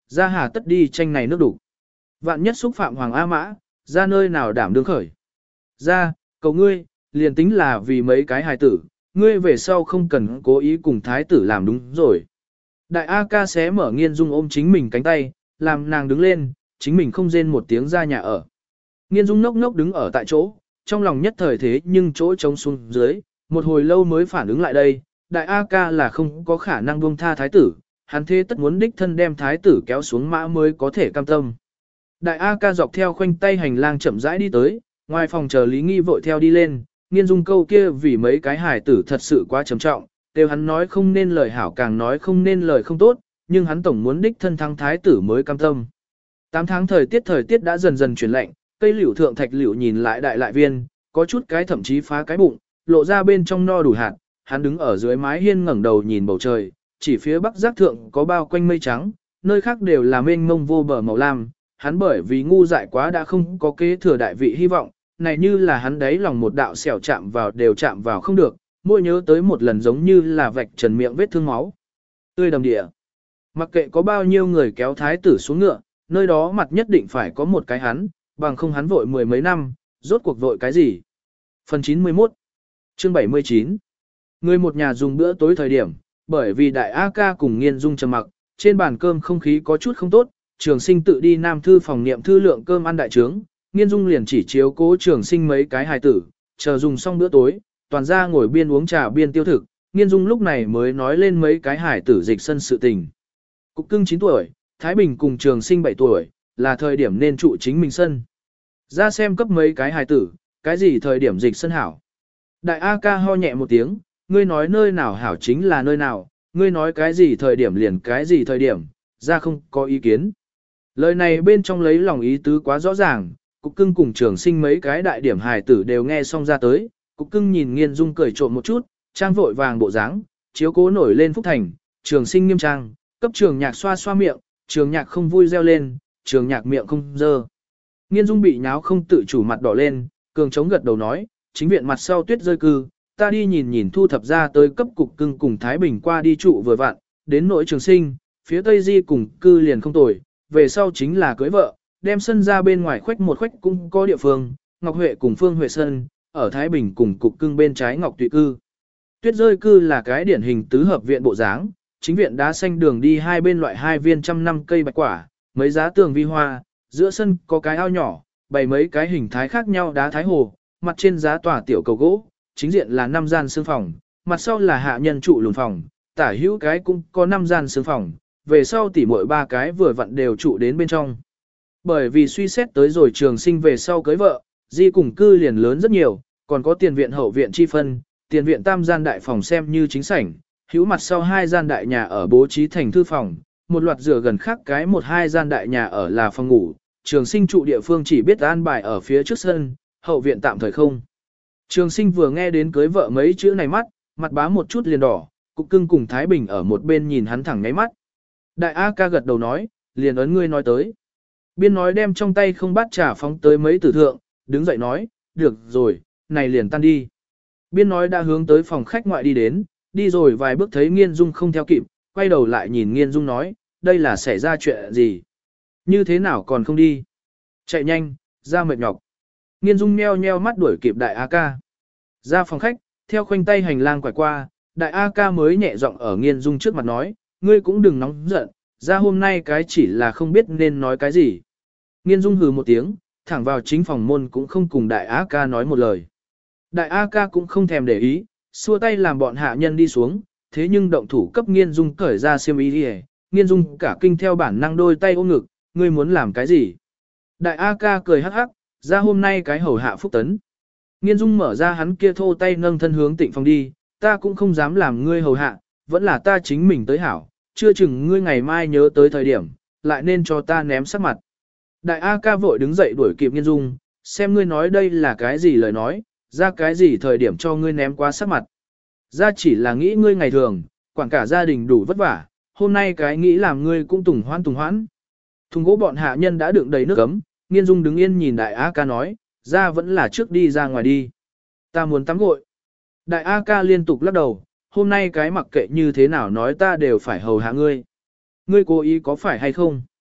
ra hà tất đi tranh này nước đủ. Vạn nhất xúc phạm Hoàng A Mã, ra nơi nào đảm đương khởi. Ra, cầu ngươi, liền tính là vì mấy cái hài tử, ngươi về sau không cần cố ý cùng thái tử làm đúng rồi. Đại A ca xé mở Nghiên Dung ôm chính mình cánh tay, làm nàng đứng lên, chính mình không rên một tiếng ra nhà ở. Nghiên Dung ngốc ngốc đứng ở tại chỗ, trong lòng nhất thời thế nhưng chỗ trống xuống dưới, một hồi lâu mới phản ứng lại đây, đại A ca là không có khả năng buông tha thái tử, hắn thế tất muốn đích thân đem thái tử kéo xuống mã mới có thể cam tâm. Đại A ca dọc theo khoanh tay hành lang chậm rãi đi tới, ngoài phòng chờ Lý Nghi vội theo đi lên, Nghiên Dung câu kia vì mấy cái hài tử thật sự quá trầm trọng, đều hắn nói không nên lời hảo càng nói không nên lời không tốt, nhưng hắn tổng muốn đích thân thắng thái tử mới cam tâm. Tám tháng thời tiết thời tiết đã dần dần chuyển lạnh, cây liễu thượng thạch liễu nhìn lại đại lại viên, có chút cái thậm chí phá cái bụng, lộ ra bên trong no đủ hạt, hắn đứng ở dưới mái hiên ngẩng đầu nhìn bầu trời, chỉ phía bắc giác thượng có bao quanh mây trắng, nơi khác đều là mênh mông vô bờ màu lam, hắn bởi vì ngu dại quá đã không có kế thừa đại vị hy vọng, này như là hắn đấy lòng một đạo xẻo chạm vào đều chạm vào không được, mỗi nhớ tới một lần giống như là vạch trần miệng vết thương máu. Tươi đầm địa. Mặc kệ có bao nhiêu người kéo thái tử xuống ngựa, nơi đó mặt nhất định phải có một cái hắn, bằng không hắn vội mười mấy năm, rốt cuộc vội cái gì. Phần chín mươi mốt chương bảy mươi chín Người một nhà dùng bữa tối thời điểm, bởi vì đại A ca cùng Nghiên Dung trầm mặc, trên bàn cơm không khí có chút không tốt, Trường Sinh tự đi nam thư phòng niệm thư lượng cơm ăn đại trướng, Nghiên Dung liền chỉ chiếu cố Trường Sinh mấy cái hài tử, chờ dùng xong bữa tối, toàn ra ngồi biên uống trà biên tiêu thực, Nghiên Dung lúc này mới nói lên mấy cái hài tử dịch sân sự tình. Cục Cưng chín tuổi, Thái Bình cùng Trường Sinh bảy tuổi, là thời điểm nên trụ chính mình sân. Ra xem cấp mấy cái hài tử, cái gì thời điểm dịch sân hảo. Đại A ca ho nhẹ một tiếng, ngươi nói nơi nào hảo chính là nơi nào, ngươi nói cái gì thời điểm liền cái gì thời điểm, ra không có ý kiến. Lời này bên trong lấy lòng ý tứ quá rõ ràng, Cục Cưng cùng Trường Sinh mấy cái đại điểm hài tử đều nghe xong ra tới, Cục Cưng nhìn Nghiên Dung cười trộm một chút, trang vội vàng bộ dáng, chiếu cố nổi lên Phúc Thành, Trường Sinh nghiêm trang, cấp Trường Nhạc xoa xoa miệng, Trường Nhạc không vui reo lên, Trường Nhạc miệng không dơ. Nghiên Dung bị nháo không tự chủ mặt đỏ lên, cường chống gật đầu nói, chính viện mặt sau tuyết rơi cư, ta đi nhìn nhìn thu thập ra tới cấp Cục Cưng cùng Thái Bình qua đi trụ vừa vặn, đến nỗi Trường Sinh, phía Tây Di cùng cư liền không tồi, về sau chính là cưới vợ, đem sân ra bên ngoài khoách một khoách cũng có địa phương, Ngọc Huệ cùng Phương Huệ Sân, ở Thái Bình cùng Cục Cưng bên trái Ngọc Tụy cư. Tuyết rơi cư là cái điển hình tứ hợp viện bộ dáng, chính viện đá xanh đường đi hai bên loại hai viên trăm năm cây bạch quả, mấy giá tường vi hoa, giữa sân có cái ao nhỏ, bày mấy cái hình thái khác nhau đá thái hồ, mặt trên giá tòa tiểu cầu gỗ, chính diện là năm gian sương phòng, mặt sau là hạ nhân trụ lùn phòng, tả hữu cái cũng có năm gian sương phòng, về sau tỉ mỗi ba cái vừa vặn đều trụ đến bên trong. Bởi vì suy xét tới rồi Trường Sinh về sau cưới vợ, di cùng cư liền lớn rất nhiều, còn có tiền viện hậu viện chi phân, tiền viện tam gian đại phòng xem như chính sảnh, hữu mặt sau hai gian đại nhà ở bố trí thành thư phòng, một loạt rửa gần khác cái một hai gian đại nhà ở là phòng ngủ, Trường Sinh trụ địa phương chỉ biết an bài ở phía trước sân, hậu viện tạm thời không. Trường Sinh vừa nghe đến cưới vợ mấy chữ này mắt, mặt bá một chút liền đỏ, Cục Cưng cùng Thái Bình ở một bên nhìn hắn thẳng nháy mắt. Đại A ca gật đầu nói, liền ấn ngươi nói tới. Biên nói đem trong tay không bát trà phóng tới mấy tử thượng, đứng dậy nói, được rồi, này liền tan đi. Biên nói đã hướng tới phòng khách ngoại đi đến, đi rồi vài bước thấy Nghiên Dung không theo kịp, quay đầu lại nhìn Nghiên Dung nói, đây là xảy ra chuyện gì? Như thế nào còn không đi? Chạy nhanh, ra mệt nhọc. Nghiên Dung nheo nheo mắt đuổi kịp đại A ca. Ra phòng khách, theo khoanh tay hành lang quải qua, đại A ca mới nhẹ giọng ở Nghiên Dung trước mặt nói, ngươi cũng đừng nóng giận, ra hôm nay cái chỉ là không biết nên nói cái gì. Nghiên Dung hừ một tiếng, thẳng vào chính phòng môn cũng không cùng đại A ca nói một lời. Đại A ca cũng không thèm để ý, xua tay làm bọn hạ nhân đi xuống, thế nhưng động thủ cấp Nghiên Dung cởi ra xiêm y đi. Nghiên Dung cả kinh theo bản năng đôi tay ôm ngực, ngươi muốn làm cái gì? Đại A ca cười hắc hắc, ra hôm nay cái hầu hạ phúc tấn. Nghiên Dung mở ra hắn kia thô tay nâng thân hướng Tịnh phòng đi, ta cũng không dám làm ngươi hầu hạ, vẫn là ta chính mình tới hảo, chưa chừng ngươi ngày mai nhớ tới thời điểm, lại nên cho ta ném sắc mặt. Đại A ca vội đứng dậy đuổi kịp Nghiên Dung, xem ngươi nói đây là cái gì lời nói, ra cái gì thời điểm cho ngươi ném quá sắc mặt. Ra chỉ là nghĩ ngươi ngày thường, quản cả gia đình đủ vất vả, hôm nay cái nghĩ làm ngươi cũng tùng hoan tùng hoãn. Thùng gỗ bọn hạ nhân đã đựng đầy nước ấm, Nghiên Dung đứng yên nhìn đại A ca nói, ra vẫn là trước đi ra ngoài đi. Ta muốn tắm gội. Đại A ca liên tục lắc đầu, hôm nay cái mặc kệ như thế nào nói ta đều phải hầu hạ ngươi. Ngươi cố ý có phải hay không?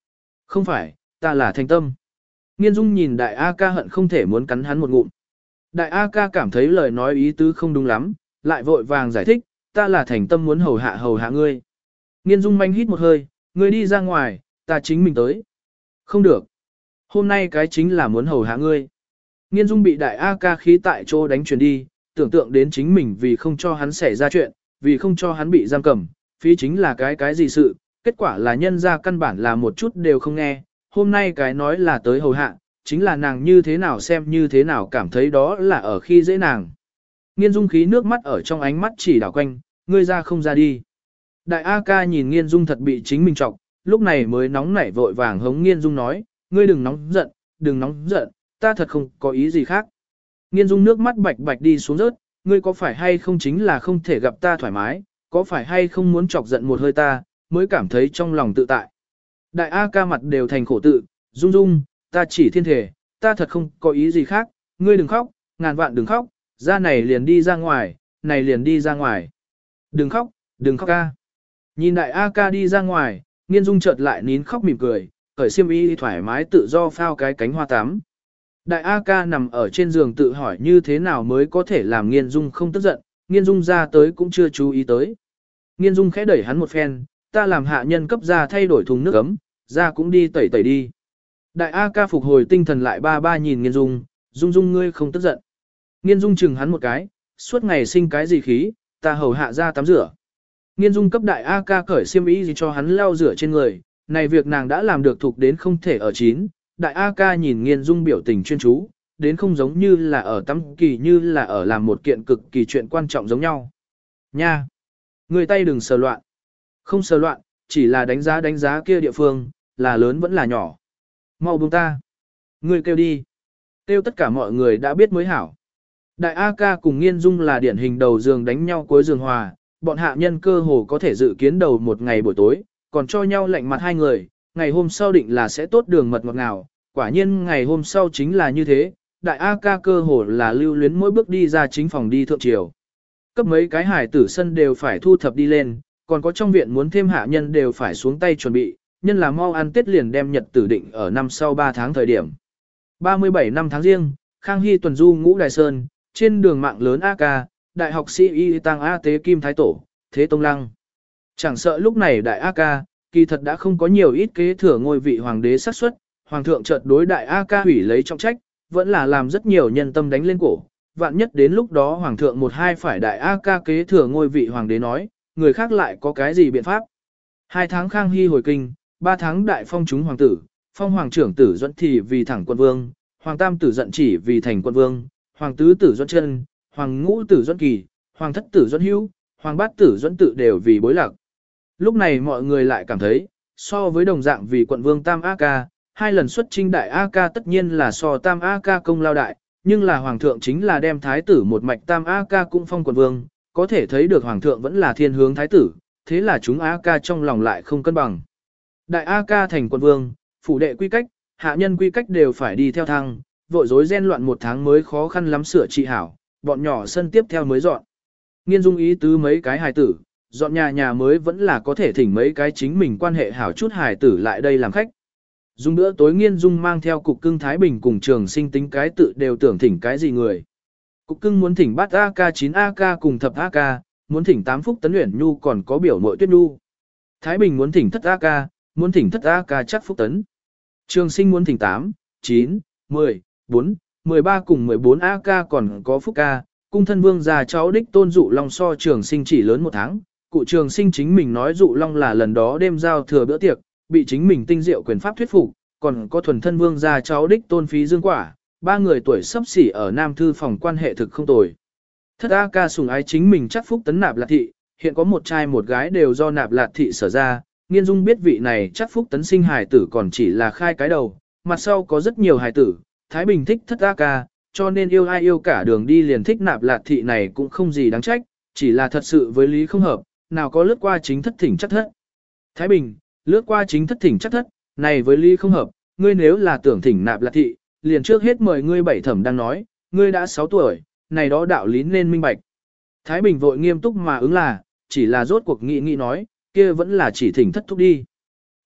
Không phải, ta là thành tâm. Nghiên Dung nhìn đại A ca hận không thể muốn cắn hắn một ngụm. Đại A ca cảm thấy lời nói ý tứ không đúng lắm, lại vội vàng giải thích, ta là thành tâm muốn hầu hạ hầu hạ ngươi. Nghiên Dung manh hít một hơi, ngươi đi ra ngoài, ta chính mình tới. Không được. Hôm nay cái chính là muốn hầu hạ ngươi. Nghiên Dung bị đại A ca khí tại chỗ đánh chuyển đi, tưởng tượng đến chính mình vì không cho hắn xảy ra chuyện, vì không cho hắn bị giam cầm, phí chính là cái cái gì sự, kết quả là nhân ra căn bản là một chút đều không nghe, hôm nay cái nói là tới hầu hạ, chính là nàng như thế nào xem như thế nào cảm thấy đó là ở khi dễ nàng. Nghiên Dung khí nước mắt ở trong ánh mắt chỉ đảo quanh, ngươi ra không ra đi. Đại A ca nhìn Nghiên Dung thật bị chính mình trọng, lúc này mới nóng nảy vội vàng hống Nghiên Dung nói, ngươi đừng nóng giận, đừng nóng giận, ta thật không có ý gì khác. Nghiên Dung nước mắt bạch bạch đi xuống rớt, ngươi có phải hay không chính là không thể gặp ta thoải mái, có phải hay không muốn chọc giận một hơi ta, mới cảm thấy trong lòng tự tại. Đại A ca mặt đều thành khổ tự, Dung Dung, ta chỉ thiên thể, ta thật không có ý gì khác, ngươi đừng khóc, ngàn vạn đừng khóc, ra này liền đi ra ngoài, này liền đi ra ngoài. Đừng khóc, đừng khóc ca. Nhìn đại A ca đi ra ngoài, Nghiên Dung chợt lại nín khóc mỉm cười, cởi xiêm y thoải mái tự do phao cái cánh hoa tắm. Đại A ca nằm ở trên giường tự hỏi như thế nào mới có thể làm Nghiên Dung không tức giận, Nghiên Dung ra tới cũng chưa chú ý tới. Nghiên Dung khẽ đẩy hắn một phen, ta làm hạ nhân cấp ra thay đổi thùng nước ấm, ra cũng đi tẩy tẩy đi. Đại A ca phục hồi tinh thần lại ba ba nhìn Nghiên Dung, Dung Dung ngươi không tức giận. Nghiên Dung chừng hắn một cái, suốt ngày sinh cái gì khí, ta hầu hạ ra tắm rửa. Nghiên Dung cấp đại A ca cởi xiêm y gì cho hắn lau rửa trên người, này việc nàng đã làm được thuộc đến không thể ở chín. Đại A ca nhìn Nghiên Dung biểu tình chuyên chú, đến không giống như là ở tắm kỳ như là ở làm một kiện cực kỳ chuyện quan trọng giống nhau. Nha! Người tay đừng sờ loạn. Không sờ loạn, chỉ là đánh giá đánh giá kia địa phương, là lớn vẫn là nhỏ. Mau buông ta. Người kêu đi. Kêu tất cả mọi người đã biết mới hảo. Đại A ca cùng Nghiên Dung là điển hình đầu giường đánh nhau cuối giường hòa, bọn hạ nhân cơ hồ có thể dự kiến đầu một ngày buổi tối, còn cho nhau lạnh mặt hai người, ngày hôm sau định là sẽ tốt đường mật ngọt ngào, quả nhiên ngày hôm sau chính là như thế, đại A ca cơ hồ là lưu luyến mỗi bước đi ra chính phòng đi thượng triều. Cấp mấy cái hải tử sân đều phải thu thập đi lên, còn có trong viện muốn thêm hạ nhân đều phải xuống tay chuẩn bị, nhân là mau ăn Tết liền đem nhật tử định ở năm sau ba tháng thời điểm. ba mươi bảy năm tháng riêng, Khang Hy tuần du ngũ Đài Sơn, trên đường mạng lớn A ca, đại học sĩ y tăng A tế kim thái tổ, thế tông lăng. Chẳng sợ lúc này đại A ca, kỳ thật đã không có nhiều ít kế thừa ngôi vị hoàng đế xác suất, hoàng thượng chợt đối đại A ca hủy lấy trọng trách, vẫn là làm rất nhiều nhân tâm đánh lên cổ. Vạn nhất đến lúc đó hoàng thượng một hai phải đại A ca kế thừa ngôi vị hoàng đế nói, người khác lại có cái gì biện pháp. Hai tháng Khang Hy hồi kinh, ba tháng đại phong chúng hoàng tử, phong hoàng trưởng tử Duẫn thì vì thẳng quân vương, hoàng tam tử Dận chỉ vì thành quân vương, hoàng tứ tử Duẫn chân, hoàng ngũ tử Duẫn kỳ, hoàng thất tử Duẫn hữu, hoàng bát tử Duẫn tự đều vì bối lạc. Lúc này mọi người lại cảm thấy, so với đồng dạng vì quận vương tam A ca, hai lần xuất chinh đại A ca tất nhiên là so tam A ca công lao đại, nhưng là hoàng thượng chính là đem thái tử một mạch tam A ca cũng phong quận vương, có thể thấy được hoàng thượng vẫn là thiên hướng thái tử, thế là chúng A ca trong lòng lại không cân bằng. Đại A ca thành quận vương, phủ đệ quy cách, hạ nhân quy cách đều phải đi theo thăng, vội rối ren loạn một tháng mới khó khăn lắm sửa trị hảo, bọn nhỏ sân tiếp theo mới dọn. Nghiên Dung ý tứ mấy cái hài tử, dọn nhà nhà mới vẫn là có thể thỉnh mấy cái chính mình quan hệ hảo chút hài tử lại đây làm khách. Dung bữa tối Nghiên Dung mang theo cục cưng Thái Bình cùng Trường Sinh tính cái tự đều tưởng thỉnh cái gì người. Cục cưng muốn thỉnh bát A ca chín A ca cùng thập A ca, muốn thỉnh tám phúc tấn uyển nhu còn có biểu mội tuyết nhu. Thái Bình muốn thỉnh thất A ca, muốn thỉnh thất A ca chắc phúc tấn. Trường Sinh muốn thỉnh tám, chín, mười, bốn, mười ba cùng mười bốn A ca còn có phúc ca. Cung thân vương già cháu đích tôn dụ long so Trường Sinh chỉ lớn một tháng. Cụ Trường Sinh chính mình nói dụ long là lần đó đêm giao thừa bữa tiệc, bị chính mình tinh diệu quyền pháp thuyết phục, còn có thuần thân vương gia cháu đích tôn phí dương quả, ba người tuổi sắp xỉ ở Nam Thư phòng quan hệ thực không tồi. Thất A ca sùng ái chính mình chắc phúc tấn Nạp Lạt thị, hiện có một trai một gái đều do Nạp Lạt thị sở ra, Nghiên Dung biết vị này chắc phúc tấn sinh hài tử còn chỉ là khai cái đầu, mặt sau có rất nhiều hài tử, Thái Bình thích thất A ca, cho nên yêu ai yêu cả đường đi liền thích Nạp Lạt thị này cũng không gì đáng trách, chỉ là thật sự với lý không hợp, nào có lướt qua chính thất thỉnh chắc thất. Thái Bình, lướt qua chính thất thỉnh chắc thất, này với lý không hợp, ngươi nếu là tưởng thỉnh Nạp Lạt thị, liền trước hết mời ngươi bảy thẩm đang nói, ngươi đã sáu tuổi, này đó đạo lý nên minh bạch. Thái Bình vội nghiêm túc mà ứng là, chỉ là rốt cuộc nghị nghị nói, kia vẫn là chỉ thỉnh thất thúc đi.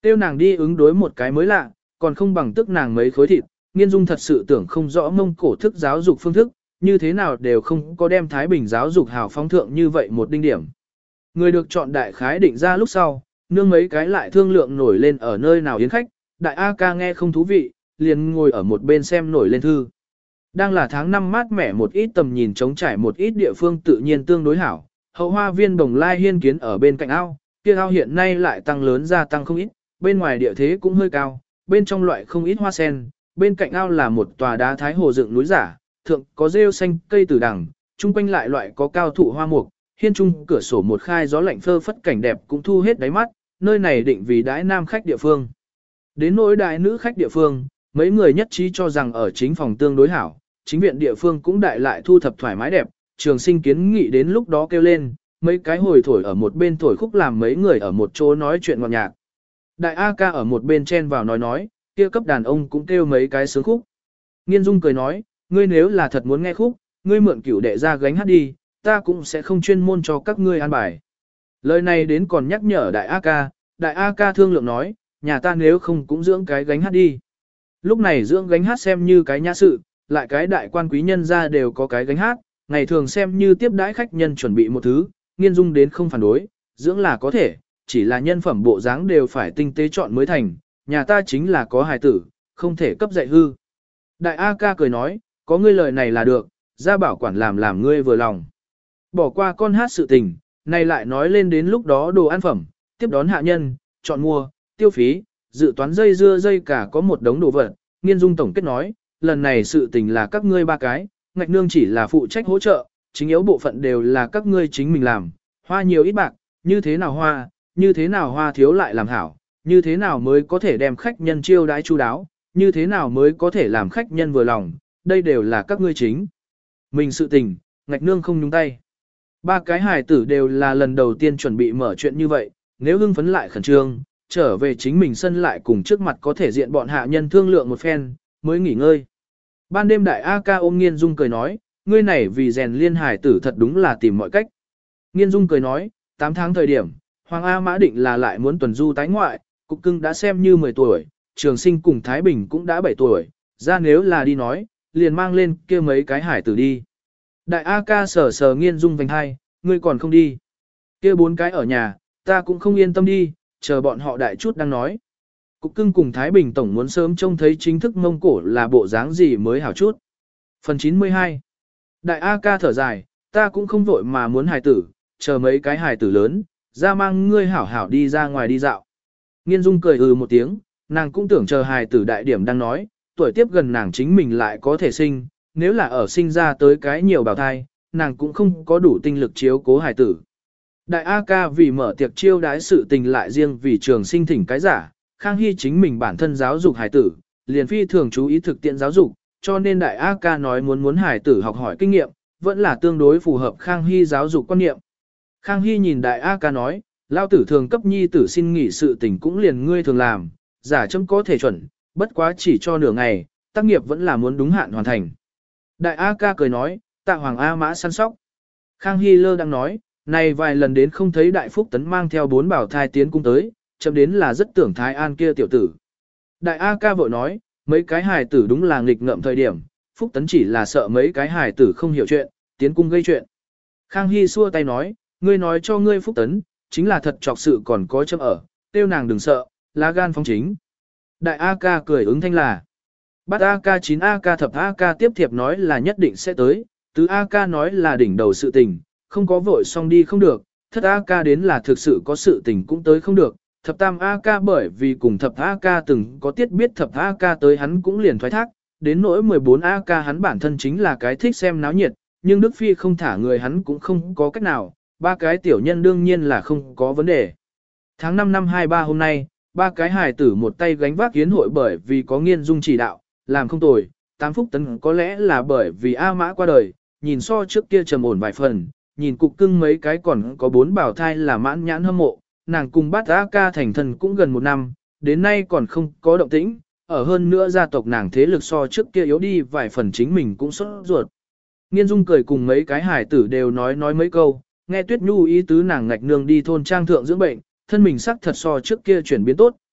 Tiêu nàng đi ứng đối một cái mới lạ, còn không bằng tức nàng mấy khối thịt, Nghiên Dung thật sự tưởng không rõ Mông Cổ thức giáo dục phương thức, như thế nào đều không có đem Thái Bình giáo dục hào phóng thượng như vậy một đinh điểm. Người được chọn đại khái định ra lúc sau, nương mấy cái lại thương lượng nổi lên ở nơi nào yến khách, đại A ca nghe không thú vị, liền ngồi ở một bên xem nổi lên thư. Đang là tháng năm mát mẻ một ít tầm nhìn trống trải một ít địa phương tự nhiên tương đối hảo, hậu hoa viên Đồng Lai hiên kiến ở bên cạnh ao, kia ao hiện nay lại tăng lớn gia tăng không ít, bên ngoài địa thế cũng hơi cao, bên trong loại không ít hoa sen, bên cạnh ao là một tòa đá thái hồ dựng núi giả, thượng có rêu xanh cây tử đằng, chung quanh lại loại có cao thụ hoa mục, hiên trung cửa sổ một khai gió lạnh phơ phất cảnh đẹp cũng thu hết đáy mắt, nơi này định vì đãi nam khách địa phương. Đến nỗi đại nữ khách địa phương, mấy người nhất trí cho rằng ở chính phòng tương đối hảo, chính viện địa phương cũng đại lại thu thập thoải mái đẹp, Trường Sinh kiến nghị đến lúc đó kêu lên, mấy cái hồi thổi ở một bên thổi khúc làm mấy người ở một chỗ nói chuyện ngọt nhạc. Đại A ca ở một bên chen vào nói nói, kia cấp đàn ông cũng kêu mấy cái sướng khúc. Nghiên Dung cười nói, ngươi nếu là thật muốn nghe khúc, ngươi mượn cửu đệ ra gánh hát đi, ta cũng sẽ không chuyên môn cho các ngươi an bài. Lời này đến còn nhắc nhở đại A ca, đại A ca thương lượng nói, nhà ta nếu không cũng dưỡng cái gánh hát đi. Lúc này dưỡng gánh hát xem như cái nhã sự, lại cái đại quan quý nhân ra đều có cái gánh hát, ngày thường xem như tiếp đãi khách nhân chuẩn bị một thứ, Nghiên Dung đến không phản đối, dưỡng là có thể, chỉ là nhân phẩm bộ dáng đều phải tinh tế chọn mới thành, nhà ta chính là có hài tử, không thể cấp dạy hư. Đại A ca cười nói, có ngươi lời này là được, ra bảo quản làm làm ngươi vừa lòng. Bỏ qua con hát sự tình, này lại nói lên đến lúc đó đồ ăn phẩm, tiếp đón hạ nhân, chọn mua, tiêu phí, dự toán dây dưa dây cả có một đống đồ vật. Nghiên Dung tổng kết nói, lần này sự tình là các ngươi ba cái, ngạch nương chỉ là phụ trách hỗ trợ, chính yếu bộ phận đều là các ngươi chính mình làm, hoa nhiều ít bạc, như thế nào hoa, như thế nào hoa thiếu lại làm hảo, như thế nào mới có thể đem khách nhân chiêu đãi chu đáo, như thế nào mới có thể làm khách nhân vừa lòng, đây đều là các ngươi chính. Mình sự tình, ngạch nương không nhúng tay. Ba cái hài tử đều là lần đầu tiên chuẩn bị mở chuyện như vậy, nếu hưng phấn lại khẩn trương, trở về chính mình sân lại cùng trước mặt có thể diện bọn hạ nhân thương lượng một phen, mới nghỉ ngơi. Ban đêm đại A ca ôm Nghiên Dung cười nói, ngươi này vì rèn liên hài tử thật đúng là tìm mọi cách. Nghiên Dung cười nói, tám tháng thời điểm, Hoàng A Mã định là lại muốn tuần du tái ngoại, Cục Cưng đã xem như mười tuổi, Trường Sinh cùng Thái Bình cũng đã bảy tuổi, ra nếu là đi nói, liền mang lên kia mấy cái hải tử đi. Đại A ca sờ sờ Nghiên Dung vành hai, ngươi còn không đi. Kia bốn cái ở nhà, ta cũng không yên tâm đi, chờ bọn họ đại chút đang nói. Cục Cưng cùng Thái Bình tổng muốn sớm trông thấy chính thức Mông Cổ là bộ dáng gì mới hảo chút. Phần chín mươi hai. Đại A ca thở dài, ta cũng không vội mà muốn hài tử, chờ mấy cái hài tử lớn, ra mang ngươi hảo hảo đi ra ngoài đi dạo. Nghiên Dung cười ừ một tiếng, nàng cũng tưởng chờ hài tử đại điểm đang nói, tuổi tiếp gần nàng chính mình lại có thể sinh, nếu là ở sinh ra tới cái nhiều bào thai, nàng cũng không có đủ tinh lực chiếu cố hài tử. Đại A ca vì mở tiệc chiêu đái sự tình lại riêng vì Trường Sinh thỉnh cái giả, Khang Hy chính mình bản thân giáo dục hài tử, liền phi thường chú ý thực tiễn giáo dục, cho nên đại A ca nói muốn muốn hài tử học hỏi kinh nghiệm, vẫn là tương đối phù hợp Khang Hy giáo dục quan niệm. Khang Hy nhìn đại A ca nói, lao tử thường cấp nhi tử xin nghỉ sự tình cũng liền ngươi thường làm, giả chấm có thể chuẩn, bất quá chỉ cho nửa ngày, tác nghiệp vẫn là muốn đúng hạn hoàn thành. Đại A ca cười nói, tạ Hoàng A Mã săn sóc. Khang Hy lơ đang nói, này vài lần đến không thấy Đại Phúc Tấn mang theo bốn bảo thai tiến cung tới, chấm đến là rất tưởng Thái An kia tiểu tử. Đại A ca vội nói, mấy cái hài tử đúng là nghịch ngợm thời điểm, Phúc Tấn chỉ là sợ mấy cái hài tử không hiểu chuyện, tiến cung gây chuyện. Khang Hy xua tay nói, ngươi nói cho ngươi Phúc Tấn, chính là thật trọc sự còn có chấm ở, tiêu nàng đừng sợ, lá gan phong chính. Đại A ca cười ứng thanh là, bắt A ca chín A ca thập A ca tiếp thiệp nói là nhất định sẽ tới, tứ A ca nói là đỉnh đầu sự tình, không có vội xong đi không được, thất A ca đến là thực sự có sự tình cũng tới không được, thập tam A ca bởi vì cùng thập A ca từng có tiết biết thập A ca tới hắn cũng liền thoái thác, đến nỗi mười bốn A ca hắn bản thân chính là cái thích xem náo nhiệt, nhưng Đức Phi không thả người hắn cũng không có cách nào, ba cái tiểu nhân đương nhiên là không có vấn đề. Tháng năm năm hai ba hôm nay, ba cái hài tử một tay gánh vác yến hội bởi vì có Nghiên Dung chỉ đạo, làm không tồi, tám Phúc Tấn có lẽ là bởi vì A Mã qua đời, nhìn so trước kia trầm ổn vài phần, nhìn Cục Cưng mấy cái còn có bốn bảo thai là mãn nhãn hâm mộ, nàng cùng bát A ca thành thần cũng gần một năm, đến nay còn không có động tĩnh, ở hơn nữa gia tộc nàng thế lực so trước kia yếu đi vài phần chính mình cũng sốt ruột. Nghiên Dung cười cùng mấy cái hài tử đều nói nói mấy câu, nghe Tuyết Nhu ý tứ nàng ngạch nương đi thôn trang thượng dưỡng bệnh, thân mình sắc thật so trước kia chuyển biến tốt,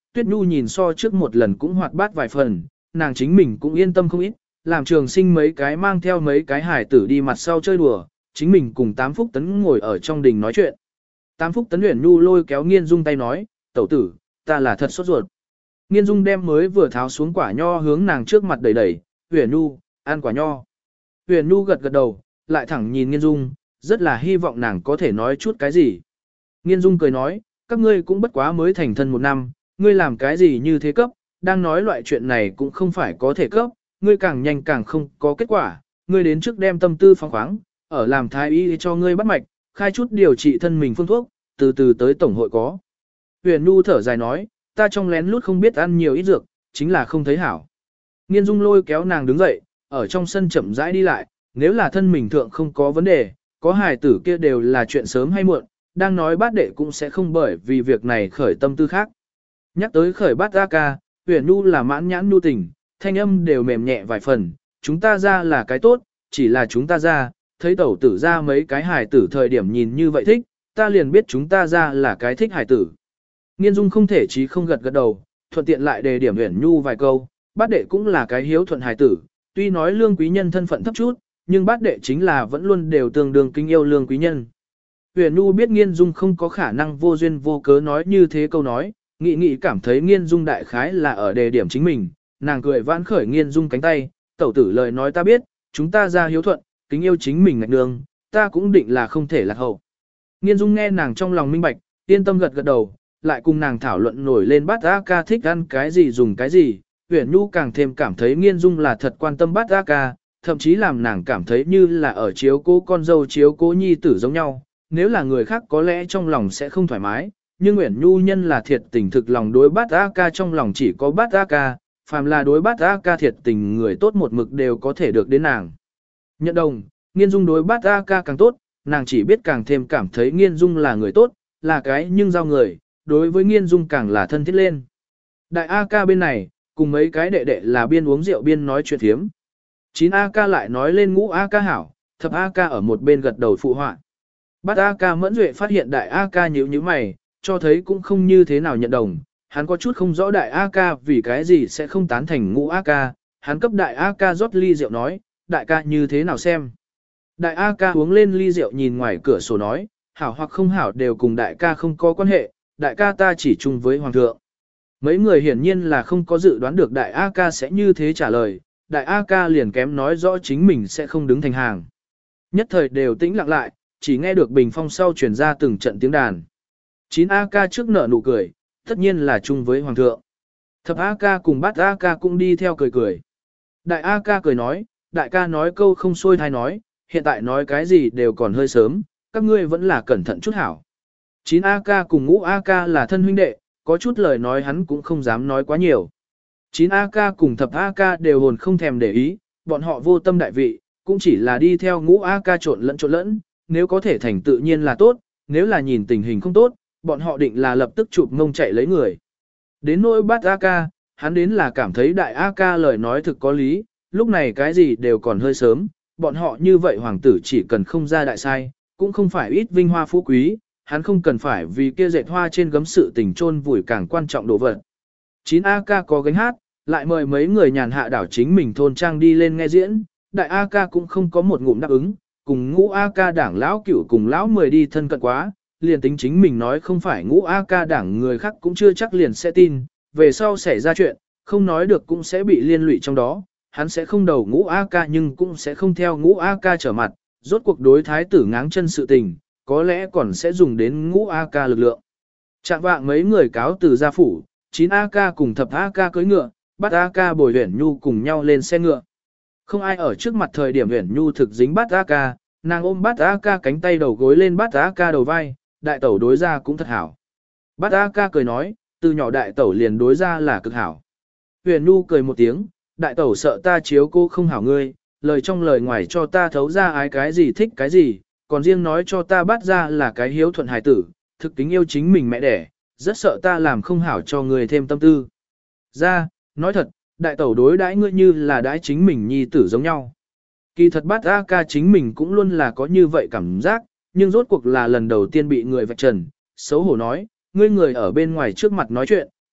Tuyết Nhu nhìn so trước một lần cũng hoạt bát vài phần, nàng chính mình cũng yên tâm không ít, làm trường sinh mấy cái mang theo mấy cái hải tử đi mặt sau chơi đùa, chính mình cùng Tám Phúc Tấn ngồi ở trong đình nói chuyện. Tám Phúc Tấn Uyển Nhu lôi kéo Nghiên Dung tay nói, tẩu tử, ta là thật sốt ruột. Nghiên Dung đem mới vừa tháo xuống quả nho hướng nàng trước mặt đẩy đẩy, Uyển Nhu, ăn quả nho. Uyển Nhu gật gật đầu, lại thẳng nhìn Nghiên Dung, rất là hy vọng nàng có thể nói chút cái gì. Nghiên Dung cười nói, các ngươi cũng bất quá mới thành thân một năm, ngươi làm cái gì như thế cấp, đang nói loại chuyện này cũng không phải có thể cấp, ngươi càng nhanh càng không có kết quả, ngươi đến trước đem tâm tư phóng khoáng, ở làm thái y cho ngươi bắt mạch, khai chút điều trị thân mình phương thuốc, từ từ tới tổng hội có. Huyền Nhu thở dài nói, ta trong lén lút không biết ăn nhiều ít dược, chính là không thấy hảo. Nghiên Dung lôi kéo nàng đứng dậy, ở trong sân chậm rãi đi lại, nếu là thân mình thượng không có vấn đề, có hài tử kia đều là chuyện sớm hay muộn, đang nói bát đệ cũng sẽ không bởi vì việc này khởi tâm tư khác. Nhắc tới khởi bát A ca, Huyền Nhu là mãn nhãn nhu tình, thanh âm đều mềm nhẹ vài phần, chúng ta ra là cái tốt, chỉ là chúng ta ra, thấy tẩu tử ra mấy cái hài tử thời điểm nhìn như vậy thích, ta liền biết chúng ta ra là cái thích hài tử. Nghiên Dung không thể chí không gật gật đầu, thuận tiện lại đề điểm Huyền Nhu vài câu, bát đệ cũng là cái hiếu thuận hài tử, tuy nói lương quý nhân thân phận thấp chút, nhưng bát đệ chính là vẫn luôn đều tương đương kính yêu lương quý nhân. Huyền Nhu biết Nghiên Dung không có khả năng vô duyên vô cớ nói như thế câu nói, nghĩ nghĩ cảm thấy Nghiên Dung đại khái là ở đề điểm chính mình, nàng cười vãn khởi Nghiên Dung cánh tay, tẩu tử lời nói ta biết, chúng ta ra hiếu thuận, kính yêu chính mình ngạch đường, ta cũng định là không thể lạc hậu. Nghiên Dung nghe nàng trong lòng minh bạch, yên tâm gật gật đầu, lại cùng nàng thảo luận nổi lên bát A ca thích ăn cái gì dùng cái gì, Huyền Nhu càng thêm cảm thấy Nghiên Dung là thật quan tâm bát A ca, thậm chí làm nàng cảm thấy như là ở chiếu cố con dâu chiếu cố nhi tử giống nhau, nếu là người khác có lẽ trong lòng sẽ không thoải mái, nhưng Uyển Nhu nhân là thiệt tình thực lòng đối bát A ca trong lòng chỉ có bát A ca, phàm là đối bát A ca thiệt tình người tốt một mực đều có thể được đến nàng. Nhận đồng, Nghiên Dung đối bát A ca càng tốt, nàng chỉ biết càng thêm cảm thấy Nghiên Dung là người tốt, là cái nhưng giao người, đối với Nghiên Dung càng là thân thiết lên. Đại A ca bên này, cùng mấy cái đệ đệ là biên uống rượu biên nói chuyện thiếm. chín A ca lại nói lên ngũ A ca hảo, thập A ca ở một bên gật đầu phụ họa. Bát A ca mẫn duệ phát hiện đại A ca nhíu nhíu mày, cho thấy cũng không như thế nào nhận đồng, hắn có chút không rõ đại A ca vì cái gì sẽ không tán thành ngũ A ca, hắn cấp đại A ca rót ly rượu nói, đại ca như thế nào xem. Đại A ca uống lên ly rượu nhìn ngoài cửa sổ nói, hảo hoặc không hảo đều cùng đại ca không có quan hệ, đại ca ta chỉ chung với hoàng thượng. Mấy người hiển nhiên là không có dự đoán được đại A ca sẽ như thế trả lời, đại A ca liền kém nói rõ chính mình sẽ không đứng thành hàng. Nhất thời đều tĩnh lặng lại, chỉ nghe được bình phong sau truyền ra từng trận tiếng đàn. chín A ca trước nở nụ cười, tất nhiên là chung với hoàng thượng. Thập A ca cùng bát A ca cũng đi theo cười cười. Đại A ca cười nói, đại ca nói câu không xuôi thai nói, hiện tại nói cái gì đều còn hơi sớm, các ngươi vẫn là cẩn thận chút hảo. chín A ca cùng ngũ A ca là thân huynh đệ, có chút lời nói hắn cũng không dám nói quá nhiều. chín A ca cùng thập A ca đều hồn không thèm để ý, bọn họ vô tâm đại vị, cũng chỉ là đi theo ngũ A ca trộn lẫn trộn lẫn, nếu có thể thành tự nhiên là tốt, nếu là nhìn tình hình không tốt, bọn họ định là lập tức chụp ngông chạy lấy người. Đến nỗi bát A ca, hắn đến là cảm thấy đại A ca lời nói thực có lý, lúc này cái gì đều còn hơi sớm, bọn họ như vậy hoàng tử chỉ cần không ra đại sai, cũng không phải ít vinh hoa phú quý, hắn không cần phải vì kia dệt hoa trên gấm sự tình chôn vùi càng quan trọng đồ vật. chín A ca có gánh hát, lại mời mấy người nhàn hạ đảo chính mình thôn trang đi lên nghe diễn, đại A ca cũng không có một ngụm đáp ứng, cùng ngũ A ca đảng lão cửu cùng lão mười đi thân cận quá, liền tính chính mình nói không phải ngũ A ca đảng người khác cũng chưa chắc liền sẽ tin, về sau xảy ra chuyện, không nói được cũng sẽ bị liên lụy trong đó, hắn sẽ không đầu ngũ A ca nhưng cũng sẽ không theo ngũ A ca trở mặt, rốt cuộc đối thái tử ngáng chân sự tình, có lẽ còn sẽ dùng đến ngũ A ca lực lượng. Trạng vạng mấy người cáo từ gia phủ, chín A ca cùng thập A ca cưỡi ngựa, bát A ca bồi Uyển Nhu cùng nhau lên xe ngựa. Không ai ở trước mặt thời điểm Uyển Nhu thực dính bát A ca, nàng ôm bát A ca cánh tay đầu gối lên bát A ca đầu vai, đại tẩu đối ra cũng thật hảo. Bát A ca cười nói, từ nhỏ đại tẩu liền đối ra là cực hảo. Uyển Nhu cười một tiếng, đại tẩu sợ ta chiếu cô không hảo ngươi, lời trong lời ngoài cho ta thấu ra ái cái gì thích cái gì, còn riêng nói cho ta bắt ra là cái hiếu thuận hài tử, thực tính yêu chính mình mẹ đẻ, rất sợ ta làm không hảo cho người thêm tâm tư. Ra, nói thật, đại tẩu đối đãi ngươi như là đãi chính mình nhi tử giống nhau. Kỳ thật bát A ca chính mình cũng luôn là có như vậy cảm giác, nhưng rốt cuộc là lần đầu tiên bị người vạch trần, xấu hổ nói, ngươi người ở bên ngoài trước mặt nói chuyện,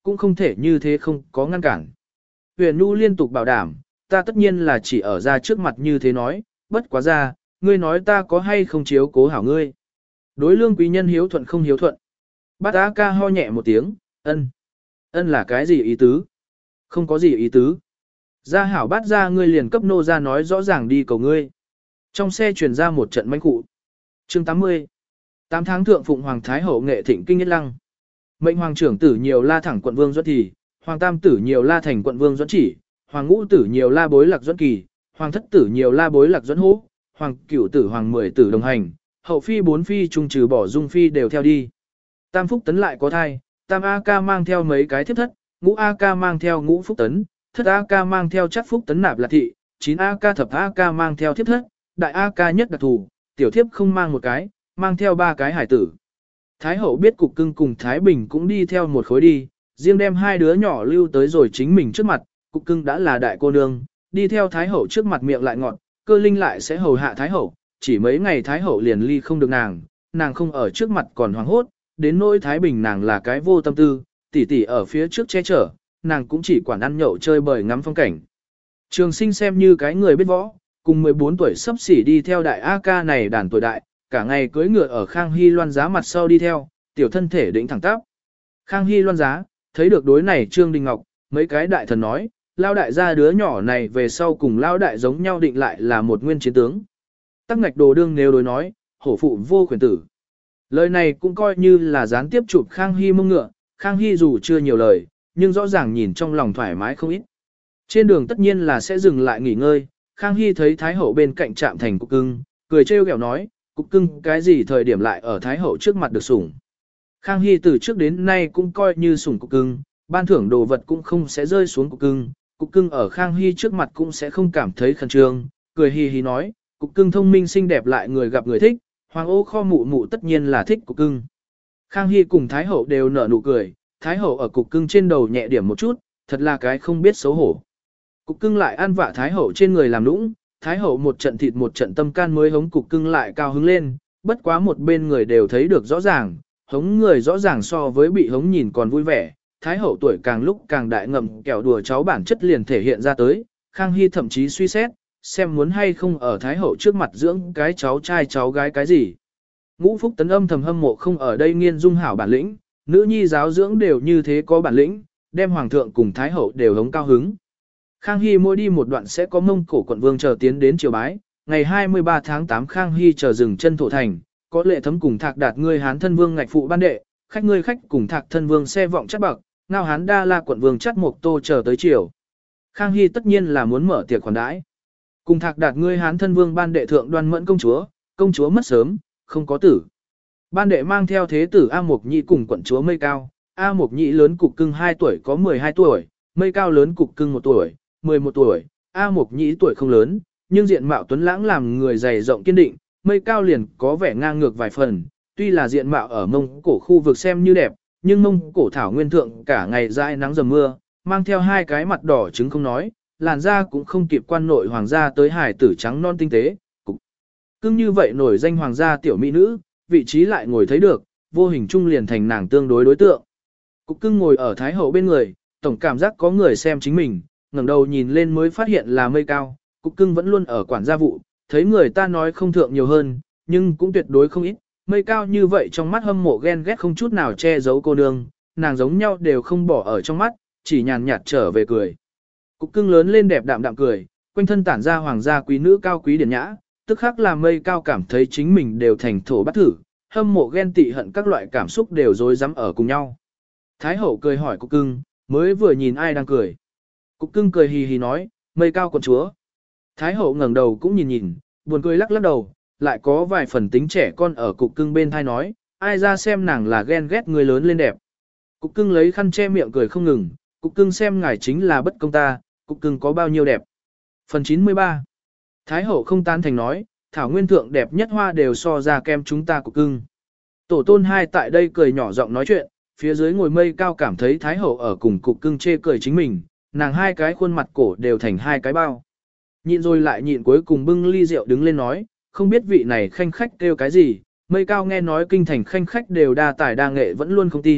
cũng không thể như thế không có ngăn cản. Huyền Nhu liên tục bảo đảm, ta tất nhiên là chỉ ở ra trước mặt như thế nói, bất quá ra, ngươi nói ta có hay không chiếu cố hảo ngươi. Đối lương quý nhân hiếu thuận không hiếu thuận. Bát á ca ho nhẹ một tiếng, ân. Ân là cái gì ý tứ? Không có gì ý tứ. Gia hảo bát ra ngươi liền cấp nô ra nói rõ ràng đi cầu ngươi. Trong xe truyền ra một trận manh cụ. Chương tám mươi. Tám tháng thượng phụng Hoàng Thái Hậu nghệ thịnh kinh nhất lăng. Mệnh Hoàng trưởng tử nhiều la thẳng quận vương Duẫn Thì, Hoàng tam tử nhiều la thành quận vương Duẫn Chỉ, Hoàng ngũ tử nhiều la bối lạc Duẫn Kỳ, Hoàng thất tử nhiều la bối lạc Duẫn Hỗ, Hoàng cửu tử Hoàng mười tử đồng hành, hậu phi bốn phi trung trừ bỏ dung phi đều theo đi. Tam phúc tấn lại có thai, tam A ca mang theo mấy cái thiếp thất, ngũ A ca mang theo ngũ phúc tấn, thất A ca mang theo chắc phúc tấn nạp là thị, chín A ca thập A ca mang theo thiếp thất, đại A ca nhất đặc thù, tiểu thiếp không mang một cái, mang theo ba cái hải tử. Thái hậu biết cục cưng cùng Thái Bình cũng đi theo một khối đi, riêng đem hai đứa nhỏ lưu tới rồi chính mình trước mặt, cục cưng đã là đại cô nương, đi theo Thái hậu trước mặt miệng lại ngọt, cơ linh lại sẽ hầu hạ Thái hậu, chỉ mấy ngày Thái hậu liền ly không được nàng, nàng không ở trước mặt còn hoảng hốt, đến nỗi Thái Bình nàng là cái vô tâm tư, tỷ tỷ ở phía trước che chở, nàng cũng chỉ quản ăn nhậu chơi bời ngắm phong cảnh. Trường Sinh xem như cái người biết võ, cùng mười bốn tuổi sắp xỉ đi theo đại A ca này đàn tuổi đại, cả ngày cưỡi ngựa ở Khang Hy Loan giá mặt sau đi theo, tiểu thân thể đỉnh thẳng tắp. Khang Hy Loan giá, thấy được đối này Trương Đình Ngọc, mấy cái đại thần nói, lao đại gia đứa nhỏ này về sau cùng lao đại giống nhau định lại là một nguyên chiến tướng. Tắc ngạch đồ đương nếu đối nói, hổ phụ vô quyền tử. Lời này cũng coi như là gián tiếp chụp Khang Hy mông ngựa, Khang Hy dù chưa nhiều lời, nhưng rõ ràng nhìn trong lòng thoải mái không ít. Trên đường tất nhiên là sẽ dừng lại nghỉ ngơi, Khang Hy thấy Thái Hậu bên cạnh trạm thành cục cưng, cười trêu ghẹo nói, cục cưng cái gì thời điểm lại ở Thái Hậu trước mặt được sủng. Khang Hy từ trước đến nay cũng coi như sủng cục cưng, ban thưởng đồ vật cũng không sẽ rơi xuống cục cưng, cục cưng ở Khang Hy trước mặt cũng sẽ không cảm thấy khẩn trương, cười hì hì nói, cục cưng thông minh xinh đẹp lại người gặp người thích, Hoàng ô kho mụ mụ tất nhiên là thích cục cưng. Khang Hy cùng Thái Hậu đều nở nụ cười, Thái Hậu ở cục cưng trên đầu nhẹ điểm một chút, thật là cái không biết xấu hổ. Cục cưng lại ăn vạ Thái Hậu trên người làm nũng, Thái Hậu một trận thịt một trận tâm can mới hống cục cưng lại cao hứng lên, bất quá một bên người đều thấy được rõ ràng, hống người rõ ràng so với bị hống nhìn còn vui vẻ. Thái Hậu tuổi càng lúc càng đại ngậm kẹo đùa cháu bản chất liền thể hiện ra tới, Khang Hy thậm chí suy xét, xem muốn hay không ở Thái Hậu trước mặt dưỡng cái cháu trai cháu gái cái gì. Ngũ Phúc Tấn âm thầm hâm mộ không ở đây nghiên dung hảo bản lĩnh, nữ nhi giáo dưỡng đều như thế có bản lĩnh, đem Hoàng thượng cùng Thái Hậu đều hống cao hứng. Khang Hy mỗi đi một đoạn sẽ có Mông Cổ quận vương chờ tiến đến triều bái, ngày hai mươi ba tháng tám Khang Hy chờ dừng chân thổ thành, có lệ thấm cùng thạc đạt ngươi hán thân vương ngạch phụ ban đệ, khách ngươi khách cùng thạc thân vương xe vọng chắc bậc, ngao hán đa la quận vương chắt mộc tô chờ tới triều. Khang Hy tất nhiên là muốn mở tiệc khoản đãi. Cùng thạc đạt ngươi hán thân vương ban đệ thượng đoan mẫn công chúa, công chúa mất sớm, không có tử. Ban đệ mang theo thế tử A Mộc Nhị cùng quận chúa Mây Cao, A Mộc Nhị lớn cục cưng hai tuổi có mười hai tuổi, Mây Cao lớn cục cưng một tuổi, mười một tuổi, A Mộc Nhị tuổi không lớn, nhưng diện mạo tuấn lãng làm người dày rộng kiên định, Mây Cao liền có vẻ ngang ngược vài phần, tuy là diện mạo ở Mông Cổ khu vực xem như đẹp, nhưng Mông Cổ thảo nguyên thượng cả ngày dãi nắng dầm mưa, mang theo hai cái mặt đỏ trứng không nói, làn da cũng không kịp quan nội hoàng gia tới hài tử trắng non tinh tế, cục cưng như vậy nổi danh hoàng gia tiểu mỹ nữ, vị trí lại ngồi thấy được, vô hình trung liền thành nàng tương đối đối tượng. Cục cưng ngồi ở Thái Hậu bên người, tổng cảm giác có người xem chính mình, ngẩng đầu nhìn lên mới phát hiện là Mây Cao, cục cưng vẫn luôn ở quản gia vụ, thấy người ta nói không thượng nhiều hơn, nhưng cũng tuyệt đối không ít, Mây Cao như vậy trong mắt hâm mộ ghen ghét không chút nào che giấu cô nương, nàng giống nhau đều không bỏ ở trong mắt, chỉ nhàn nhạt trở về cười. Cục cưng lớn lên đẹp đạm đạm cười, quanh thân tản ra hoàng gia quý nữ cao quý điển nhã, tức khắc làm Mây Cao cảm thấy chính mình đều thành thổ bắt thử, hâm mộ ghen tị hận các loại cảm xúc đều rối rắm ở cùng nhau. Thái Hậu cười hỏi cục cưng, mới vừa nhìn ai đang cười. Cục cưng cười hì hì nói, Mây Cao quận chúa. Thái Hậu ngẩng đầu cũng nhìn nhìn, buồn cười lắc lắc đầu, lại có vài phần tính trẻ con ở cục cưng bên thai nói, ai ra xem nàng là ghen ghét người lớn lên đẹp. Cục cưng lấy khăn che miệng cười không ngừng, cục cưng xem ngài chính là bất công ta, cục cưng có bao nhiêu đẹp. Phần chín mươi ba. Thái Hậu không tán thành nói, thảo nguyên thượng đẹp nhất hoa đều so ra kem chúng ta cục cưng. Tổ tôn hai tại đây cười nhỏ giọng nói chuyện, phía dưới ngồi Mây Cao cảm thấy Thái Hậu ở cùng cục cưng chê cười chính mình, nàng hai cái khuôn mặt cổ đều thành hai cái bao. Nhịn rồi lại nhịn cuối cùng bưng ly rượu đứng lên nói, không biết vị này khanh khách kêu cái gì, Mây Cao nghe nói kinh thành khanh khách đều đa tài đa nghệ vẫn luôn không tin,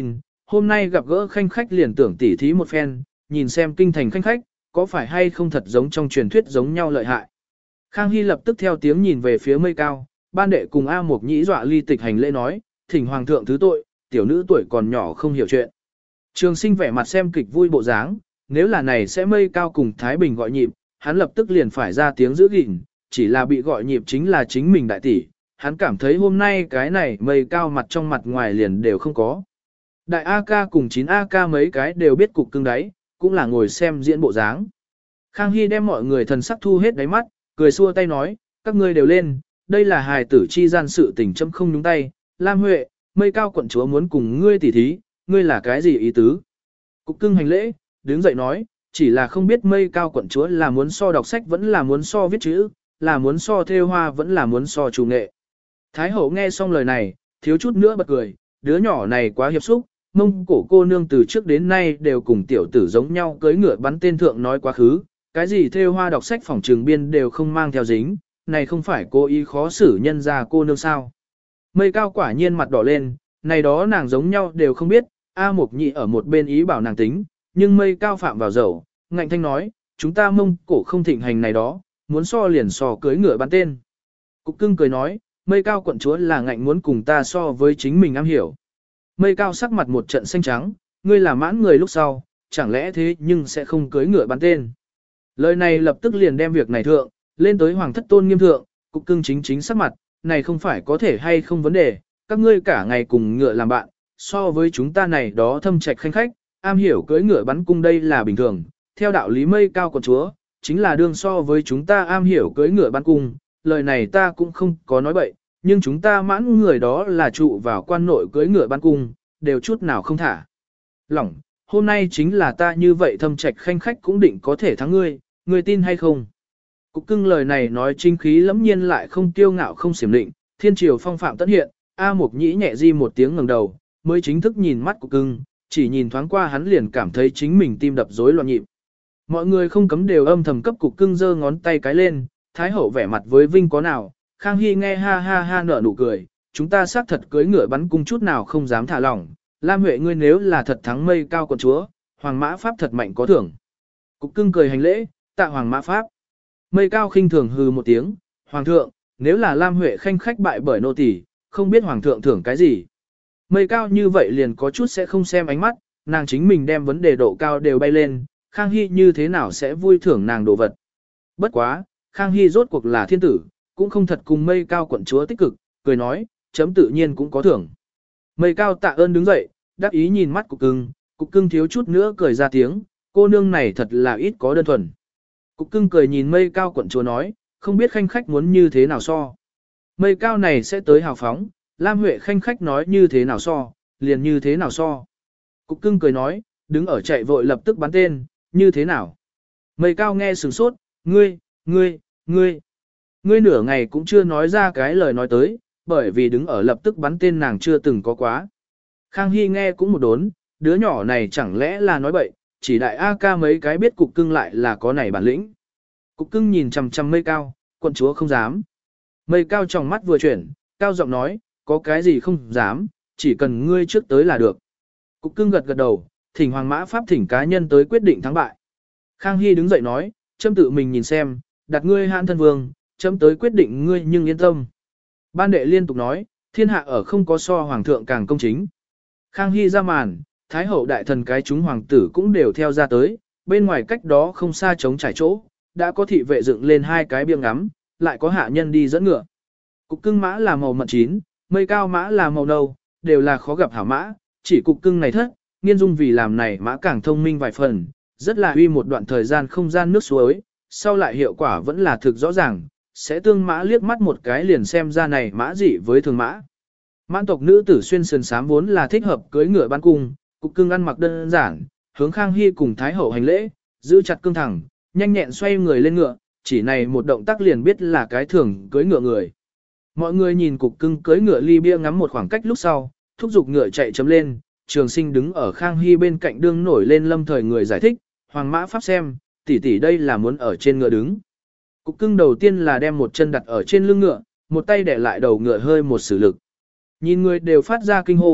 hôm nay gặp gỡ khanh khách liền tưởng tỉ thí một phen, nhìn xem kinh thành khanh khách, có phải hay không thật giống trong truyền thuyết giống nhau lợi hại. Khang Hy lập tức theo tiếng nhìn về phía mây cao, ban đệ cùng A Mộc Nhĩ dọa ly tịch hành lễ nói, thỉnh hoàng thượng thứ tội, tiểu nữ tuổi còn nhỏ không hiểu chuyện. Trường Sinh vẻ mặt xem kịch vui bộ dáng, nếu là này sẽ mây cao cùng Thái Bình gọi nhịp, hắn lập tức liền phải ra tiếng giữ gìn, chỉ là bị gọi nhịp chính là chính mình đại tỷ, hắn cảm thấy hôm nay cái này mây cao mặt trong mặt ngoài liền đều không có. Đại A ca cùng chín A ca mấy cái đều biết cục cưng đáy, cũng là ngồi xem diễn bộ dáng. Khang Hy đem mọi người thần sắc thu hết đáy mắt, cười xua tay nói, các ngươi đều lên, đây là hài tử chi gian sự tình châm không nhúng tay, Lam Huệ, mây cao quận chúa muốn cùng ngươi tỉ thí, ngươi là cái gì ý tứ? Cục cưng hành lễ, đứng dậy nói, chỉ là không biết mây cao quận chúa là muốn so đọc sách vẫn là muốn so viết chữ, là muốn so thêu hoa vẫn là muốn so chủ nghệ. Thái hậu nghe xong lời này, thiếu chút nữa bật cười, đứa nhỏ này quá hiệp xúc, mông cổ cô nương từ trước đến nay đều cùng tiểu tử giống nhau cưới ngựa bắn tên thượng nói quá khứ, cái gì thêu hoa đọc sách phòng trường biên đều không mang theo dính, này không phải cô ý khó xử nhân ra cô nương sao. Mây cao quả nhiên mặt đỏ lên, này đó nàng giống nhau đều không biết, A Mộc Nhị ở một bên ý bảo nàng tính, nhưng mây cao phạm vào dầu, ngạnh thanh nói, chúng ta mông cổ không thịnh hành này đó, muốn so liền so cưới ngựa bắn tên. Cục cưng cười nói, mây cao quận chúa là ngạnh muốn cùng ta so với chính mình am hiểu. Mây cao sắc mặt một trận xanh trắng, ngươi là mãn người lúc sau, chẳng lẽ thế nhưng sẽ không cưới ngựa bắn tên. Lời này lập tức liền đem việc này thượng, lên tới hoàng thất tôn nghiêm thượng, cục cưng chính chính sắc mặt, này không phải có thể hay không vấn đề, các ngươi cả ngày cùng ngựa làm bạn, so với chúng ta này đó thâm trạch khanh khách, am hiểu cưỡi ngựa bắn cung đây là bình thường, theo đạo lý mây cao quận chúa, chính là đương so với chúng ta am hiểu cưỡi ngựa bắn cung, lời này ta cũng không có nói bậy, nhưng chúng ta mãn người đó là trụ vào quan nội cưỡi ngựa bắn cung, đều chút nào không thả. Lỏng, hôm nay chính là ta như vậy thâm trạch khanh khách cũng định có thể thắng ngươi, ngươi tin hay không? Cục cưng lời này nói chính khí lẫm nhiên lại không tiêu ngạo không xiểm định, thiên triều phong phạm tất hiện, A Mộc Nhĩ nhẹ di một tiếng ngẩng đầu, mới chính thức nhìn mắt cục cưng, chỉ nhìn thoáng qua hắn liền cảm thấy chính mình tim đập rối loạn nhịp. Mọi người không cấm đều âm thầm cấp cục cưng giơ ngón tay cái lên, thái hậu vẻ mặt với vinh có nào, Khang Hy nghe ha ha ha nở nụ cười, chúng ta xác thật cưới ngựa bắn cung chút nào không dám thả lỏng, Lam Huệ ngươi nếu là thật thắng mây cao quận chúa, hoàng mã pháp thật mạnh có thưởng. Cục cưng cười hành lễ, tạ hoàng mã pháp. Mây cao khinh thường hừ một tiếng, hoàng thượng, nếu là Lam Huệ khanh khách bại bởi nô tỳ, không biết hoàng thượng thưởng cái gì. Mây cao như vậy liền có chút sẽ không xem ánh mắt, nàng chính mình đem vấn đề độ cao đều bay lên, Khang Hy như thế nào sẽ vui thưởng nàng đồ vật. Bất quá, Khang Hy rốt cuộc là thiên tử, cũng không thật cùng mây cao quận chúa tích cực, cười nói, chấm tự nhiên cũng có thưởng. Mây cao tạ ơn đứng dậy, đắc ý nhìn mắt cục cưng, cục cưng thiếu chút nữa cười ra tiếng, cô nương này thật là ít có đơn thuần. Cục cưng cười nhìn mây cao quận chúa nói, không biết khanh khách muốn như thế nào so. Mây cao này sẽ tới hào phóng, Lam Huệ khanh khách nói như thế nào so, liền như thế nào so. Cục cưng cười nói, đứng ở chạy vội lập tức bắn tên, như thế nào. Mây cao nghe sửng sốt, ngươi, ngươi, ngươi. Ngươi nửa ngày cũng chưa nói ra cái lời nói tới, bởi vì đứng ở lập tức bắn tên nàng chưa từng có quá. Khang Hy nghe cũng một đốn, đứa nhỏ này chẳng lẽ là nói bậy, chỉ đại A ca mấy cái biết cục cưng lại là có này bản lĩnh. Cục cưng nhìn chằm chằm mây cao, quận chúa không dám. Mây cao trong mắt vừa chuyển, cao giọng nói, có cái gì không dám, chỉ cần ngươi trước tới là được. Cục cưng gật gật đầu, thỉnh hoàng mã pháp thỉnh cá nhân tới quyết định thắng bại. Khang Hy đứng dậy nói, châm tự mình nhìn xem, đặt ngươi hãn thân vương, châm tới quyết định ngươi nhưng yên tâm. Ban đệ liên tục nói, thiên hạ ở không có so hoàng thượng càng công chính. Khang Hy ra màn, thái hậu đại thần cái chúng hoàng tử cũng đều theo ra tới, bên ngoài cách đó không xa trống trải chỗ, đã có thị vệ dựng lên hai cái biêng ngắm, lại có hạ nhân đi dẫn ngựa. Cục cưng mã là màu mận chín, mây cao mã là màu nâu, đều là khó gặp hảo mã, chỉ cục cưng này thất, nghiên dung vì làm này mã càng thông minh vài phần, rất là uy một đoạn thời gian không gian nước suối, sau lại hiệu quả vẫn là thực rõ ràng, sẽ tương mã liếc mắt một cái liền xem ra này mã dị với thường mã. Mãn tộc nữ tử xuyên sườn sám vốn là thích hợp cưới ngựa ban cung, cục cưng ăn mặc đơn giản, hướng Khang Hy cùng Thái hậu hành lễ, giữ chặt cương thẳng, nhanh nhẹn xoay người lên ngựa, chỉ này một động tác liền biết là cái thường cưới ngựa người. Mọi người nhìn cục cưng cưới ngựa ly bia ngắm một khoảng cách lúc sau, thúc giục ngựa chạy chấm lên, Trường Sinh đứng ở Khang Hy bên cạnh đương nổi lên lâm thời người giải thích, hoàng mã pháp xem, tỷ tỷ đây là muốn ở trên ngựa đứng. Cục cưng đầu tiên là đem một chân đặt ở trên lưng ngựa, một tay để lại đầu ngựa hơi một sử lực. Nhìn người đều phát ra kinh hô,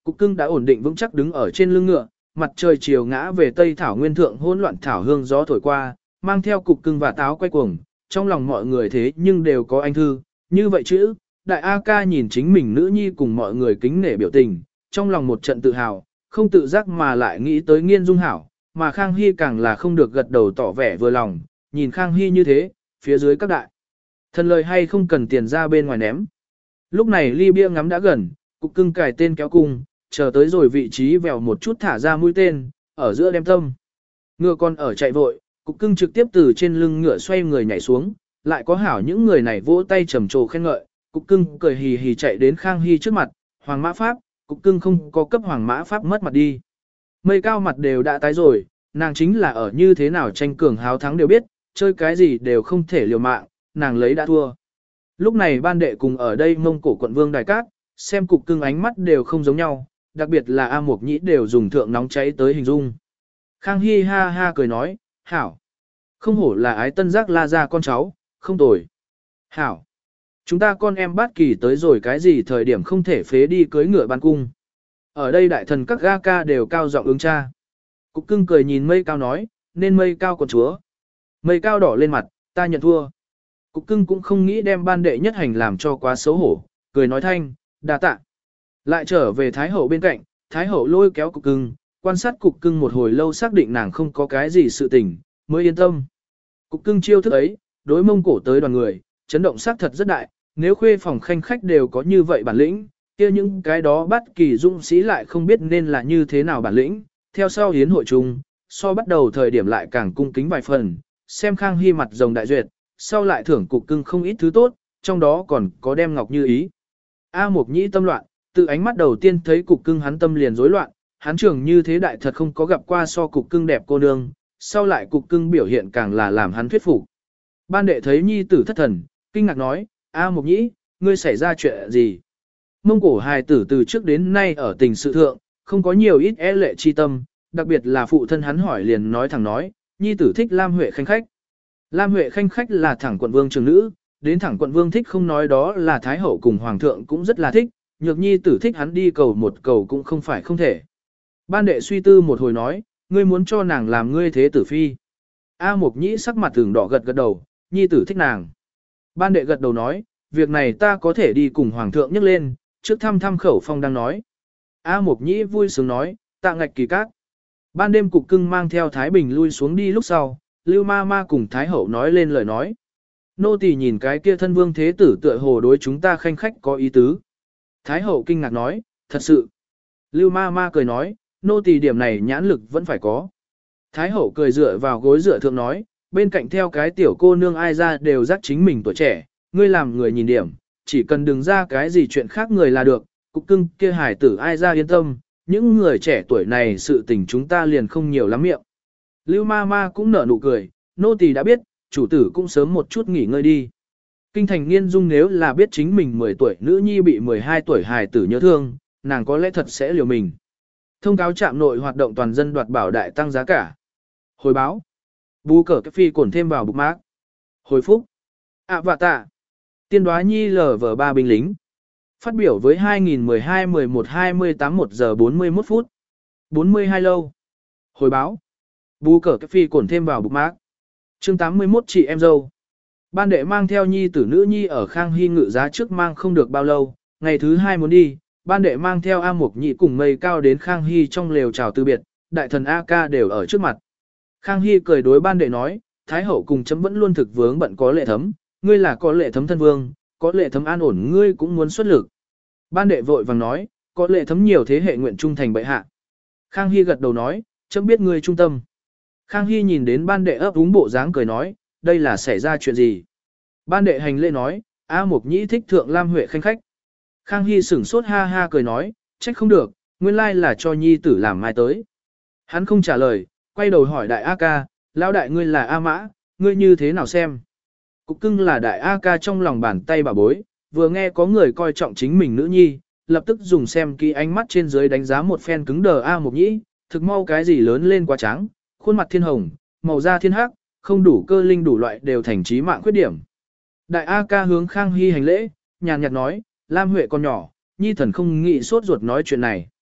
Cục cưng đã ổn định vững chắc đứng ở trên lưng ngựa, mặt trời chiều ngã về tây thảo nguyên thượng hỗn loạn thảo hương gió thổi qua, mang theo cục cưng và táo quay cuồng, trong lòng mọi người thế nhưng đều có anh thư, như vậy chữ, đại A ca nhìn chính mình nữ nhi cùng mọi người kính nể biểu tình, trong lòng một trận tự hào, không tự giác mà lại nghĩ tới Nghiên Dung hảo, mà Khang Hy càng là không được gật đầu tỏ vẻ vừa lòng, nhìn Khang Hy như thế, phía dưới các đại. Thần lời hay không cần tiền ra bên ngoài ném. Lúc này ly bia ngắm đã gần, cục cưng cài tên kéo cung, chờ tới rồi vị trí vèo một chút thả ra mũi tên, ở giữa đem tâm. Ngựa con ở chạy vội, cục cưng trực tiếp từ trên lưng ngựa xoay người nhảy xuống, lại có hảo những người này vỗ tay trầm trồ khen ngợi, cục cưng cười hì hì chạy đến Khang Hy trước mặt, Hoàng Mã Pháp, cục cưng không có cấp Hoàng Mã Pháp mất mặt đi. Mây cao mặt đều đã tái rồi, nàng chính là ở như thế nào tranh cường háo thắng đều biết, chơi cái gì đều không thể liều mạng, nàng lấy đã thua. Lúc này ban đệ cùng ở đây Mông Cổ quận vương Đài Cát, xem cục cưng ánh mắt đều không giống nhau, đặc biệt là A Mộc Nhĩ đều dùng thượng nóng cháy tới hình dung. Khang Hy ha ha cười nói, hảo, không hổ là ái tân giác la ra con cháu, không tồi. Hảo, chúng ta con em bát kỳ tới rồi cái gì thời điểm không thể phế đi cưới ngựa ban cung. Ở đây đại thần các ga ca đều cao giọng ứng cha. Cục cưng cười nhìn mây cao nói, nên mây cao con chúa. Mây cao đỏ lên mặt, ta nhận thua. Cục cưng cũng không nghĩ đem ban đệ nhất hành làm cho quá xấu hổ, cười nói thanh, đa tạ. Lại trở về Thái Hậu bên cạnh, Thái Hậu lôi kéo cục cưng, quan sát cục cưng một hồi lâu xác định nàng không có cái gì sự tình, mới yên tâm. Cục cưng chiêu thức ấy, đối Mông Cổ tới đoàn người, chấn động xác thật rất đại, nếu khuê phòng khanh khách đều có như vậy bản lĩnh, kia những cái đó bắt kỳ dũng sĩ lại không biết nên là như thế nào bản lĩnh, theo sau hiến hội chung, so bắt đầu thời điểm lại càng cung kính vài phần, xem Khang Hy mặt rồng đại duyệt, sau lại thưởng cục cưng không ít thứ tốt, trong đó còn có đem ngọc như ý. A Mộc Nhĩ tâm loạn, từ ánh mắt đầu tiên thấy cục cưng hắn tâm liền rối loạn, hắn trưởng như thế đại thật không có gặp qua so cục cưng đẹp cô nương, sau lại cục cưng biểu hiện càng là làm hắn thuyết phục. Ban đệ thấy nhi tử thất thần, kinh ngạc nói, A Mộc Nhĩ, ngươi xảy ra chuyện gì? Mông Cổ hài tử từ trước đến nay ở tình sự thượng, không có nhiều ít e lệ chi tâm, đặc biệt là phụ thân hắn hỏi liền nói thẳng nói, nhi tử thích Lam Huệ khanh khách. Lam Huệ khanh khách là thẳng quận vương trường nữ, đến thẳng quận vương thích không nói đó là Thái Hậu cùng Hoàng thượng cũng rất là thích, nhược nhi tử thích hắn đi cầu một cầu cũng không phải không thể. Ban đệ suy tư một hồi nói, ngươi muốn cho nàng làm ngươi thế tử phi. A Mộc Nhĩ sắc mặt tưởng đỏ gật gật đầu, nhi tử thích nàng. Ban đệ gật đầu nói, việc này ta có thể đi cùng Hoàng thượng nhắc lên, trước thăm thăm khẩu phong đang nói. A Mộc Nhĩ vui sướng nói, tạ ngạch kỳ cát. Ban đêm cục cưng mang theo Thái Bình lui xuống đi lúc sau, Lưu Ma Ma cùng Thái Hậu nói lên lời nói. Nô tỳ nhìn cái kia thân vương thế tử tựa hồ đối chúng ta khanh khách có ý tứ. Thái Hậu kinh ngạc nói, thật sự. Lưu Ma Ma cười nói, nô tỳ điểm này nhãn lực vẫn phải có. Thái Hậu cười dựa vào gối dựa thượng nói, bên cạnh theo cái tiểu cô nương ai ra đều dắt chính mình tuổi trẻ, ngươi làm người nhìn điểm, chỉ cần đừng ra cái gì chuyện khác người là được, cục cưng kia hải tử ai ra yên tâm, những người trẻ tuổi này sự tình chúng ta liền không nhiều lắm miệng. Lưu Ma Ma cũng nở nụ cười, nô tỳ đã biết, chủ tử cũng sớm một chút nghỉ ngơi đi. Kinh thành Nghiên Dung nếu là biết chính mình mười tuổi nữ nhi bị mười hai tuổi hài tử nhớ thương, nàng có lẽ thật sẽ liều mình. Thông cáo trạm nội hoạt động toàn dân đoạt bảo đại tăng giá cả. Hồi báo. Bù cờ cái phi cổn thêm vào bục mác. Hồi phúc. À và tạ. Tiên đoá nhi lờ vờ ba binh lính. Phát biểu với hai nghìn mười hai mười một hai mươi tám một giờ bốn mươi mốt phút. bốn mươi hai lâu. Hồi báo. Bù cờ cái phi cổn thêm vào bục mác. Chương tám mươi mốt chị em dâu. Ban đệ mang theo nhi tử nữ nhi ở Khang Hy ngự giá trước mang không được bao lâu, ngày thứ hai muốn đi, ban đệ mang theo A Mộc Nhĩ cùng mây cao đến Khang Hy trong lều chào từ biệt, đại thần A ca đều ở trước mặt. Khang Hy cười đối ban đệ nói, Thái Hậu cùng chấm vẫn luôn thực vướng bận có lệ thấm, ngươi là có lệ thấm thân vương, có lệ thấm an ổn ngươi cũng muốn xuất lực. Ban đệ vội vàng nói, có lệ thấm nhiều thế hệ nguyện trung thành bệ hạ. Khang Hy gật đầu nói, chấm biết ngươi trung tâm. Khang Hy nhìn đến ban đệ ấp úng bộ dáng cười nói, đây là xảy ra chuyện gì? Ban đệ hành lễ nói, A Mộc Nhĩ thích thượng Lam Huệ khanh khách. Khang Hy sửng sốt ha ha cười nói, trách không được, nguyên lai là cho nhi tử làm mai tới. Hắn không trả lời, quay đầu hỏi đại A ca, lão đại ngươi là A Mã, ngươi như thế nào xem? Cục cưng là đại A ca trong lòng bàn tay bà bối, vừa nghe có người coi trọng chính mình nữ nhi, lập tức dùng xem kỹ ánh mắt trên dưới đánh giá một phen cứng đờ A Mộc Nhĩ, thực mau cái gì lớn lên quá trắng, khuôn mặt thiên hồng, màu da thiên hắc, không đủ cơ linh đủ loại đều thành trí mạng khuyết điểm. Đại A ca hướng Khang Hy hành lễ, nhàn nhạt nói, Lam Huệ còn nhỏ, nhi thần không nghĩ sốt ruột nói chuyện này.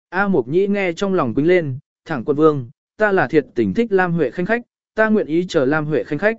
A Mộc Nhĩ nghe trong lòng quýnh lên, thẳng quân vương, ta là thiệt tình thích Lam Huệ khanh khách, ta nguyện ý chờ Lam Huệ khanh khách.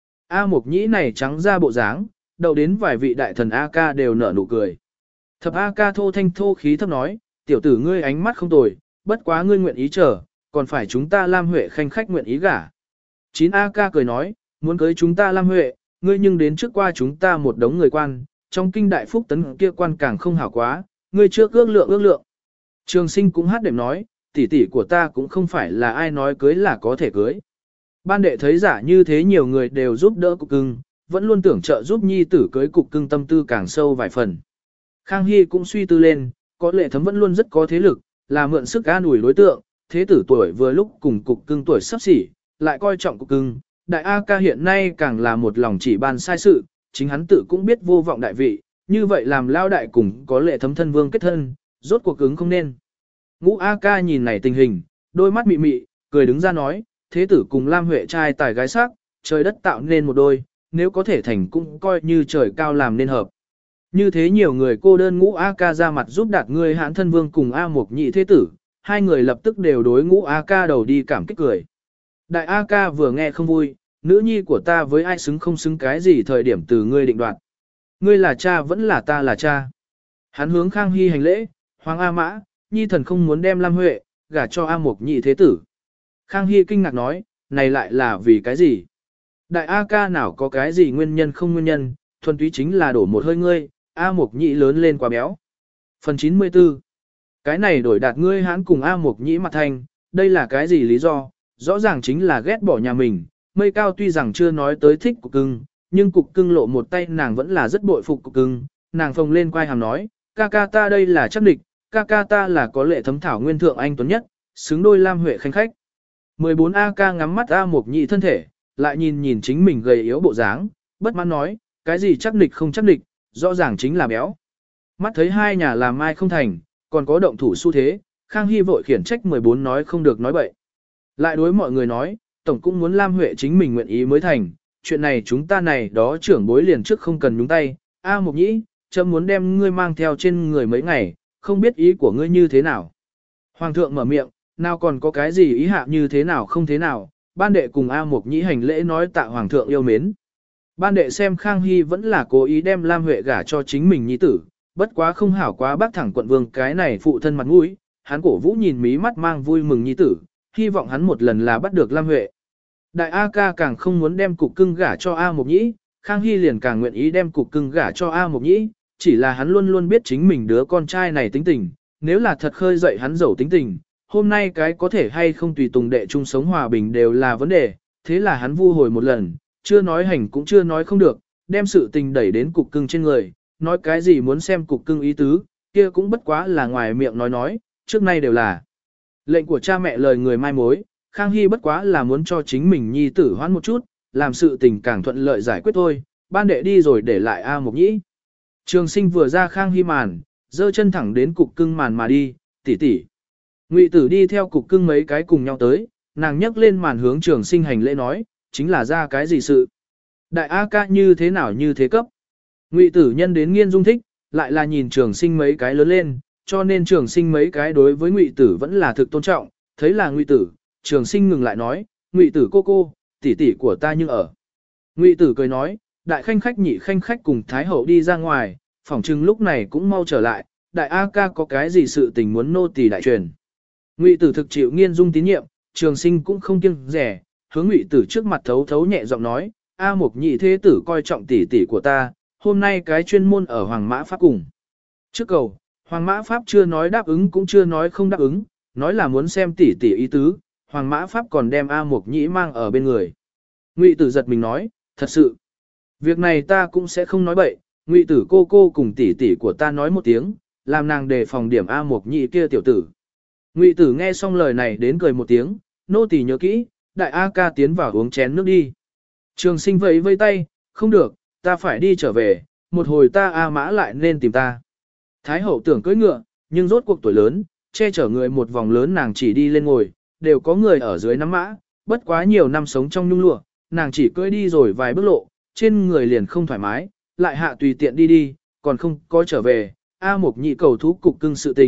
A Mộc Nhĩ này trắng ra bộ dáng, đầu đến vài vị đại thần A ca đều nở nụ cười. Thập A ca thô thanh thô khí thấp nói, tiểu tử ngươi ánh mắt không tồi, bất quá ngươi nguyện ý chờ, còn phải chúng ta Lam Huệ khanh khách nguyện ý gả. Chín A ca cười nói, muốn cưới chúng ta Lam Huệ, ngươi nhưng đến trước qua chúng ta một đống người quan, trong kinh đại phúc tấn kia quan càng không hảo quá, ngươi trước ước lượng ước lượng. Trường Sinh cũng hát đệm nói, tỷ tỷ của ta cũng không phải là ai nói cưới là có thể cưới. Ban đệ thấy giả như thế nhiều người đều giúp đỡ cục cưng, vẫn luôn tưởng trợ giúp nhi tử cưới cục cưng tâm tư càng sâu vài phần. Khang Hy cũng suy tư lên, có lệ thấm vẫn luôn rất có thế lực, là mượn sức an ủi đối tượng, thế tử tuổi vừa lúc cùng cục cưng tuổi sắp xỉ, lại coi trọng cục cưng. Đại A ca hiện nay càng là một lòng chỉ ban sai sự, chính hắn tự cũng biết vô vọng đại vị, như vậy làm lao đại cùng có lệ thấm thân vương kết thân, rốt cuộc ứng không nên. Ngũ A ca nhìn này tình hình, đôi mắt mị mị, cười đứng ra nói, thế tử cùng Lam Huệ trai tài gái sắc, trời đất tạo nên một đôi, nếu có thể thành cũng coi như trời cao làm nên hợp. Như thế nhiều người cô đơn Ngũ A ca ra mặt giúp đạt người hãn thân vương cùng A Mộc Nhị thế tử, hai người lập tức đều đối Ngũ A ca đầu đi cảm kích cười. Đại A ca vừa nghe không vui, nữ nhi của ta với ai xứng không xứng cái gì thời điểm từ ngươi định đoạt. Ngươi là cha vẫn là ta là cha. Hắn hướng Khang Hy hành lễ, Hoàng A Mã, nhi thần không muốn đem Lam Huệ, gả cho A Mộc Nhị thế tử. Khang Hy kinh ngạc nói, này lại là vì cái gì? Đại A ca nào có cái gì nguyên nhân không nguyên nhân, thuần túy chính là đổ một hơi ngươi, A Mộc Nhị lớn lên quá béo. Phần chín mươi tư. Cái này đổi đạt ngươi hãn cùng A Mộc Nhị mặt thành, đây là cái gì lý do? Rõ ràng chính là ghét bỏ nhà mình, mây cao tuy rằng chưa nói tới thích cục cưng, nhưng cục cưng lộ một tay nàng vẫn là rất bội phục cục cưng, nàng phồng lên quai hàm nói, ca ca ta đây là chắc địch, ca ca ta là có lệ thấm thảo nguyên thượng anh tuấn nhất, xứng đôi Lam Huệ khanh khách. mười bốn A ca ngắm mắt A Mộc Nhị thân thể, lại nhìn nhìn chính mình gầy yếu bộ dáng, bất mãn nói, cái gì chắc địch không chắc địch, rõ ràng chính là béo. Mắt thấy hai nhà làm mai không thành, còn có động thủ xu thế, Khang Hy vội khiển trách mười bốn nói không được nói bậy. Lại đối mọi người nói, tổng cũng muốn Lam Huệ chính mình nguyện ý mới thành, chuyện này chúng ta này đó trưởng bối liền trước không cần nhúng tay, A Mộc Nhĩ, chấm muốn đem ngươi mang theo trên người mấy ngày, không biết ý của ngươi như thế nào. Hoàng thượng mở miệng, nào còn có cái gì ý hạ như thế nào không thế nào, ban đệ cùng A Mộc Nhĩ hành lễ nói tạ Hoàng thượng yêu mến. Ban đệ xem Khang Hy vẫn là cố ý đem Lam Huệ gả cho chính mình nhi tử, bất quá không hảo quá bác thẳng quận vương cái này phụ thân mặt mũi, hắn cổ vũ nhìn mí mắt mang vui mừng nhi tử, hy vọng hắn một lần là bắt được Lam Huệ. Đại A ca càng không muốn đem cục cưng gả cho A Mộc Nhĩ, Khang Hy liền càng nguyện ý đem cục cưng gả cho A Mộc Nhĩ, chỉ là hắn luôn luôn biết chính mình đứa con trai này tính tình, nếu là thật khơi dậy hắn giàu tính tình, hôm nay cái có thể hay không tùy tùng đệ chung sống hòa bình đều là vấn đề, thế là hắn vu hồi một lần, chưa nói hành cũng chưa nói không được, đem sự tình đẩy đến cục cưng trên người, nói cái gì muốn xem cục cưng ý tứ, kia cũng bất quá là ngoài miệng nói nói, trước nay đều là lệnh của cha mẹ lời người mai mối. Khang Hy bất quá là muốn cho chính mình nhi tử hoãn một chút, làm sự tình càng thuận lợi giải quyết thôi, ban đệ đi rồi để lại A Mộc Nhĩ. Trường Sinh vừa ra Khang Hy màn, giơ chân thẳng đến cục cưng màn mà đi, tỷ tỷ. Ngụy Tử đi theo cục cưng mấy cái cùng nhau tới, nàng nhấc lên màn hướng Trường Sinh hành lễ nói, chính là ra cái gì sự. Đại A ca như thế nào như thế cấp. Ngụy Tử nhân đến Nghiên Dung thích, lại là nhìn Trường Sinh mấy cái lớn lên, cho nên Trường Sinh mấy cái đối với Ngụy Tử vẫn là thực tôn trọng, thấy là Ngụy Tử. Trường Sinh ngừng lại nói, Ngụy Tử cô cô, tỷ tỷ của ta nhưng ở. Ngụy Tử cười nói, đại khanh khách nhị khanh khách cùng Thái hậu đi ra ngoài, phỏng chừng lúc này cũng mau trở lại, đại A ca có cái gì sự tình muốn nô tỳ đại truyền. Ngụy Tử thực chịu Nghiên Dung tín nhiệm, Trường Sinh cũng không kiêng rẻ, hướng Ngụy Tử trước mặt thấu thấu nhẹ giọng nói, A Mộc Nhị thế tử coi trọng tỷ tỷ của ta, hôm nay cái chuyên môn ở Hoàng Mã Pháp cùng. Trước cầu, Hoàng Mã Pháp chưa nói đáp ứng cũng chưa nói không đáp ứng, nói là muốn xem tỷ tỷ ý tứ. Hoàng Mã Pháp còn đem A Mộc Nhĩ mang ở bên người. Ngụy Tử giật mình nói, thật sự. Việc này ta cũng sẽ không nói bậy, Ngụy Tử cô cô cùng tỷ tỷ của ta nói một tiếng, làm nàng đề phòng điểm A Mộc Nhĩ kia tiểu tử. Ngụy Tử nghe xong lời này đến cười một tiếng, nô tỳ nhớ kỹ, đại A ca tiến vào uống chén nước đi. Trường Sinh vẫy vây tay, không được, ta phải đi trở về, một hồi ta A Mã lại nên tìm ta. Thái hậu tưởng cưỡi ngựa, nhưng rốt cuộc tuổi lớn, che chở người một vòng lớn nàng chỉ đi lên ngồi, đều có người ở dưới nắm mã, bất quá nhiều năm sống trong nhung lụa, nàng chỉ cưỡi đi rồi vài bước lộ, trên người liền không thoải mái, lại hạ tùy tiện đi đi, còn không có trở về, A Mộc Nhị cầu thú cục cưng sự tình,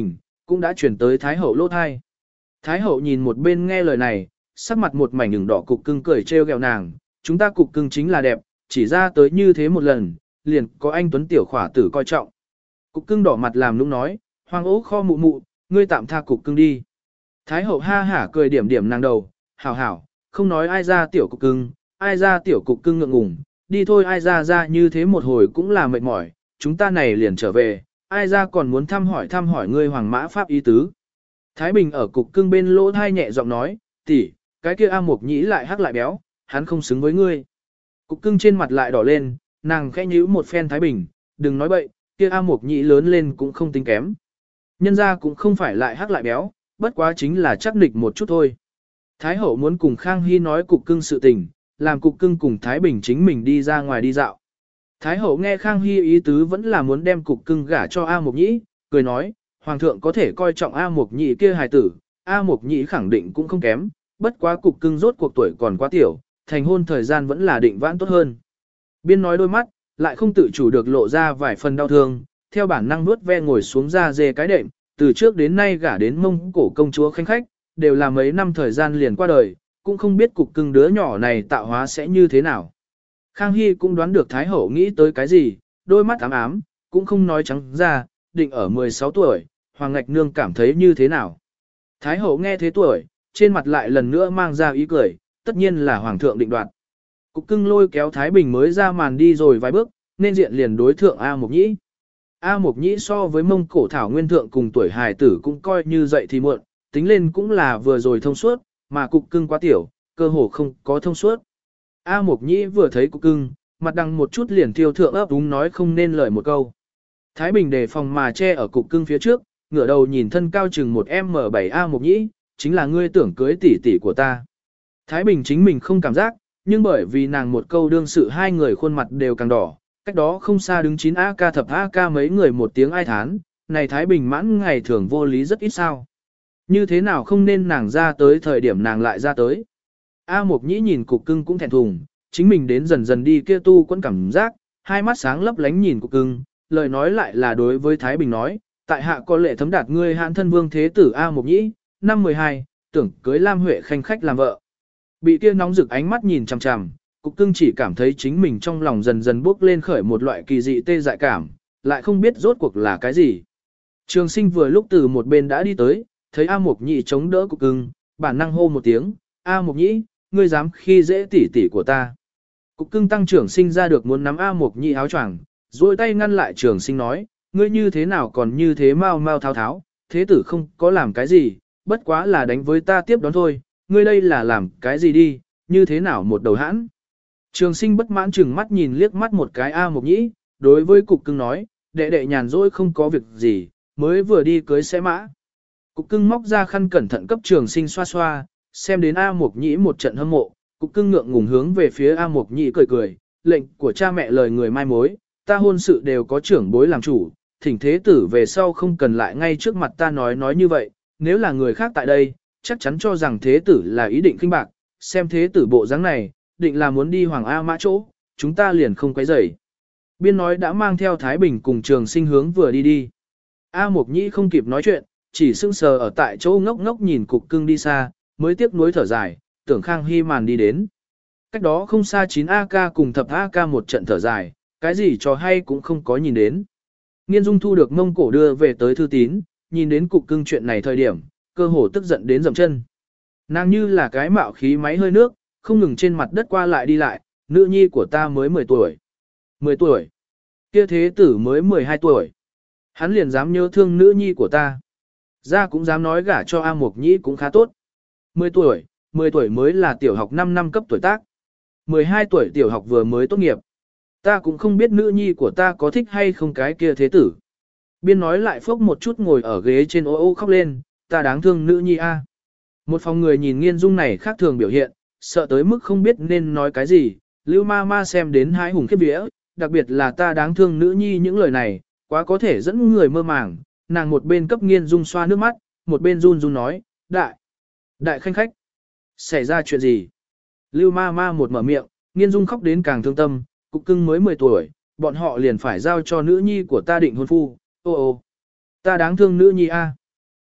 cũng đã chuyển tới Thái Hậu lỗ thai. Thái Hậu nhìn một bên nghe lời này, sắc mặt một mảnh ửng đỏ, cục cưng cười trêu ghẹo nàng, chúng ta cục cưng chính là đẹp, chỉ ra tới như thế một lần, liền có anh tuấn tiểu khỏa tử coi trọng. Cục cưng đỏ mặt làm nũng nói, Hoàng ố kho mụ mụ, ngươi tạm tha cục cưng đi. Thái Hậu ha hả cười điểm điểm nàng đầu, hảo hảo, không nói ai ra tiểu cục cưng, ai ra tiểu cục cưng ngượng ngùng, đi thôi ai ra ra như thế một hồi cũng là mệt mỏi, chúng ta này liền trở về, ai ra còn muốn thăm hỏi thăm hỏi ngươi Hoàng mã pháp ý tứ. Thái Bình ở cục cưng bên lỗ thai nhẹ giọng nói, tỷ, cái kia A Mộc Nhĩ lại hắc lại béo, hắn không xứng với ngươi. Cục cưng trên mặt lại đỏ lên, nàng khẽ nhíu một phen Thái Bình, đừng nói bậy, kia A Mộc Nhĩ lớn lên cũng không tính kém. Nhân ra cũng không phải lại hắc lại béo, bất quá chính là chắc nịch một chút thôi. Thái Hậu muốn cùng Khang Hy nói cục cưng sự tình, làm cục cưng cùng Thái Bình chính mình đi ra ngoài đi dạo. Thái Hậu nghe Khang Hy ý tứ vẫn là muốn đem cục cưng gả cho A Mộc Nhĩ, cười nói, Hoàng thượng có thể coi trọng A Mộc Nhĩ kia hài tử, A Mộc Nhĩ khẳng định cũng không kém, bất quá cục cưng rốt cuộc tuổi còn quá tiểu, thành hôn thời gian vẫn là định vãn tốt hơn. Biên nói đôi mắt, lại không tự chủ được lộ ra vài phần đau thương, theo bản năng nuốt ve ngồi xuống ra dê cái đệm, từ trước đến nay gả đến Mông Cổ công chúa khanh khách, đều là mấy năm thời gian liền qua đời, cũng không biết cục cưng đứa nhỏ này tạo hóa sẽ như thế nào. Khang Hy cũng đoán được Thái Hậu nghĩ tới cái gì, đôi mắt ám ám, cũng không nói trắng ra, định ở mười sáu tuổi, Hoàng Ngạch Nương cảm thấy như thế nào. Thái Hậu nghe thế tuổi, trên mặt lại lần nữa mang ra ý cười, tất nhiên là Hoàng thượng định đoạt. Cục cưng lôi kéo Thái Bình mới ra màn đi rồi vài bước, nên diện liền đối thượng A Mộc Nhĩ. A Mộc Nhĩ so với Mông Cổ Thảo Nguyên thượng cùng tuổi hài tử cũng coi như dậy thì muộn, tính lên cũng là vừa rồi thông suốt, mà cục cưng quá tiểu, cơ hồ không có thông suốt. A Mộc Nhĩ vừa thấy cục cưng, mặt đằng một chút liền tiêu thượng ấp úng nói không nên lời một câu. Thái Bình đề phòng mà che ở cục cưng phía trước, ngửa đầu nhìn thân cao chừng một em bảy A Mộc Nhĩ, chính là ngươi tưởng cưới tỷ tỷ của ta. Thái Bình chính mình không cảm giác, nhưng bởi vì nàng một câu đương sự hai người khuôn mặt đều càng đỏ, cách đó không xa đứng chín A ca thập A ca mấy người một tiếng ai thán, này Thái Bình mãn ngày thường vô lý rất ít sao. Như thế nào không nên nàng ra tới thời điểm nàng lại ra tới. A Mộc Nhĩ nhìn cục cưng cũng thẹn thùng, chính mình đến dần dần đi kia tu quẫn cảm giác, hai mắt sáng lấp lánh nhìn cục cưng, lời nói lại là đối với Thái Bình nói, tại hạ có lệ thấm đạt ngươi hãn thân vương thế tử A Mộc Nhĩ, năm mười hai, tưởng cưới Lam Huệ khanh khách làm vợ. Bị kia nóng rực ánh mắt nhìn chằm chằm, cục cưng chỉ cảm thấy chính mình trong lòng dần dần bốc lên khởi một loại kỳ dị tê dại cảm, lại không biết rốt cuộc là cái gì. Trường Sinh vừa lúc từ một bên đã đi tới, thấy A Mộc Nhĩ chống đỡ cục cưng, bản năng hô một tiếng, A Mộc Nhĩ, ngươi dám khi dễ tỷ tỷ của ta. Cục cưng tăng trưởng sinh ra được muốn nắm A Mộc Nhĩ áo choàng, duỗi tay ngăn lại Trường Sinh nói, ngươi như thế nào còn như thế mau mau thao tháo, thế tử không có làm cái gì, bất quá là đánh với ta tiếp đón thôi, ngươi đây là làm cái gì đi, như thế nào một đầu hãn. Trường Sinh bất mãn chừng mắt nhìn liếc mắt một cái A Mộc Nhĩ, đối với cục cưng nói, đệ đệ nhàn rỗi không có việc gì, mới vừa đi cưới xe mã. Cục cưng móc ra khăn cẩn thận cấp Trường Sinh xoa xoa, xem đến A Mộc Nhĩ một trận hâm mộ, cục cưng ngượng ngùng hướng về phía A Mộc Nhĩ cười cười, lệnh của cha mẹ lời người mai mối, ta hôn sự đều có trưởng bối làm chủ, thỉnh thế tử về sau không cần lại ngay trước mặt ta nói nói như vậy, nếu là người khác tại đây, chắc chắn cho rằng thế tử là ý định khinh bạc, xem thế tử bộ dáng này, định là muốn đi Hoàng A Mã chỗ, chúng ta liền không quấy rầy. Biên nói đã mang theo Thái Bình cùng Trường Sinh hướng vừa đi đi. A Mộc Nhĩ không kịp nói chuyện, chỉ sững sờ ở tại chỗ ngốc ngốc nhìn cục cưng đi xa, mới tiếc nuối thở dài, tưởng Khang Hy màn đi đến. Cách đó không xa chín A ca cùng thập A ca một trận thở dài, cái gì cho hay cũng không có nhìn đến. Nghiên Dung thu được Mông Cổ đưa về tới thư tín, nhìn đến cục cưng chuyện này thời điểm, cơ hồ tức giận đến dầm chân. Nàng như là cái mạo khí máy hơi nước, không ngừng trên mặt đất qua lại đi lại, nữ nhi của ta mới mười tuổi. mười tuổi. Kia thế tử mới mười hai tuổi. Hắn liền dám nhớ thương nữ nhi của ta. Ra cũng dám nói gả cho A Mộc Nhĩ cũng khá tốt. mười tuổi, mười tuổi mới là tiểu học năm năm cấp tuổi tác. mười hai tuổi tiểu học vừa mới tốt nghiệp. Ta cũng không biết nữ nhi của ta có thích hay không cái kia thế tử. Biên nói lại phốc một chút ngồi ở ghế trên ô ô khóc lên, ta đáng thương nữ nhi a. Một phòng người nhìn Nghiên Dung này khác thường biểu hiện, sợ tới mức không biết nên nói cái gì, Lưu ma ma xem đến hái hùng khiếp vía, đặc biệt là ta đáng thương nữ nhi những lời này, quá có thể dẫn người mơ màng, nàng một bên cấp Nghiên Dung xoa nước mắt, một bên run run nói, đại, đại khanh khách, xảy ra chuyện gì? Lưu ma ma một mở miệng, Nghiên Dung khóc đến càng thương tâm, cục cưng mới mười tuổi, bọn họ liền phải giao cho nữ nhi của ta định hôn phu, ô ô, ta đáng thương nữ nhi a.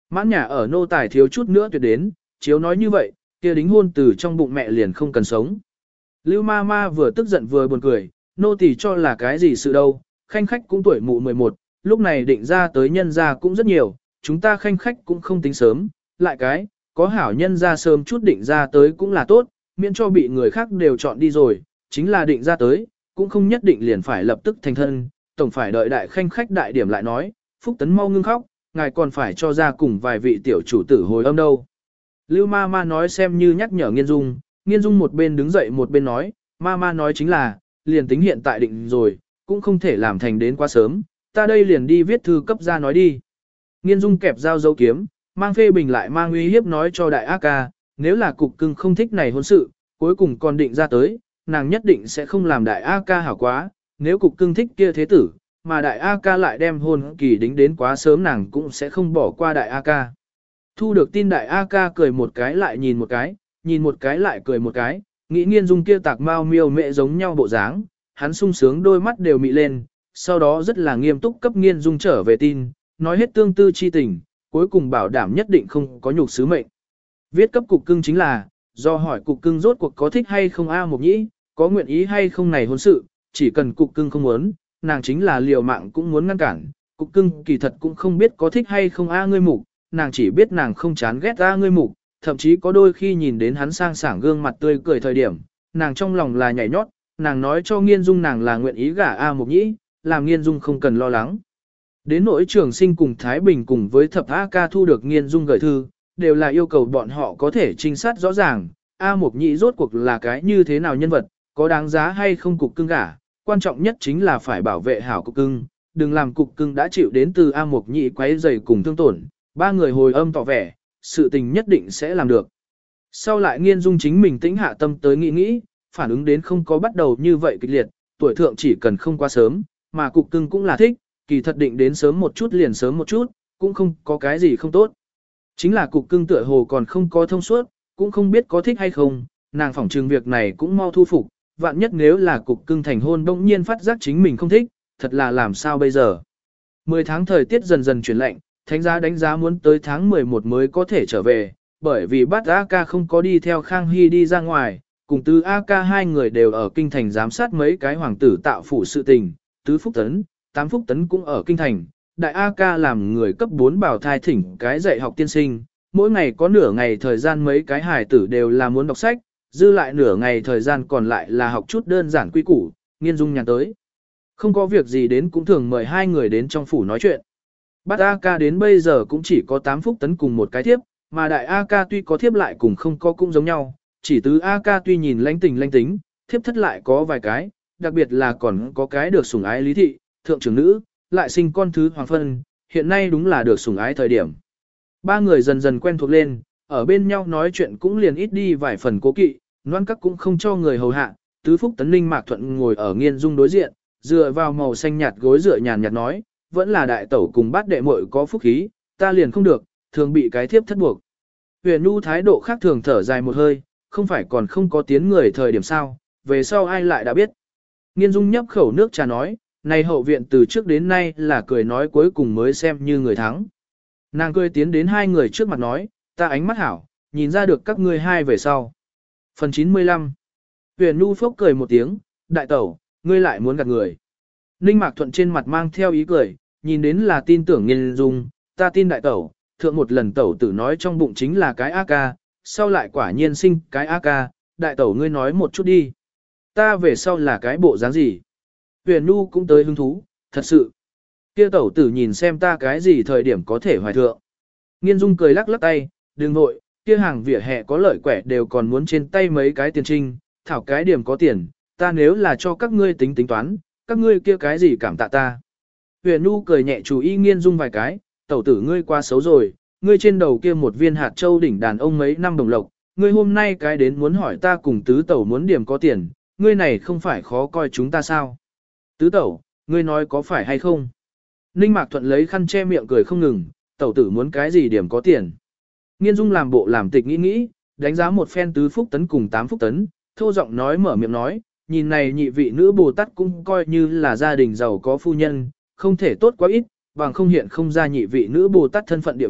Mãn nhà ở nô tài thiếu chút nữa tuyệt đến, chiếu nói như vậy, kia đính hôn từ trong bụng mẹ liền không cần sống. Lưu ma ma vừa tức giận vừa buồn cười, nô tỳ cho là cái gì sự đâu, khanh khách cũng tuổi mụ mười một, lúc này định ra tới nhân gia cũng rất nhiều, chúng ta khanh khách cũng không tính sớm, lại cái, có hảo nhân gia sớm chút định ra tới cũng là tốt, miễn cho bị người khác đều chọn đi rồi, chính là định ra tới, cũng không nhất định liền phải lập tức thành thân, tổng phải đợi đại khanh khách đại điểm lại nói, Phúc Tấn mau ngưng khóc, ngài còn phải cho ra cùng vài vị tiểu chủ tử hồi âm đâu. Lưu ma ma nói xem như nhắc nhở Nghiên Dung, Nghiên Dung một bên đứng dậy một bên nói, ma ma nói chính là, liền tính hiện tại định rồi, cũng không thể làm thành đến quá sớm, ta đây liền đi viết thư cấp ra nói đi. Nghiên Dung kẹp dao dấu kiếm, mang phê bình lại mang uy hiếp nói cho đại A ca, nếu là cục cưng không thích này hôn sự, cuối cùng còn định ra tới, nàng nhất định sẽ không làm đại A ca hảo quá, nếu cục cưng thích kia thế tử, mà đại A ca lại đem hôn kỳ đính đến quá sớm nàng cũng sẽ không bỏ qua đại A ca. Thu được tin đại A ca cười một cái lại nhìn một cái, nhìn một cái lại cười một cái, nghĩ Nghiên Dung kia tạc mau miêu mẹ giống nhau bộ dáng, hắn sung sướng đôi mắt đều mị lên, sau đó rất là nghiêm túc cấp Nghiên Dung trở về tin, nói hết tương tư chi tình, cuối cùng bảo đảm nhất định không có nhục sứ mệnh. Viết cấp cục cưng chính là, do hỏi cục cưng rốt cuộc có thích hay không A Mộc Nhĩ, có nguyện ý hay không này hôn sự, chỉ cần cục cưng không muốn, nàng chính là liều mạng cũng muốn ngăn cản, cục cưng kỳ thật cũng không biết có thích hay không A ngươi mục, nàng chỉ biết nàng không chán ghét A ngươi mục, thậm chí có đôi khi nhìn đến hắn sang sảng gương mặt tươi cười thời điểm, nàng trong lòng là nhảy nhót, nàng nói cho Nghiên Dung nàng là nguyện ý gả A Mộc Nhĩ, làm Nghiên Dung không cần lo lắng. Đến nỗi Trường Sinh cùng Thái Bình cùng với thập A ca thu được Nghiên Dung gửi thư, đều là yêu cầu bọn họ có thể trinh sát rõ ràng, A Mộc Nhĩ rốt cuộc là cái như thế nào nhân vật, có đáng giá hay không cục cưng gả, quan trọng nhất chính là phải bảo vệ hảo cục cưng, đừng làm cục cưng đã chịu đến từ A Mộc Nhĩ quấy rầy cùng thương tổn, ba người hồi âm tỏ vẻ, sự tình nhất định sẽ làm được. Sau lại Nghiên Dung chính mình tĩnh hạ tâm tới nghĩ nghĩ, phản ứng đến không có bắt đầu như vậy kịch liệt, tuổi thượng chỉ cần không quá sớm, mà cục cưng cũng là thích, kỳ thật định đến sớm một chút liền sớm một chút, cũng không có cái gì không tốt. Chính là cục cưng tựa hồ còn không có thông suốt, cũng không biết có thích hay không, nàng phỏng trừng việc này cũng mau thu phục, vạn nhất nếu là cục cưng thành hôn bỗng nhiên phát giác chính mình không thích, thật là làm sao bây giờ. Mười tháng thời tiết dần dần chuyển lạnh, thánh giá đánh giá muốn tới tháng mười một mới có thể trở về, bởi vì bắt A ca không có đi theo Khang Hy đi ra ngoài, cùng tứ A ca hai người đều ở kinh thành giám sát mấy cái hoàng tử tạo phủ sự tình, tứ Phúc Tấn, tám Phúc Tấn cũng ở kinh thành, đại A ca làm người cấp bốn bảo thai thỉnh cái dạy học tiên sinh, mỗi ngày có nửa ngày thời gian mấy cái hài tử đều là muốn đọc sách, dư lại nửa ngày thời gian còn lại là học chút đơn giản quy củ, Nghiên Dung nhàn tới. Không có việc gì đến cũng thường mời hai người đến trong phủ nói chuyện. Bát A ca đến bây giờ cũng chỉ có tám Phúc Tấn cùng một cái thiếp, mà đại A ca tuy có thiếp lại cùng không có cũng giống nhau, chỉ tứ A ca tuy nhìn lãnh tình lãnh tính, thiếp thất lại có vài cái, đặc biệt là còn có cái được sủng ái Lý thị, thượng trưởng nữ, lại sinh con thứ Hoàng Phân, hiện nay đúng là được sủng ái thời điểm. Ba người dần dần quen thuộc lên, ở bên nhau nói chuyện cũng liền ít đi vài phần cố kỵ, Loan Các cũng không cho người hầu hạ, tứ Phúc Tấn Ninh Mạc Thuận ngồi ở Nghiên Dung đối diện, dựa vào màu xanh nhạt gối dựa nhàn nhạt nói, vẫn là đại tẩu cùng bát đệ muội có phúc khí, ta liền không được, thường bị cái thiếp thất buộc. Huyền Nhu thái độ khác thường thở dài một hơi, không phải còn không có tiến người thời điểm sao, về sau ai lại đã biết. Nghiên Dung nhấp khẩu nước trà nói, này hậu viện từ trước đến nay là cười nói cuối cùng mới xem như người thắng. Nàng cười tiến đến hai người trước mặt nói, ta ánh mắt hảo, nhìn ra được các ngươi hai về sau. Phần chín mươi lăm. Huyền Nhu phốc cười một tiếng, đại tẩu, ngươi lại muốn gạt người. Ninh Mạc Thuận trên mặt mang theo ý cười, nhìn đến là tin tưởng Nghiên Dung, ta tin đại tẩu, thượng một lần tẩu tử nói trong bụng chính là cái A ca, sau lại quả nhiên sinh cái A ca, đại tẩu ngươi nói một chút đi. Ta về sau là cái bộ dáng gì? Huyền Nhu cũng tới hứng thú, thật sự. Kia tẩu tử nhìn xem ta cái gì thời điểm có thể hoài thượng. Nghiên Dung cười lắc lắc tay, đừng nội, kia hàng vỉa hè có lợi quẻ đều còn muốn trên tay mấy cái tiền trinh, thảo cái điểm có tiền, ta nếu là cho các ngươi tính tính toán, các ngươi kia cái gì cảm tạ ta. Huyền Nhu cười nhẹ chú ý Nghiên Dung vài cái, tẩu tử ngươi quá xấu rồi, ngươi trên đầu kia một viên hạt châu đỉnh đàn ông mấy năm đồng lộc, ngươi hôm nay cái đến muốn hỏi ta cùng tứ tẩu muốn điểm có tiền, ngươi này không phải khó coi chúng ta sao. Tứ tẩu, ngươi nói có phải hay không? Ninh Mạc Thuận lấy khăn che miệng cười không ngừng, tẩu tử muốn cái gì điểm có tiền. Nghiên Dung làm bộ làm tịch nghĩ nghĩ, đánh giá một phen tứ Phúc Tấn cùng tám Phúc Tấn, thô giọng nói mở miệng nói, nhìn này nhị vị nữ Bồ Tát cũng coi như là gia đình giàu có phu nhân, không thể tốt quá ít, bằng không hiện không ra nhị vị nữ Bồ Tát thân phận địa vị,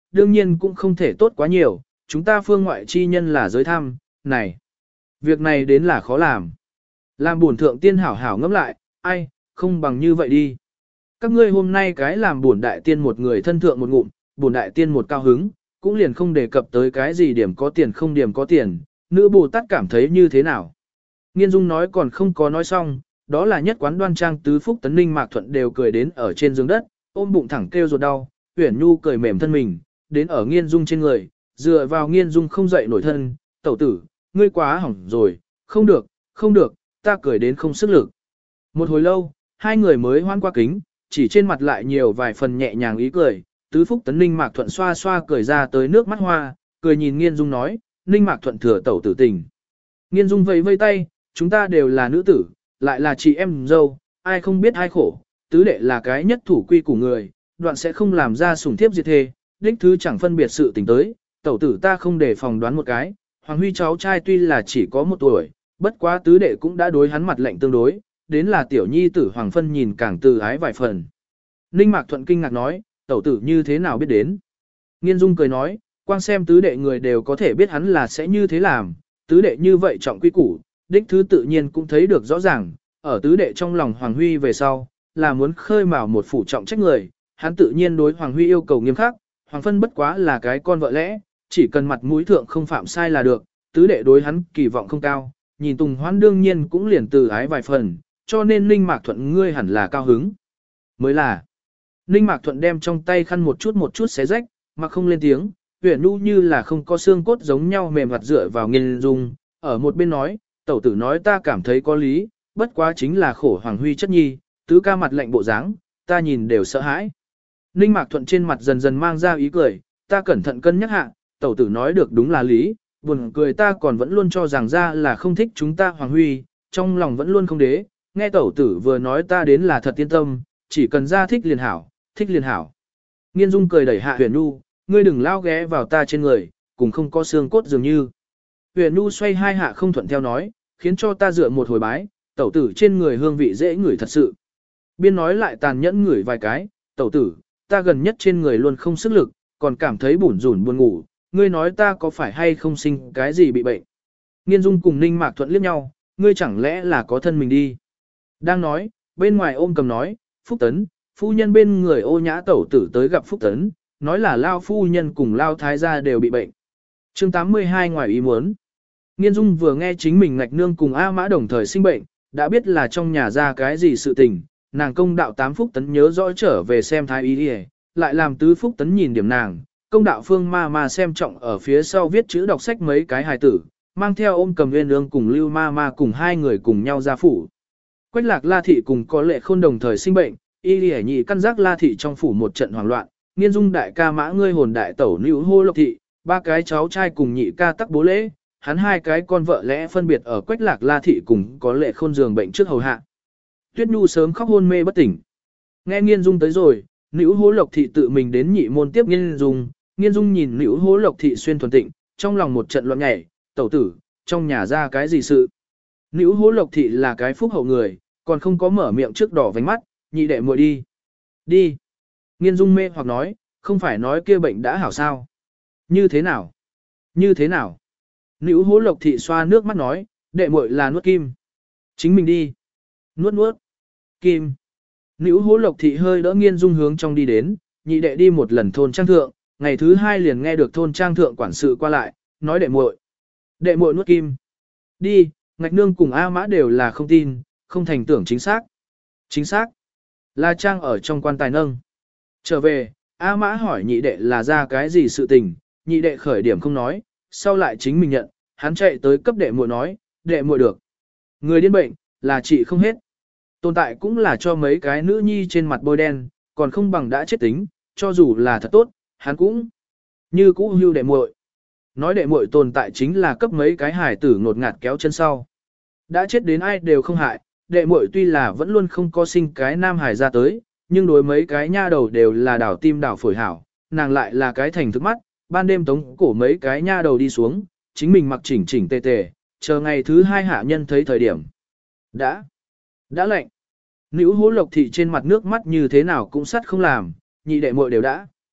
đương nhiên cũng không thể tốt quá nhiều, chúng ta phương ngoại chi nhân là giới thăm, này. Việc này đến là khó làm. Làm bổn thượng tiên hảo hảo ngẫm lại, ai, không bằng như vậy đi. Các ngươi hôm nay cái làm bổn đại tiên một người thân thượng một ngụm, bổn đại tiên một cao hứng, cũng liền không đề cập tới cái gì điểm có tiền không điểm có tiền, nữ Bồ Tát cảm thấy như thế nào. Nghiên Dung nói còn không có nói xong, đó là nhất quán đoan trang tứ phúc tấn ninh mạc thuận đều cười đến ở trên giường đất, ôm bụng thẳng kêu ruột đau, Uyển Nhu cười mềm thân mình, đến ở Nghiên Dung trên người, dựa vào Nghiên Dung không dậy nổi thân, tẩu tử, ngươi quá hỏng rồi, không được, không được, ta cười đến không sức lực. Một hồi lâu, hai người mới hoan qua kính, chỉ trên mặt lại nhiều vài phần nhẹ nhàng ý cười, tứ phúc tấn ninh mạc thuận xoa xoa cười ra tới nước mắt hoa, cười nhìn Nghiên Dung nói, ninh mạc thuận thừa tẩu tử tình. Nghiên Dung vẫy vây tay, chúng ta đều là nữ tử, lại là chị em dâu, ai không biết ai khổ, tứ đệ là cái nhất thủ quy của người, đoạn sẽ không làm ra sủng thiếp diệt thê, đích thứ chẳng phân biệt sự tình tới, tẩu tử ta không để phòng đoán một cái, Hoàng Huy cháu trai tuy là chỉ có một tuổi, bất quá tứ đệ cũng đã đối hắn mặt lệnh tương đối, đến là tiểu nhi tử Hoàng Phân nhìn càng từ ái vài phần. Ninh Mạc Thuận kinh ngạc nói, tẩu tử như thế nào biết đến. Nghiên Dung cười nói, quang xem tứ đệ người đều có thể biết hắn là sẽ như thế làm, tứ đệ như vậy trọng quy củ, đích thứ tự nhiên cũng thấy được rõ ràng, ở tứ đệ trong lòng Hoàng Huy về sau, là muốn khơi mào một phủ trọng trách người, hắn tự nhiên đối Hoàng Huy yêu cầu nghiêm khắc, Hoàng Phân bất quá là cái con vợ lẽ, chỉ cần mặt mũi thượng không phạm sai là được, tứ đệ đối hắn kỳ vọng không cao, nhìn Tùng Hoan đương nhiên cũng liền từ ái vài phần, cho nên Ninh Mạc Thuận ngươi hẳn là cao hứng. Mới là, Ninh Mạc Thuận đem trong tay khăn một chút một chút xé rách, mà không lên tiếng, Uyển Nhu như là không có xương cốt giống nhau mềm mặt dựa vào Nghiên Dung, ở một bên nói, tẩu tử nói ta cảm thấy có lý, bất quá chính là khổ Hoàng Huy chất nhi, tứ ca mặt lạnh bộ dáng, ta nhìn đều sợ hãi. Ninh Mạc Thuận trên mặt dần dần mang ra ý cười, ta cẩn thận cân nhắc hạ, tẩu tử nói được đúng là lý, buồn cười ta còn vẫn luôn cho rằng ra là không thích chúng ta Hoàng Huy, trong lòng vẫn luôn không đế, nghe tẩu tử vừa nói ta đến là thật yên tâm, chỉ cần ra thích liền hảo, thích liền hảo. Nghiên Dung cười đẩy hạ Huyền Nhu, ngươi đừng lao ghé vào ta trên người, cùng không có xương cốt dường như. Huyền Nhu xoay hai hạ không thuận theo nói, khiến cho ta dựa một hồi bái, tẩu tử trên người hương vị dễ ngửi thật sự. Biên nói lại tàn nhẫn ngửi vài cái, tẩu tử, ta gần nhất trên người luôn không sức lực, còn cảm thấy bủn rủn buồn ngủ, ngươi nói ta có phải hay không sinh cái gì bị bệnh. Nghiên Dung cùng Ninh Mạc Thuận liếc nhau, ngươi chẳng lẽ là có thân mình đi. Đang nói, bên ngoài ôm cầm nói, Phúc Tấn, phu nhân bên người ô nhã tẩu tử tới gặp Phúc Tấn, nói là lao phu nhân cùng lao thái gia đều bị bệnh. chương tám mươi hai ngoài ý muốn. Nghiên Dung vừa nghe chính mình ngạch nương cùng A Mã đồng thời sinh bệnh, đã biết là trong nhà ra cái gì sự tình, nàng công đạo tám Phúc Tấn nhớ rõ trở về xem thái y đi, lại làm tứ Phúc Tấn nhìn điểm nàng, công đạo phương ma ma xem trọng ở phía sau viết chữ đọc sách mấy cái hài tử, mang theo ôm cầm viên ương cùng lưu ma ma cùng hai người cùng nhau ra phủ. Quách lạc La Thị cùng có lệ khôn đồng thời sinh bệnh, y lì nhị căn giác La Thị trong phủ một trận hoảng loạn, Nghiên Dung đại ca mã ngươi hồn đại tẩu nữ hô lộc thị, ba cái cháu trai cùng nhị ca tắc bố lễ, hắn hai cái con vợ lẽ phân biệt ở Quách lạc La Thị cùng có lệ khôn giường bệnh trước hầu hạ. Tuyết Nhu sớm khóc hôn mê bất tỉnh. Nghe Nghiên Dung tới rồi, nữ hô lộc thị tự mình đến nhị môn tiếp Nghiên Dung, Nghiên Dung nhìn nữ hô lộc thị xuyên thuần tịnh, trong lòng một trận loạn nhảy, tẩu tử, trong nhà ra cái gì sự. Nữ hô lộc thị là cái phúc hậu người, còn không có mở miệng trước đỏ vánh mắt, nhị đệ muội đi. Đi. Nghiên Dung mê hoặc nói, không phải nói kia bệnh đã hảo sao. Như thế nào? Như thế nào? Nữ hố lộc thị xoa nước mắt nói, đệ muội là nuốt kim. Chính mình đi. Nuốt nuốt. Kim. Nữ hố lộc thị hơi đỡ Nghiên Dung hướng trong đi đến, nhị đệ đi một lần thôn trang thượng, ngày thứ hai liền nghe được thôn trang thượng quản sự qua lại, nói đệ muội. Đệ muội nuốt kim. Đi, ngạch nương cùng A Mã đều là không tin, không thành tưởng chính xác. Chính xác. Là trang ở trong quan tài nâng. Trở về, A Mã hỏi nhị đệ là ra cái gì sự tình, nhị đệ khởi điểm không nói, sau lại chính mình nhận, hắn chạy tới cấp đệ muội nói, đệ muội được. Người điên bệnh, là trị không hết. Tồn tại cũng là cho mấy cái nữ nhi trên mặt bôi đen, còn không bằng đã chết tính, cho dù là thật tốt, hắn cũng như cũ hưu đệ muội. Nói đệ muội tồn tại chính là cấp mấy cái hài tử ngột ngạt kéo chân sau. Đã chết đến ai đều không hại, đệ muội tuy là vẫn luôn không có sinh cái nam hài ra tới, nhưng đối mấy cái nha đầu đều là đảo tim đảo phổi hảo, nàng lại là cái thành thức mắt, ban đêm tống cổ mấy cái nha đầu đi xuống, chính mình mặc chỉnh chỉnh tề tề, chờ ngày thứ hai hạ nhân thấy thời điểm. Đã, đã lệnh. Nữ hố lộc thị trên mặt nước mắt như thế nào cũng sắt không làm, nhị đệ muội đều đã.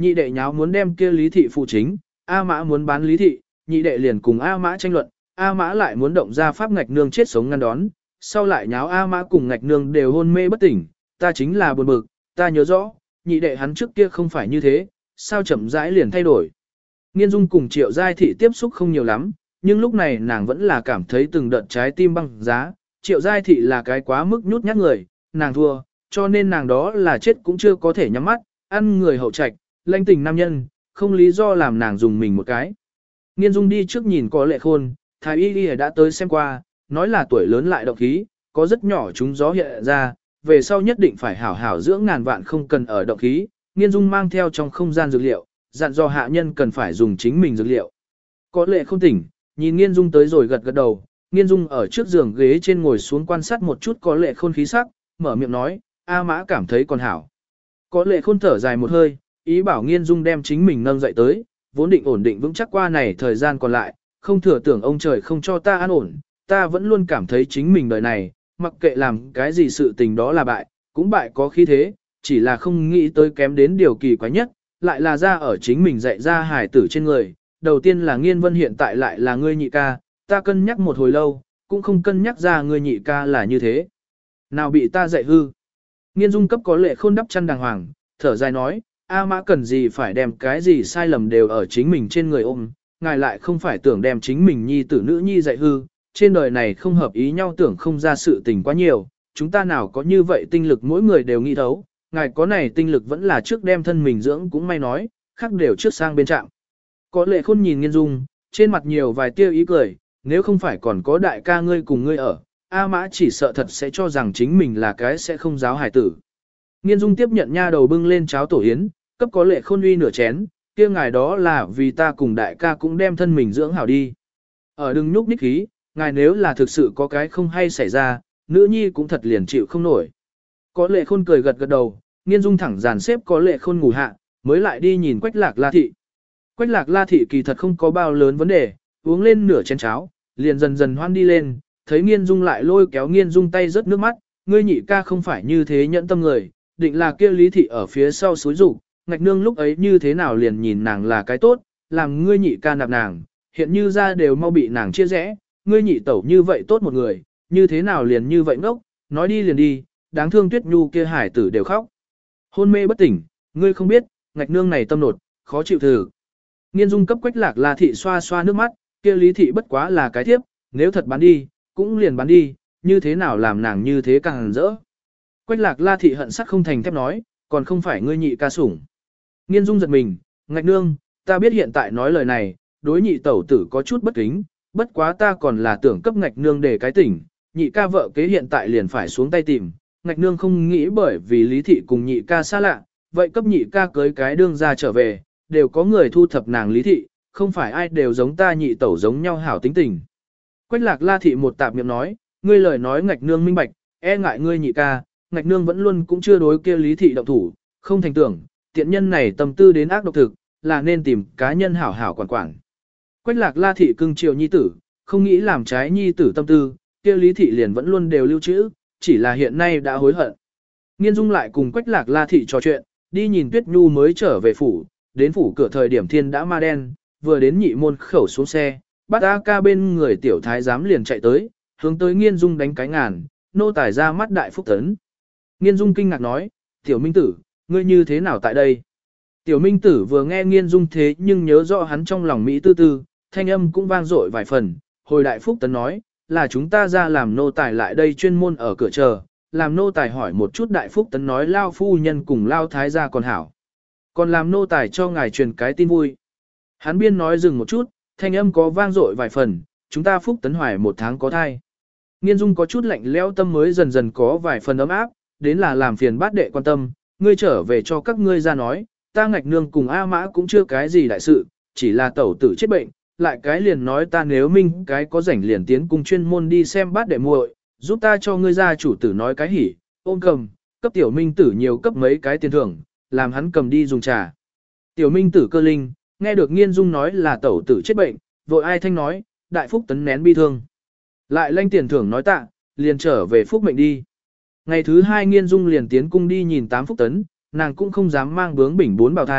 Nhị đệ nháo muốn đem kia Lý thị phụ chính, A Mã muốn bán Lý thị, nhị đệ liền cùng A Mã tranh luận, A Mã lại muốn động ra pháp ngạch nương chết sống ngăn đón, sau lại nháo A Mã cùng ngạch nương đều hôn mê bất tỉnh, ta chính là buồn bực, ta nhớ rõ, nhị đệ hắn trước kia không phải như thế, sao chậm rãi liền thay đổi. Nghiên Dung cùng Triệu Giai Thị tiếp xúc không nhiều lắm, nhưng lúc này nàng vẫn là cảm thấy từng đợt trái tim băng giá, Triệu Giai Thị là cái quá mức nhút nhát người, nàng thua, cho nên nàng đó là chết cũng chưa có thể nhắm mắt, ăn người hậu trạch, lãnh tình nam nhân, không lý do làm nàng dùng mình một cái. Nghiên Dung đi trước nhìn có lệ khôn, Thái Y Y đã tới xem qua, nói là tuổi lớn lại động khí, có rất nhỏ chúng gió hiện ra, về sau nhất định phải hảo hảo dưỡng ngàn vạn không cần ở động khí, Nghiên Dung mang theo trong không gian dược liệu, dặn dò hạ nhân cần phải dùng chính mình dược liệu. Có lệ không tỉnh, nhìn Nghiên Dung tới rồi gật gật đầu, Nghiên Dung ở trước giường ghế trên ngồi xuống quan sát một chút có lệ khôn khí sắc, mở miệng nói, A Mã cảm thấy còn hảo. Có lệ khôn thở dài một hơi, ý bảo Nghiên Dung đem chính mình nâng dậy tới, vốn định ổn định vững chắc qua này thời gian còn lại, không thừa tưởng ông trời không cho ta an ổn, ta vẫn luôn cảm thấy chính mình đời này, mặc kệ làm cái gì sự tình đó là bại, cũng bại có khí thế, chỉ là không nghĩ tới kém đến điều kỳ quái nhất, lại là ra ở chính mình dạy ra hài tử trên người. Đầu tiên là Nghiên Vân hiện tại lại là ngươi nhị ca, ta cân nhắc một hồi lâu, cũng không cân nhắc ra ngươi nhị ca là như thế. Nào bị ta dạy hư. Nghiên Dung cấp có lệ khôn đắp chăn đàng hoàng, thở dài nói, A Mã cần gì phải đem cái gì sai lầm đều ở chính mình trên người ôm, ngài lại không phải tưởng đem chính mình nhi tử nữ nhi dạy hư, trên đời này không hợp ý nhau tưởng không ra sự tình quá nhiều, chúng ta nào có như vậy tinh lực mỗi người đều nghĩ thấu, ngài có này tinh lực vẫn là trước đem thân mình dưỡng cũng may nói, khác đều trước sang bên trạm. Có lệ khôn nhìn Nghiên Dung, trên mặt nhiều vài tia ý cười, nếu không phải còn có đại ca ngươi cùng ngươi ở, A Mã chỉ sợ thật sẽ cho rằng chính mình là cái sẽ không giáo hài tử. Nghiên Dung tiếp nhận nha đầu bưng lên cháo tổ yến, cấp có lệ khôn uy nửa chén, kia ngài đó là vì ta cùng đại ca cũng đem thân mình dưỡng hảo đi. Ở đừng nhúc nhích khí, ngài nếu là thực sự có cái không hay xảy ra, nữ nhi cũng thật liền chịu không nổi. Có lệ khôn cười gật gật đầu, Nghiên Dung thẳng dàn xếp có lệ khôn ngủ hạ, mới lại đi nhìn Quách Lạc La Thị. Quách Lạc La Thị kỳ thật không có bao lớn vấn đề, uống lên nửa chén cháo, liền dần dần hoan đi lên, thấy Nghiên Dung lại lôi kéo Nghiên Dung tay rớt nước mắt, ngươi nhị ca không phải như thế nhẫn tâm người, định là kia Lý Thị ở phía sau xúi rủ, ngạch nương lúc ấy như thế nào liền nhìn nàng là cái tốt, làm ngươi nhị ca nạp nàng, hiện như ra đều mau bị nàng chia rẽ, ngươi nhị tẩu như vậy tốt một người, như thế nào liền như vậy ngốc, nói đi liền đi, đáng thương Tuyết Nhu kia hải tử đều khóc. Hôn mê bất tỉnh, ngươi không biết, ngạch nương này tâm nột, khó chịu thử. Nghiên Dung cấp Quách Lạc La Thị xoa xoa nước mắt, kia Lý Thị bất quá là cái thiếp, nếu thật bán đi, cũng liền bán đi, như thế nào làm nàng như thế càng rỡ. Quách Lạc La Thị hận sắt không thành thép nói, còn không phải ngươi nhị ca sủng. Nghiên Dung giật mình, ngạch nương, ta biết hiện tại nói lời này, đối nhị tẩu tử có chút bất kính, bất quá ta còn là tưởng cấp ngạch nương để cái tỉnh, nhị ca vợ kế hiện tại liền phải xuống tay tìm, ngạch nương không nghĩ bởi vì Lý Thị cùng nhị ca xa lạ, vậy cấp nhị ca cưới cái đương ra trở về, đều có người thu thập nàng Lý Thị, không phải ai đều giống ta nhị tẩu giống nhau hảo tính tình. Quách Lạc La Thị một tạp miệng nói, ngươi lời nói ngạch nương minh bạch, e ngại ngươi nhị ca, ngạch nương vẫn luôn cũng chưa đối kia Lý Thị động thủ, không thành tưởng, tiện nhân này tâm tư đến ác độc thực, là nên tìm cá nhân hảo hảo quản quản. Quách Lạc La Thị cưng chiều nhi tử, không nghĩ làm trái nhi tử tâm tư, kia Lý Thị liền vẫn luôn đều lưu trữ, chỉ là hiện nay đã hối hận. Nghiên Dung lại cùng Quách Lạc La Thị trò chuyện, đi nhìn Tuyết Nhu mới trở về phủ, đến phủ cửa thời điểm thiên đã ma đen, vừa đến nhị môn khẩu xuống xe, bắt A ca bên người tiểu thái giám liền chạy tới, hướng tới Nghiên Dung đánh cái ngàn, nô tài ra mắt đại phúc tấn. Nghiên Dung kinh ngạc nói, tiểu minh tử, ngươi như thế nào tại đây? Tiểu minh tử vừa nghe Nghiên Dung thế nhưng nhớ rõ hắn trong lòng Mỹ tư tư, thanh âm cũng vang dội vài phần, hồi đại phúc tấn nói, là chúng ta ra làm nô tài lại đây chuyên môn ở cửa chờ, làm nô tài hỏi một chút đại phúc tấn nói lao phu nhân cùng lao thái gia còn hảo. Còn làm nô tài cho ngài truyền cái tin vui. Hắn biên nói dừng một chút, thanh âm có vang dội vài phần, chúng ta phúc tấn hoài một tháng có thai. Nghiên Dung có chút lạnh lẽo tâm mới dần dần có vài phần ấm áp, đến là làm phiền bát đệ quan tâm, ngươi trở về cho các ngươi ra nói, ta ngạch nương cùng A Mã cũng chưa cái gì đại sự, chỉ là tẩu tử chết bệnh, lại cái liền nói ta nếu minh cái có rảnh liền tiến cung chuyên môn đi xem bát đệ muội, giúp ta cho ngươi gia chủ tử nói cái hỉ, ôm cầm, cấp tiểu minh tử nhiều cấp mấy cái tiền thưởng, làm hắn cầm đi dùng trà. Tiểu minh tử cơ linh, nghe được Nghiên Dung nói là tẩu tử chết bệnh, vội ai thanh nói, đại phúc tấn nén bi thương. Lại lanh tiền thưởng nói tạ, liền trở về phúc mệnh đi. Ngày thứ hai Nghiên Dung liền tiến cung đi nhìn tám phúc tấn, nàng cũng không dám mang bướng bỉnh bốn bào thai,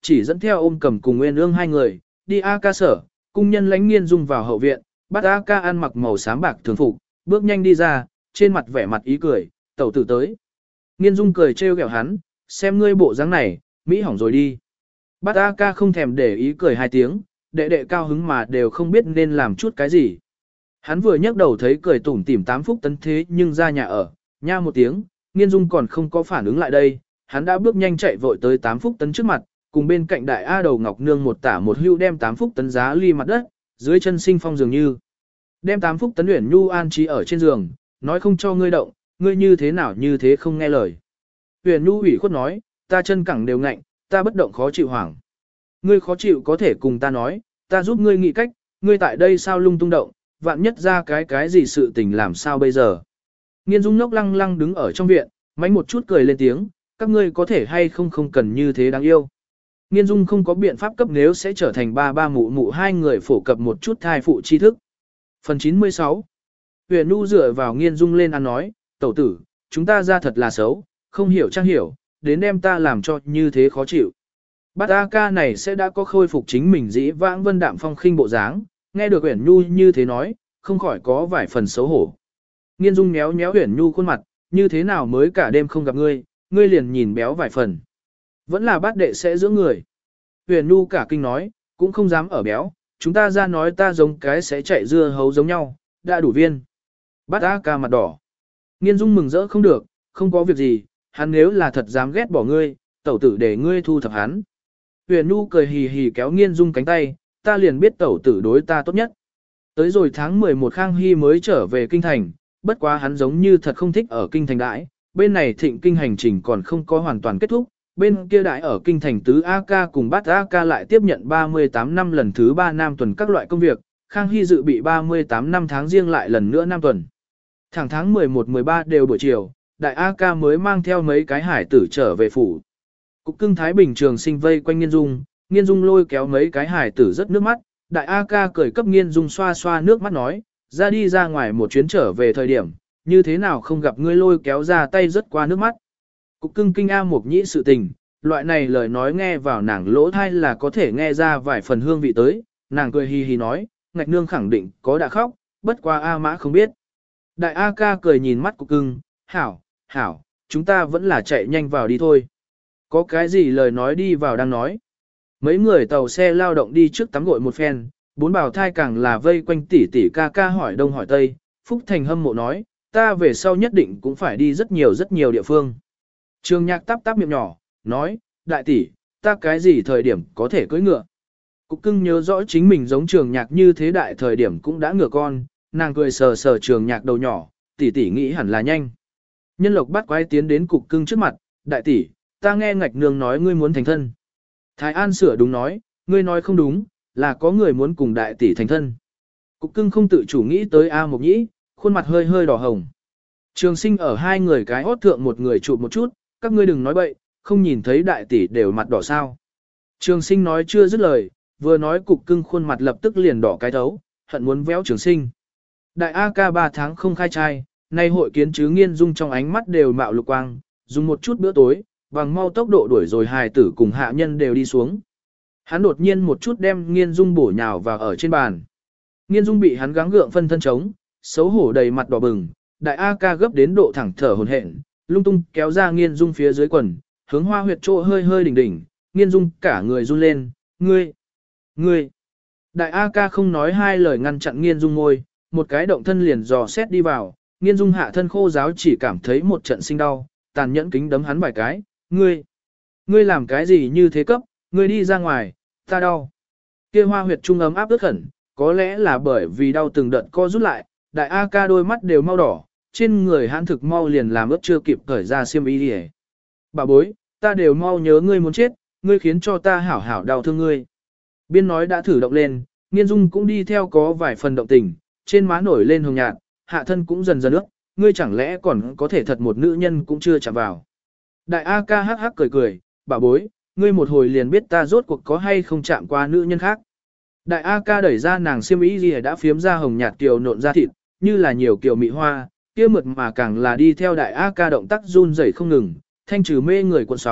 chỉ dẫn theo ôm cầm cùng Nguyên Ương hai người, đi A ca sở, cung nhân lãnh Nghiên Dung vào hậu viện, bắt A ca ăn mặc màu xám bạc thường phục, bước nhanh đi ra, trên mặt vẻ mặt ý cười, tẩu tử tới. Nghiên Dung cười trêu ghẹo hắn, xem ngươi bộ dáng này, Mỹ hỏng rồi đi. Bắt A ca không thèm để ý cười hai tiếng, đệ đệ cao hứng mà đều không biết nên làm chút cái gì. Hắn vừa nhấc đầu thấy cười tủm tỉm tám phúc tấn thế nhưng ra nhà ở, nha một tiếng, Nghiên Dung còn không có phản ứng lại đây, hắn đã bước nhanh chạy vội tới tám phúc tấn trước mặt, cùng bên cạnh đại A đầu ngọc nương một tả một hưu đem tám phúc tấn giá ly mặt đất, dưới chân sinh phong dường như. Đem tám phúc tấn uyển nhu an trí ở trên giường, nói không cho ngươi động, ngươi như thế nào như thế không nghe lời. Uyển nhu ủy khuất nói, ta chân cẳng đều ngạnh, ta bất động khó chịu hoảng. Ngươi khó chịu có thể cùng ta nói, ta giúp ngươi nghĩ cách, ngươi tại đây sao lung tung động, vạn nhất ra cái cái gì sự tình làm sao bây giờ. Nghiên Dung ngốc lăng lăng đứng ở trong viện, mánh một chút cười lên tiếng, các ngươi có thể hay không không cần như thế đáng yêu. Nghiên Dung không có biện pháp cấp nếu sẽ trở thành ba ba mụ mụ hai người phổ cập một chút thai phụ tri thức. Phần chín mươi sáu. Huyền Nhu dựa vào Nghiên Dung lên ăn nói, tẩu tử, chúng ta ra thật là xấu, không hiểu trang hiểu, đến đem ta làm cho như thế khó chịu. Bát A ca này sẽ đã có khôi phục chính mình dĩ vãng vân đạm phong khinh bộ dáng, nghe được Huyền Nhu như thế nói, không khỏi có vài phần xấu hổ. Nghiên Dung méo méo Huyền Nhu khuôn mặt, như thế nào mới cả đêm không gặp ngươi, ngươi liền nhìn béo vài phần. Vẫn là bát đệ sẽ dưỡng người. Huyền Nhu cả kinh nói, cũng không dám ở béo, chúng ta ra nói ta giống cái sẽ chạy dưa hấu giống nhau, đã đủ viên. Bát A ca mặt đỏ. Nghiên Dung mừng rỡ không được, không có việc gì, hắn nếu là thật dám ghét bỏ ngươi, tẩu tử để ngươi thu thập hắn. Huyền Nhu cười hì hì kéo Nghiên Dung cánh tay, ta liền biết tẩu tử đối ta tốt nhất. Tới rồi tháng mười một Khang Hy mới trở về kinh thành, bất quá hắn giống như thật không thích ở kinh thành đãi, bên này thịnh kinh hành trình còn không có hoàn toàn kết thúc, bên kia đãi ở kinh thành tứ A ca cùng bát A ca lại tiếp nhận ba mươi tám năm lần thứ ba nam tuần các loại công việc, Khang Hy dự bị ba mươi tám năm tháng riêng lại lần nữa nam tuần. Thẳng tháng mười một mười ba đều buổi chiều, đại A ca mới mang theo mấy cái hải tử trở về phủ. Cục cưng Thái Bình Trường Sinh vây quanh Nghiên Dung, Nghiên Dung lôi kéo mấy cái hải tử rất nước mắt, đại A ca cười cấp Nghiên Dung xoa xoa nước mắt nói, ra đi ra ngoài một chuyến trở về thời điểm, như thế nào không gặp ngươi lôi kéo ra tay rất qua nước mắt. Cục cưng kinh A Mộc Nhĩ sự tình, loại này lời nói nghe vào nàng lỗ thai là có thể nghe ra vài phần hương vị tới, nàng cười hì hì nói, ngạch nương khẳng định có đã khóc, bất qua A Mã không biết. Đại A ca cười nhìn mắt cục cưng, hảo, hảo, chúng ta vẫn là chạy nhanh vào đi thôi. Có cái gì lời nói đi vào đang nói. Mấy người tàu xe lao động đi trước tắm gội một phen, bốn bào thai càng là vây quanh tỷ tỷ ca ca hỏi đông hỏi tây, Phúc Thành hâm mộ nói, ta về sau nhất định cũng phải đi rất nhiều rất nhiều địa phương. Trường Nhạc táp táp miệng nhỏ, nói, đại tỷ, ta cái gì thời điểm có thể cưỡi ngựa. Cục cưng nhớ rõ chính mình giống Trường Nhạc như thế đại thời điểm cũng đã ngựa con, nàng cười sờ sờ Trường Nhạc đầu nhỏ, tỷ tỷ nghĩ hẳn là nhanh. Nhân Lộc bắt quái tiến đến cục cưng trước mặt, đại tỷ, ta nghe ngạch nương nói ngươi muốn thành thân. Thái An sửa đúng nói, ngươi nói không đúng, là có người muốn cùng đại tỷ thành thân. Cục cưng không tự chủ nghĩ tới A Mộc Nhĩ, khuôn mặt hơi hơi đỏ hồng. Trường Sinh ở hai người cái hốt thượng một người chụp một chút, các ngươi đừng nói bậy, không nhìn thấy đại tỷ đều mặt đỏ sao. Trường Sinh nói chưa dứt lời, vừa nói cục cưng khuôn mặt lập tức liền đỏ cái thấu, hận muốn véo Trường Sinh. Đại A ca ba tháng không khai trai, nay hội kiến chứ Nghiên Dung trong ánh mắt đều mạo lục quang, dùng một chút bữa tối, bằng mau tốc độ đuổi rồi hài tử cùng hạ nhân đều đi xuống. Hắn đột nhiên một chút đem Nghiên Dung bổ nhào vào ở trên bàn. Nghiên Dung bị hắn gắng gượng phân thân chống, xấu hổ đầy mặt đỏ bừng, đại A ca gấp đến độ thẳng thở hổn hển, lung tung kéo ra Nghiên Dung phía dưới quần, hướng hoa huyệt chỗ hơi hơi đỉnh đỉnh, Nghiên Dung cả người run lên, ngươi, ngươi. Đại A ca không nói hai lời ngăn chặn Nghiên Dung môi, một cái động thân liền dò xét đi vào, Nghiên Dung hạ thân khô giáo chỉ cảm thấy một trận sinh đau, tàn nhẫn kính đấm hắn vài cái, ngươi, ngươi làm cái gì như thế cấp, ngươi đi ra ngoài, ta đau. Kia hoa huyệt trung ấm áp ướt khẩn, có lẽ là bởi vì đau từng đợt co rút lại, đại A ca đôi mắt đều mau đỏ, trên người hắn thực mau liền làm ướt chưa kịp cởi ra xiêm y đi. Bà bối, ta đều mau nhớ ngươi muốn chết, ngươi khiến cho ta hảo hảo đau thương ngươi. Biên nói đã thử động lên, Nghiên Dung cũng đi theo có vài phần động tình, trên má nổi lên hồng nhạt, hạ thân cũng dần dần ướt, ngươi chẳng lẽ còn có thể thật một nữ nhân cũng chưa chạm vào. Đại A ca hắc hắc cười cười, bà bối, ngươi một hồi liền biết ta rốt cuộc có hay không chạm qua nữ nhân khác. Đại A ca đẩy ra nàng xiêm y gì đã phiếm ra hồng nhạt kiều nộn ra thịt, như là nhiều kiều mị hoa, kia mượt mà càng là đi theo đại A ca động tác run rẩy không ngừng, thanh trừ mê người cuộn sóng,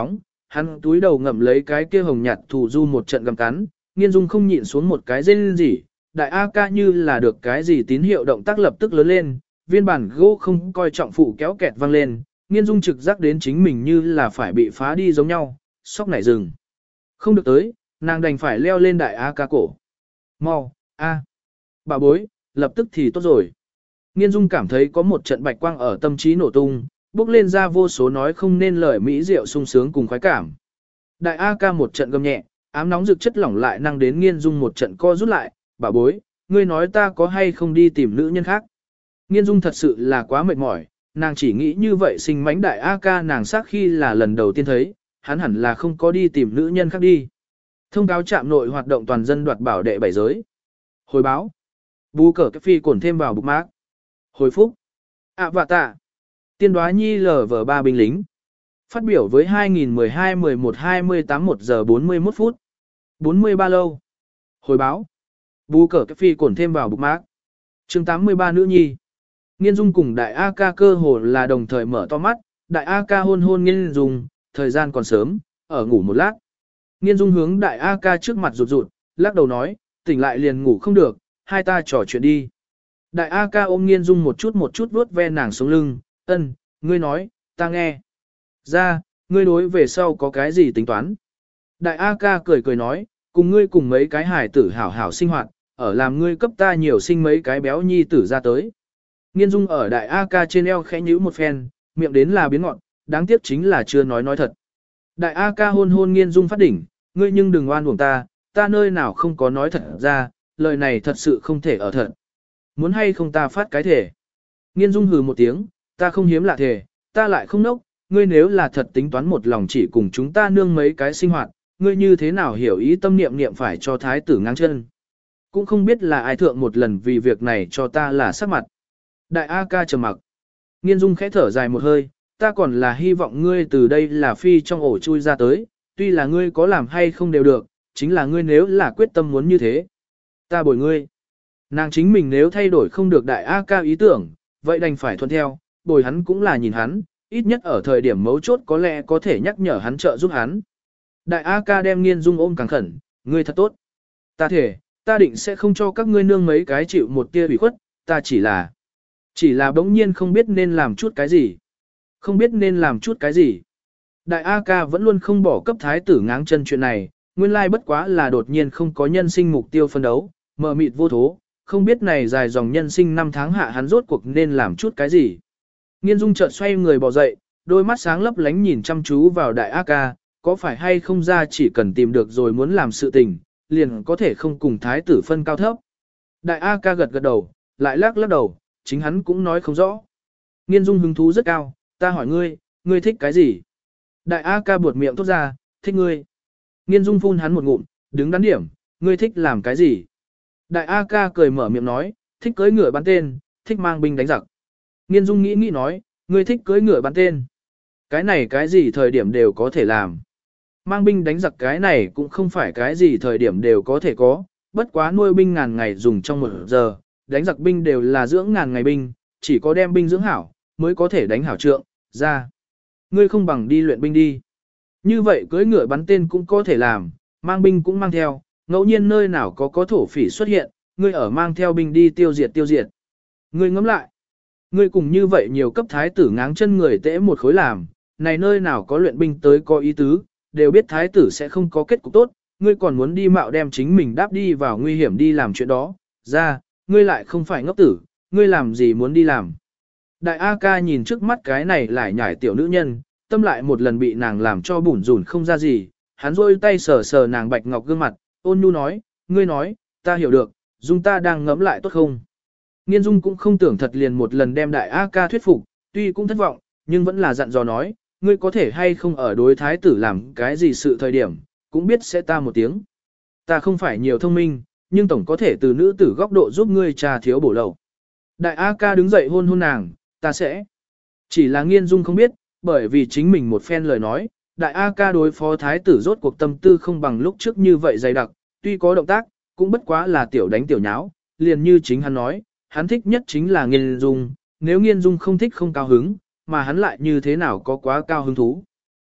hắn túi đầu ngậm lấy cái kia hồng nhạt thủ du một trận gầm cắn, Nghiên Dung không nhịn xuống một cái rên rỉ, đại A ca như là được cái gì tín hiệu động tác lập tức lớn lên, viên bản gỗ không coi trọng phụ kéo kẹt vang lên, Nghiên Dung trực giác đến chính mình như là phải bị phá đi giống nhau, sóc nảy rừng. Không được tới, nàng đành phải leo lên đại A ca cổ. Mau, A. Bà bối, lập tức thì tốt rồi. Nghiên Dung cảm thấy có một trận bạch quang ở tâm trí nổ tung, bước lên ra vô số nói không nên lời mỹ diệu sung sướng cùng khoái cảm. Đại A ca một trận gầm nhẹ, ám nóng rực chất lỏng lại năng đến Nghiên Dung một trận co rút lại, bà bối, ngươi nói ta có hay không đi tìm nữ nhân khác. Nghiên Dung thật sự là quá mệt mỏi, nàng chỉ nghĩ như vậy sinh mánh đại A ca nàng xác khi là lần đầu tiên thấy, hắn hẳn là không có đi tìm nữ nhân khác đi. Thông cáo trạm nội hoạt động toàn dân đoạt bảo đệ bảy giới. Hồi báo. Bù cờ cái phi cổn thêm vào bục mác. Hồi phúc. À và tạ. Tiên đoá nhi lờ vờ ba binh lính. Phát biểu với hai nghìn mười hai mười một hai mươi tám một giờ bốn mươi mốt phút. bốn mươi ba lâu. Hồi báo. Bù cờ cái phi cổn thêm vào bục mác. chương tám mươi ba nữ nhi. Nghiên Dung cùng đại A ca cơ hồ là đồng thời mở to mắt. Đại A ca hôn hôn Nghiên Dung, thời gian còn sớm, ở ngủ một lát. Nghiên Dung hướng đại A ca trước mặt rụt rụt, lắc đầu nói, tỉnh lại liền ngủ không được, hai ta trò chuyện đi. Đại A ca ôm Nghiên Dung một chút một chút vuốt ve nàng xuống lưng, ân, ngươi nói, ta nghe. Ra, ngươi đối về sau có cái gì tính toán? Đại A ca cười cười nói, cùng ngươi cùng mấy cái hài tử hảo hảo sinh hoạt, ở làm ngươi cấp ta nhiều sinh mấy cái béo nhi tử ra tới. Nghiên Dung ở đại A ca trên eo khẽ nhíu một phen, miệng đến là biến ngọn, đáng tiếc chính là chưa nói nói thật. Đại A ca hôn hôn Nghiên Dung phát đỉnh, ngươi nhưng đừng oan uổng ta, ta nơi nào không có nói thật ra, lời này thật sự không thể ở thật. Muốn hay không ta phát cái thể. Nghiên Dung hừ một tiếng, ta không hiếm lạ thể, ta lại không nốc, ngươi nếu là thật tính toán một lòng chỉ cùng chúng ta nương mấy cái sinh hoạt, ngươi như thế nào hiểu ý tâm niệm niệm phải cho thái tử ngang chân. Cũng không biết là ai thượng một lần vì việc này cho ta là sắc mặt. Đại A ca trầm mặc. Nghiên Dung khẽ thở dài một hơi, ta còn là hy vọng ngươi từ đây là phi trong ổ chui ra tới, tuy là ngươi có làm hay không đều được, chính là ngươi nếu là quyết tâm muốn như thế. Ta bồi ngươi. Nàng chính mình nếu thay đổi không được đại A ca ý tưởng, vậy đành phải thuận theo, bồi hắn cũng là nhìn hắn, ít nhất ở thời điểm mấu chốt có lẽ có thể nhắc nhở hắn trợ giúp hắn. Đại A ca đem Nghiên Dung ôm càng khẩn, ngươi thật tốt. Ta thể, ta định sẽ không cho các ngươi nương mấy cái chịu một tia ủy khuất, ta chỉ là, chỉ là bỗng nhiên không biết nên làm chút cái gì. Không biết nên làm chút cái gì. Đại A ca vẫn luôn không bỏ cấp thái tử ngáng chân chuyện này, nguyên lai bất quá là đột nhiên không có nhân sinh mục tiêu phân đấu, mờ mịt vô thố, không biết này dài dòng nhân sinh năm tháng hạ hắn rốt cuộc nên làm chút cái gì. Nghiên Dung chợt xoay người bò dậy, đôi mắt sáng lấp lánh nhìn chăm chú vào đại A ca, có phải hay không ra chỉ cần tìm được rồi muốn làm sự tình, liền có thể không cùng thái tử phân cao thấp. Đại A ca gật gật đầu, lại lắc lắc đầu, chính hắn cũng nói không rõ. Nghiên Dung hứng thú rất cao, ta hỏi ngươi, ngươi thích cái gì? Đại A ca buột miệng thốt ra, thích ngươi. Nghiên Dung phun hắn một ngụm, đứng đắn điểm, ngươi thích làm cái gì? Đại A ca cười mở miệng nói, thích cưỡi ngựa bắn tên, thích mang binh đánh giặc. Nghiên Dung nghĩ nghĩ nói, ngươi thích cưỡi ngựa bắn tên. Cái này cái gì thời điểm đều có thể làm. Mang binh đánh giặc cái này cũng không phải cái gì thời điểm đều có thể có, bất quá nuôi binh ngàn ngày dùng trong một giờ, đánh giặc binh đều là dưỡng ngàn ngày binh, chỉ có đem binh dưỡng hảo, mới có thể đánh hảo trượng, ra. Ngươi không bằng đi luyện binh đi. Như vậy cưỡi ngựa bắn tên cũng có thể làm, mang binh cũng mang theo, ngẫu nhiên nơi nào có có thổ phỉ xuất hiện, ngươi ở mang theo binh đi tiêu diệt tiêu diệt. Ngươi ngẫm lại. Ngươi cùng như vậy nhiều cấp thái tử ngáng chân người tễ một khối làm, này nơi nào có luyện binh tới có ý tứ, đều biết thái tử sẽ không có kết cục tốt, ngươi còn muốn đi mạo đem chính mình đáp đi vào nguy hiểm đi làm chuyện đó, ra, ngươi lại không phải ngốc tử, ngươi làm gì muốn đi làm. Đại A ca nhìn trước mắt cái này lại nhảy tiểu nữ nhân, tâm lại một lần bị nàng làm cho bủn rủn không ra gì, hắn rôi tay sờ sờ nàng bạch ngọc gương mặt, ôn nhu nói, ngươi nói, ta hiểu được, Dung ta đang ngẫm lại tốt không. Nghiên Dung cũng không tưởng thật liền một lần đem đại A ca thuyết phục, tuy cũng thất vọng, nhưng vẫn là dặn dò nói, ngươi có thể hay không ở đối thái tử làm cái gì sự thời điểm, cũng biết sẽ ta một tiếng. Ta không phải nhiều thông minh, nhưng tổng có thể từ nữ tử góc độ giúp ngươi trà thiếu bổ lậu. Đại A ca đứng dậy hôn hôn nàng, ta sẽ. Chỉ là Nghiên Dung không biết, bởi vì chính mình một phen lời nói, đại A ca đối phó thái tử rốt cuộc tâm tư không bằng lúc trước như vậy dày đặc, tuy có động tác, cũng bất quá là tiểu đánh tiểu nháo, liền như chính hắn nói, hắn thích nhất chính là Nghiên Dung, nếu Nghiên Dung không thích không cao hứng, mà hắn lại như thế nào có quá cao hứng thú.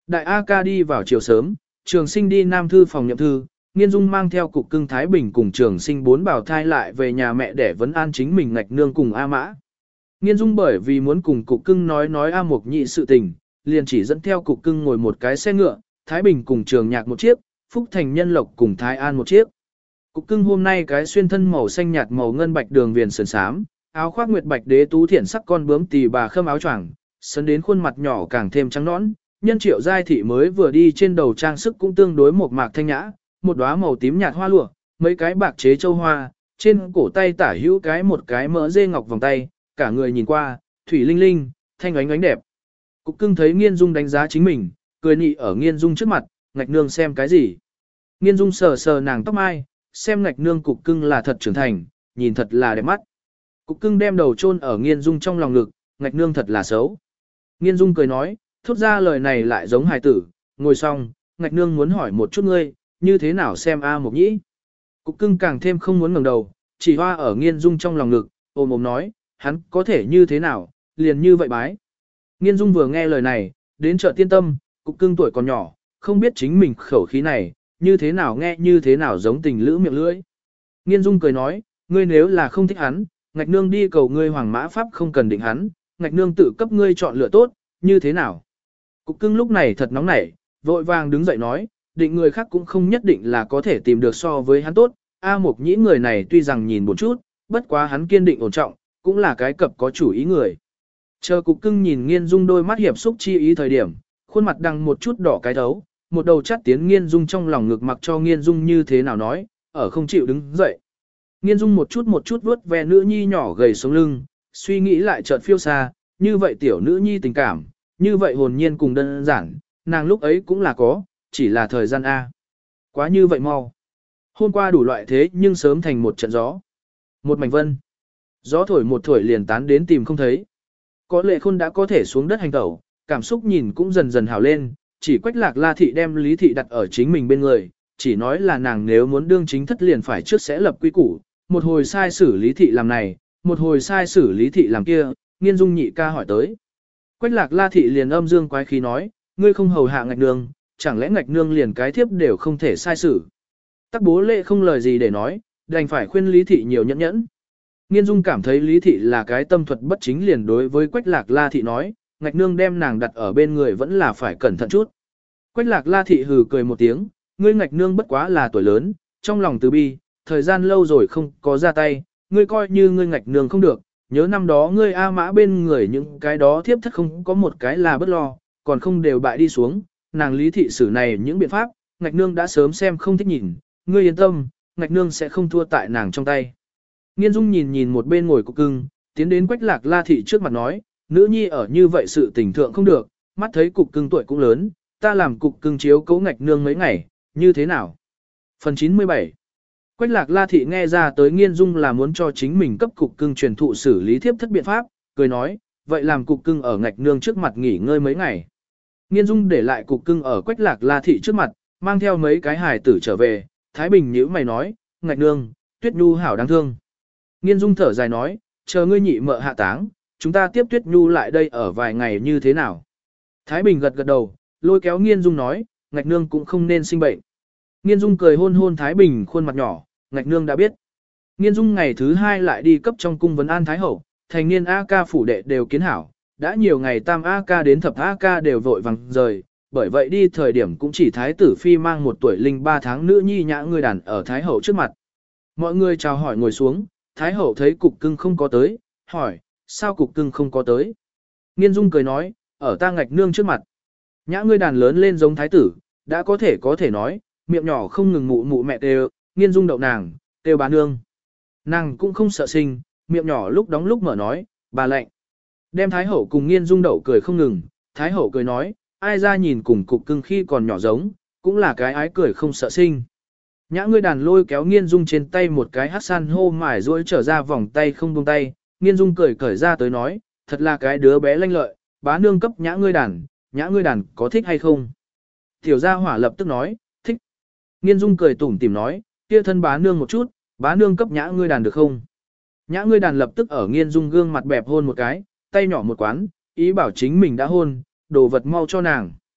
Đại A ca đi vào chiều sớm, Trường Sinh đi Nam thư phòng nhậm thư, Nghiên Dung mang theo cục cưng Thái Bình cùng Trường Sinh bốn bảo thai lại về nhà mẹ để vấn an chính mình ngạch nương cùng A Mã. Nghiên Dung bởi vì muốn cùng cục cưng nói nói A Mộc Nhị sự tình, liền chỉ dẫn theo cục cưng ngồi một cái xe ngựa, Thái Bình cùng Trường Nhạc một chiếc, Phúc Thành Nhân Lộc cùng Thái An một chiếc. Cục cưng hôm nay cái xuyên thân màu xanh nhạt màu ngân bạch đường viền sườn xám, áo khoác nguyệt bạch đế tú thiển sắc con bướm tỳ bà khâm áo choàng, sấn đến khuôn mặt nhỏ càng thêm trắng nõn. Nhân Triệu Giai thị mới vừa đi trên đầu trang sức cũng tương đối một mạc thanh nhã, một đóa màu tím nhạt hoa lụa, mấy cái bạc chế châu hoa, trên cổ tay tả hữu cái một cái mỡ dê ngọc vòng tay, cả người nhìn qua, thủy linh linh, thanh ánh ánh đẹp. Cục cưng thấy Nghiên Dung đánh giá chính mình, cười nị ở Nghiên Dung trước mặt, ngạch nương xem cái gì. Nghiên Dung sờ sờ nàng tóc mai, xem ngạch nương cục cưng là thật trưởng thành, nhìn thật là đẹp mắt. Cục cưng đem đầu chôn ở Nghiên Dung trong lòng ngực, ngạch nương thật là xấu. Nghiên Dung cười nói, thốt ra lời này lại giống hài tử, ngồi xong, ngạch nương muốn hỏi một chút ngươi, như thế nào xem A Mộc Nhĩ. Cục cưng càng thêm không muốn ngẩng đầu, chỉ hoa ở Nghiên Dung trong lòng ngực, ôm ôm nói, hắn có thể như thế nào, liền như vậy bái. Nghiên Dung vừa nghe lời này, đến chợ tiên tâm, cục cưng tuổi còn nhỏ, không biết chính mình khẩu khí này, như thế nào nghe như thế nào giống tình lữ miệng lưỡi. Nghiên Dung cười nói, ngươi nếu là không thích hắn, ngạch nương đi cầu ngươi hoàng mã pháp không cần định hắn, ngạch nương tự cấp ngươi chọn lựa tốt, như thế nào. Cục cưng lúc này thật nóng nảy, vội vàng đứng dậy nói, định người khác cũng không nhất định là có thể tìm được so với hắn tốt, A Mộc Nhĩ người này tuy rằng nhìn một chút, bất quá hắn kiên định ổn trọng, cũng là cái cập có chủ ý người. Chờ cục cưng nhìn Nghiên Dung đôi mắt hiệp xúc chi ý thời điểm, khuôn mặt đằng một chút đỏ cái thấu, một đầu chắt tiến Nghiên Dung trong lòng ngực mặc cho Nghiên Dung như thế nào nói, ở không chịu đứng dậy. Nghiên Dung một chút một chút vuốt ve nữ nhi nhỏ gầy sống lưng, suy nghĩ lại chợt phiêu xa, như vậy tiểu nữ nhi tình cảm, như vậy hồn nhiên cùng đơn giản, nàng lúc ấy cũng là có, chỉ là thời gian A. Quá như vậy mau. Hôm qua đủ loại thế nhưng sớm thành một trận gió. Một mảnh vân. Gió thổi một thổi liền tán đến tìm không thấy. Có Lệ Khôn đã có thể xuống đất hành tẩu, cảm xúc nhìn cũng dần dần hào lên, chỉ Quách Lạc La thị đem Lý thị đặt ở chính mình bên người, chỉ nói là nàng nếu muốn đương chính thất liền phải trước sẽ lập quy củ, một hồi sai xử Lý thị làm này, một hồi sai xử Lý thị làm kia, Nghiên Dung nhị ca hỏi tới. Quách Lạc La thị liền âm dương quái khí nói, ngươi không hầu hạ ngạch nương, chẳng lẽ ngạch nương liền cái thiếp đều không thể sai xử. Tắc Bố Lệ không lời gì để nói, đành phải khuyên Lý thị nhiều nhẫn nhẫn. Nghiên Dung cảm thấy Lý thị là cái tâm thuật bất chính, liền đối với Quách Lạc La thị nói, ngạch nương đem nàng đặt ở bên người vẫn là phải cẩn thận chút. Quách Lạc La thị hừ cười một tiếng, ngươi ngạch nương bất quá là tuổi lớn, trong lòng từ bi, thời gian lâu rồi không có ra tay, ngươi coi như ngươi ngạch nương không được, nhớ năm đó ngươi A Mã bên người những cái đó thiếp thất không có một cái là bất lo, còn không đều bại đi xuống, nàng Lý thị xử này những biện pháp, ngạch nương đã sớm xem không thích nhìn, ngươi yên tâm, ngạch nương sẽ không thua tại nàng trong tay. Nghiên Dung nhìn nhìn một bên ngồi cục cưng, tiến đến Quách Lạc La thị trước mặt nói, nữ nhi ở như vậy sự tình thượng không được, mắt thấy cục cưng tuổi cũng lớn, ta làm cục cưng chiếu cố ngạch nương mấy ngày, như thế nào? Phần chín mươi bảy. Quách Lạc La thị nghe ra tới Nghiên Dung là muốn cho chính mình cấp cục cưng truyền thụ xử lý thiếp thất biện pháp, cười nói, vậy làm cục cưng ở ngạch nương trước mặt nghỉ ngơi mấy ngày. Nghiên Dung để lại cục cưng ở Quách Lạc La thị trước mặt, mang theo mấy cái hài tử trở về, Thái Bình nhíu mày nói, ngạch nương, Tuyết Nhu hảo đáng thương. Nghiên Dung thở dài nói, chờ ngươi nhị mợ hạ táng, chúng ta tiếp Tuyết Nhu lại đây ở vài ngày như thế nào. Thái Bình gật gật đầu, lôi kéo Nghiên Dung nói, ngạch nương cũng không nên sinh bệnh. Nghiên Dung cười hôn hôn Thái Bình khuôn mặt nhỏ, ngạch nương đã biết. Nghiên Dung ngày thứ hai lại đi cấp trong cung vấn an Thái Hậu, thành niên A ca phủ đệ đều kiến hảo, đã nhiều ngày tam A ca đến thập A ca đều vội vàng rời, bởi vậy đi thời điểm cũng chỉ Thái tử Phi mang một tuổi linh ba tháng nữ nhi nhã người đàn ở Thái Hậu trước mặt. Mọi người chào hỏi ngồi xuống, Thái Hậu thấy cục cưng không có tới, hỏi, sao cục cưng không có tới? Nghiên Dung cười nói, ở ta ngạch nương trước mặt. Nhã ngươi đàn lớn lên giống Thái tử, đã có thể có thể nói, miệng nhỏ không ngừng mụ mụ mẹ đều, Nghiên Dung đậu nàng, kêu bà nương. Nàng cũng không sợ sinh, miệng nhỏ lúc đóng lúc mở nói, bà lạnh. Đem Thái Hậu cùng Nghiên Dung đậu cười không ngừng, Thái Hậu cười nói, ai ra nhìn cùng cục cưng khi còn nhỏ giống, cũng là cái ái cười không sợ sinh. Nhã ngươi đàn lôi kéo Nghiên Dung trên tay một cái hát san hô mải ruôi trở ra vòng tay không buông tay, Nghiên Dung cười cởi ra tới nói, thật là cái đứa bé lanh lợi, bá nương cấp nhã ngươi đàn, nhã ngươi đàn có thích hay không? Tiểu gia hỏa lập tức nói, thích. Nghiên Dung cười tủm tỉm nói, kia thân bá nương một chút, bá nương cấp nhã ngươi đàn được không? Nhã ngươi đàn lập tức ở Nghiên Dung gương mặt bẹp hôn một cái, tay nhỏ một quán, ý bảo chính mình đã hôn, đồ vật mau cho nàng.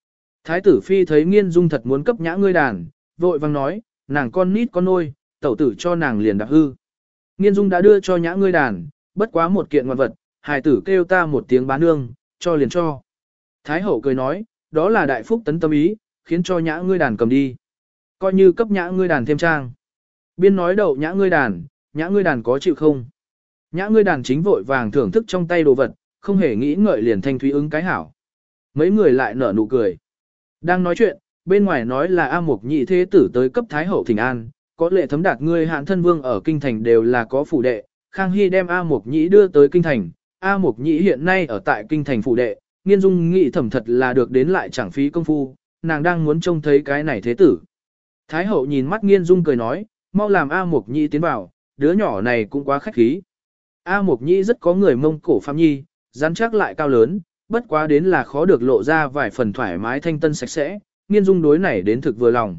Thái tử phi thấy Nghiên Dung thật muốn cấp nhã ngươi đàn, vội vang nói, nàng con nít con nôi, tẩu tử cho nàng liền đạp hư. Nghiên Dung đã đưa cho nhã ngươi đàn, bất quá một kiện ngoạn vật, hài tử kêu ta một tiếng bán nương, cho liền cho. Thái hậu cười nói, đó là đại phúc tấn tâm ý, khiến cho nhã ngươi đàn cầm đi. Coi như cấp nhã ngươi đàn thêm trang. Biên nói đậu nhã ngươi đàn, nhã ngươi đàn có chịu không? Nhã ngươi đàn chính vội vàng thưởng thức trong tay đồ vật, không hề nghĩ ngợi liền thanh thúy ứng cái hảo. Mấy người lại nở nụ cười. Đang nói chuyện, bên ngoài nói là A Mục Nhị thế tử tới cấp Thái hậu thỉnh an, có lệ thấm đạt ngươi hạn thân vương ở kinh thành đều là có phủ đệ, Khang Hy đem A Mục Nhị đưa tới kinh thành, A Mục Nhị hiện nay ở tại kinh thành phủ đệ, Nghiên Dung nghĩ thẩm thật là được đến lại chẳng phí công phu, nàng đang muốn trông thấy cái này thế tử. Thái hậu nhìn mắt Nghiên Dung cười nói, mau làm A Mục Nhị tiến vào, đứa nhỏ này cũng quá khách khí. A Mục Nhị rất có người Mông Cổ Phạm Nhi, rắn chắc lại cao lớn, bất quá đến là khó được lộ ra vài phần thoải mái thanh tân sạch sẽ, Nghiên Dung đối này đến thực vừa lòng.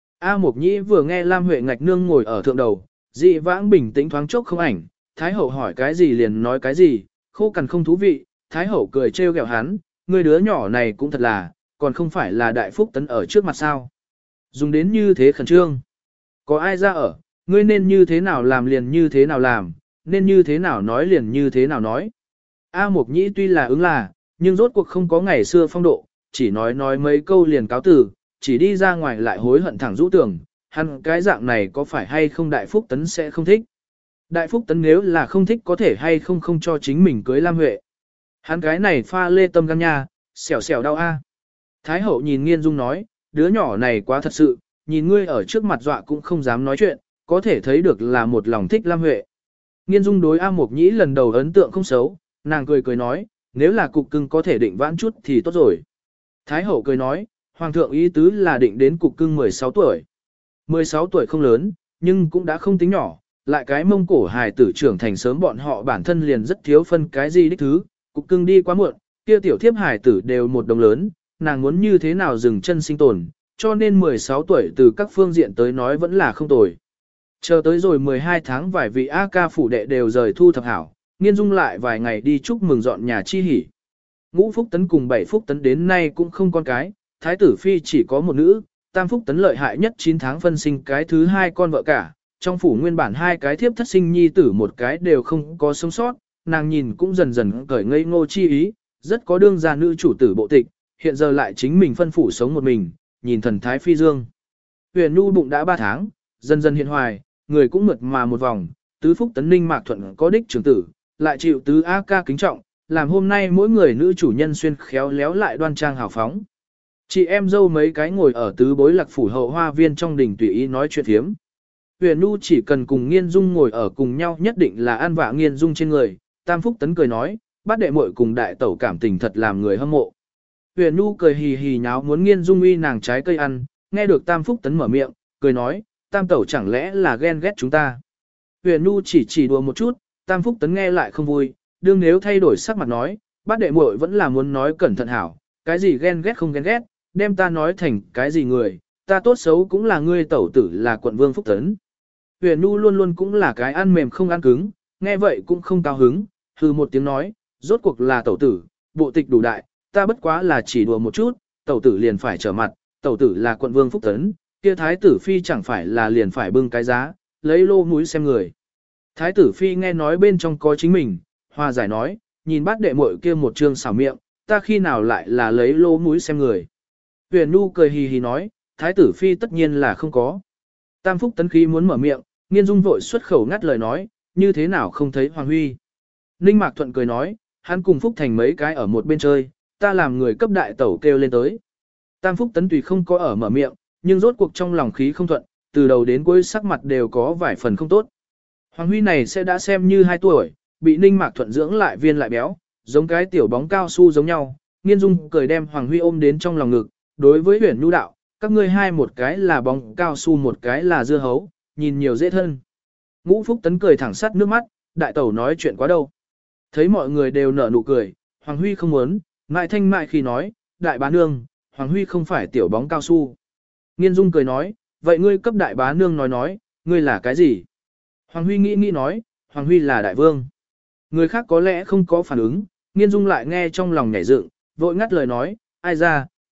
A Mục Nhị vừa nghe Lam Huệ ngạch nương ngồi ở thượng đầu, dị vãng bình tĩnh thoáng chốc không ảnh, Thái hậu hỏi cái gì liền nói cái gì, khô cằn không thú vị, Thái hậu cười trêu ghẹo hắn, người đứa nhỏ này cũng thật là, còn không phải là đại phúc tấn ở trước mặt sao. Dùng đến như thế khẩn trương. Có ai ra ở, ngươi nên như thế nào làm liền như thế nào làm, nên như thế nào nói liền như thế nào nói. A Mục Nhĩ tuy là ứng là, nhưng rốt cuộc không có ngày xưa phong độ, chỉ nói nói mấy câu liền cáo từ, chỉ đi ra ngoài lại hối hận thẳng rũ tưởng, hắn cái dạng này có phải hay không Đại Phúc Tấn sẽ không thích. Đại Phúc Tấn nếu là không thích có thể hay không không cho chính mình cưới Lam Huệ. Hắn cái này pha lê tâm gan nha, xẻo xẻo đau a. Thái hậu nhìn Nghiên Dung nói, đứa nhỏ này quá thật sự, nhìn ngươi ở trước mặt dọa cũng không dám nói chuyện, có thể thấy được là một lòng thích Lam Huệ. Nghiên Dung đối A Mục Nhĩ lần đầu ấn tượng không xấu, nàng cười cười nói, nếu là cục cưng có thể định vãn chút thì tốt rồi. Thái hậu cười nói, Hoàng thượng ý tứ là định đến cục cưng mười sáu tuổi. mười sáu tuổi không lớn, nhưng cũng đã không tính nhỏ, lại cái Mông Cổ hài tử trưởng thành sớm bọn họ bản thân liền rất thiếu phân cái gì đích thứ, cục cưng đi quá muộn, kia tiểu thiếp hài tử đều một đồng lớn, nàng muốn như thế nào dừng chân sinh tồn, cho nên mười sáu tuổi từ các phương diện tới nói vẫn là không tồi. Chờ tới rồi mười hai tháng vài vị A ca phủ đệ đều rời thu thập hảo, Nghiên Dung lại vài ngày đi chúc mừng dọn nhà chi hỉ. Ngũ Phúc Tấn cùng bảy Phúc Tấn đến nay cũng không con cái, Thái tử Phi chỉ có một nữ, Tam Phúc Tấn lợi hại nhất chín tháng phân sinh cái thứ hai con vợ cả, trong phủ nguyên bản hai cái thiếp thất sinh nhi tử một cái đều không có sống sót, nàng nhìn cũng dần dần cởi ngây ngô chi ý, rất có đương gia nữ chủ tử bộ tịch, hiện giờ lại chính mình phân phủ sống một mình, nhìn thần thái phi dương. Huyền Nhu bụng đã ba tháng, dần dần hiện hoài, người cũng mượt mà một vòng, tứ Phúc Tấn Ninh Mạc Thuận có đích trưởng tử, lại chịu tứ A ca kính trọng, làm hôm nay mỗi người nữ chủ nhân xuyên khéo léo lại đoan trang hào phóng. Chị em dâu mấy cái ngồi ở tứ bối lạc phủ hậu hoa viên trong đình tùy ý nói chuyện thiếm. Huyền Nhu chỉ cần cùng Nghiên Dung ngồi ở cùng nhau nhất định là an vạ Nghiên Dung trên người, Tam Phúc Tấn cười nói, bát đệ muội cùng đại tẩu cảm tình thật làm người hâm mộ. Huyền Nhu cười hì hì nháo muốn Nghiên Dung uy nàng trái cây ăn, nghe được Tam Phúc Tấn mở miệng, cười nói, Tam tẩu chẳng lẽ là ghen ghét chúng ta. Huyền Nhu chỉ chỉ đùa một chút, Tam Phúc Tấn nghe lại không vui, đương nếu thay đổi sắc mặt nói, bát đệ muội vẫn là muốn nói cẩn thận hảo, cái gì ghen ghét không ghen ghét, đem ta nói thành cái gì người, ta tốt xấu cũng là ngươi tẩu tử là quận vương Phúc Tấn. Huyền Nhu luôn luôn cũng là cái ăn mềm không ăn cứng, nghe vậy cũng không cao hứng, hừ một tiếng nói, rốt cuộc là tẩu tử, bộ tịch đủ đại, ta bất quá là chỉ đùa một chút, tẩu tử liền phải trở mặt, tẩu tử là quận vương Phúc Tấn, kia thái tử phi chẳng phải là liền phải bưng cái giá, lấy lô mũi xem người. Thái tử phi nghe nói bên trong có chính mình, hòa giải nói, nhìn bát đệ muội kia một trương xảo miệng, ta khi nào lại là lấy lô mũi xem người. Huyền Nhu cười hì hì nói, thái tử phi tất nhiên là không có. Tam Phúc Tấn khí muốn mở miệng, Nghiên Dung vội xuất khẩu ngắt lời nói, như thế nào không thấy Hoàng Huy. Ninh Mạc Thuận cười nói, hắn cùng Phúc Thành mấy cái ở một bên chơi, ta làm người cấp đại tẩu kêu lên tới. Tam Phúc Tấn tùy không có ở mở miệng, nhưng rốt cuộc trong lòng khí không thuận, từ đầu đến cuối sắc mặt đều có vài phần không tốt. Hoàng Huy này sẽ đã xem như hai tuổi, bị Ninh Mạc Thuận dưỡng lại viên lại béo, giống cái tiểu bóng cao su giống nhau. Nghiên Dung cười đem Hoàng Huy ôm đến trong lòng ngực, đối với Huyền Nhu đạo, các ngươi hai một cái là bóng cao su một cái là dưa hấu, nhìn nhiều dễ thân. Ngũ Phúc Tấn cười thẳng sắt nước mắt, đại tẩu nói chuyện quá đâu. Thấy mọi người đều nở nụ cười, Hoàng Huy không muốn, ngại thanh mại khi nói, đại bá nương, Hoàng Huy không phải tiểu bóng cao su. Nghiên Dung cười nói, vậy ngươi cấp đại bá nương nói nói, ngươi là cái gì? Hoàng Huy nghĩ nghĩ nói, Hoàng Huy là đại vương. Người khác có lẽ không có phản ứng, Nghiên Dung lại nghe trong lòng nhảy dựng, vội ngắt lời nói, ai ra,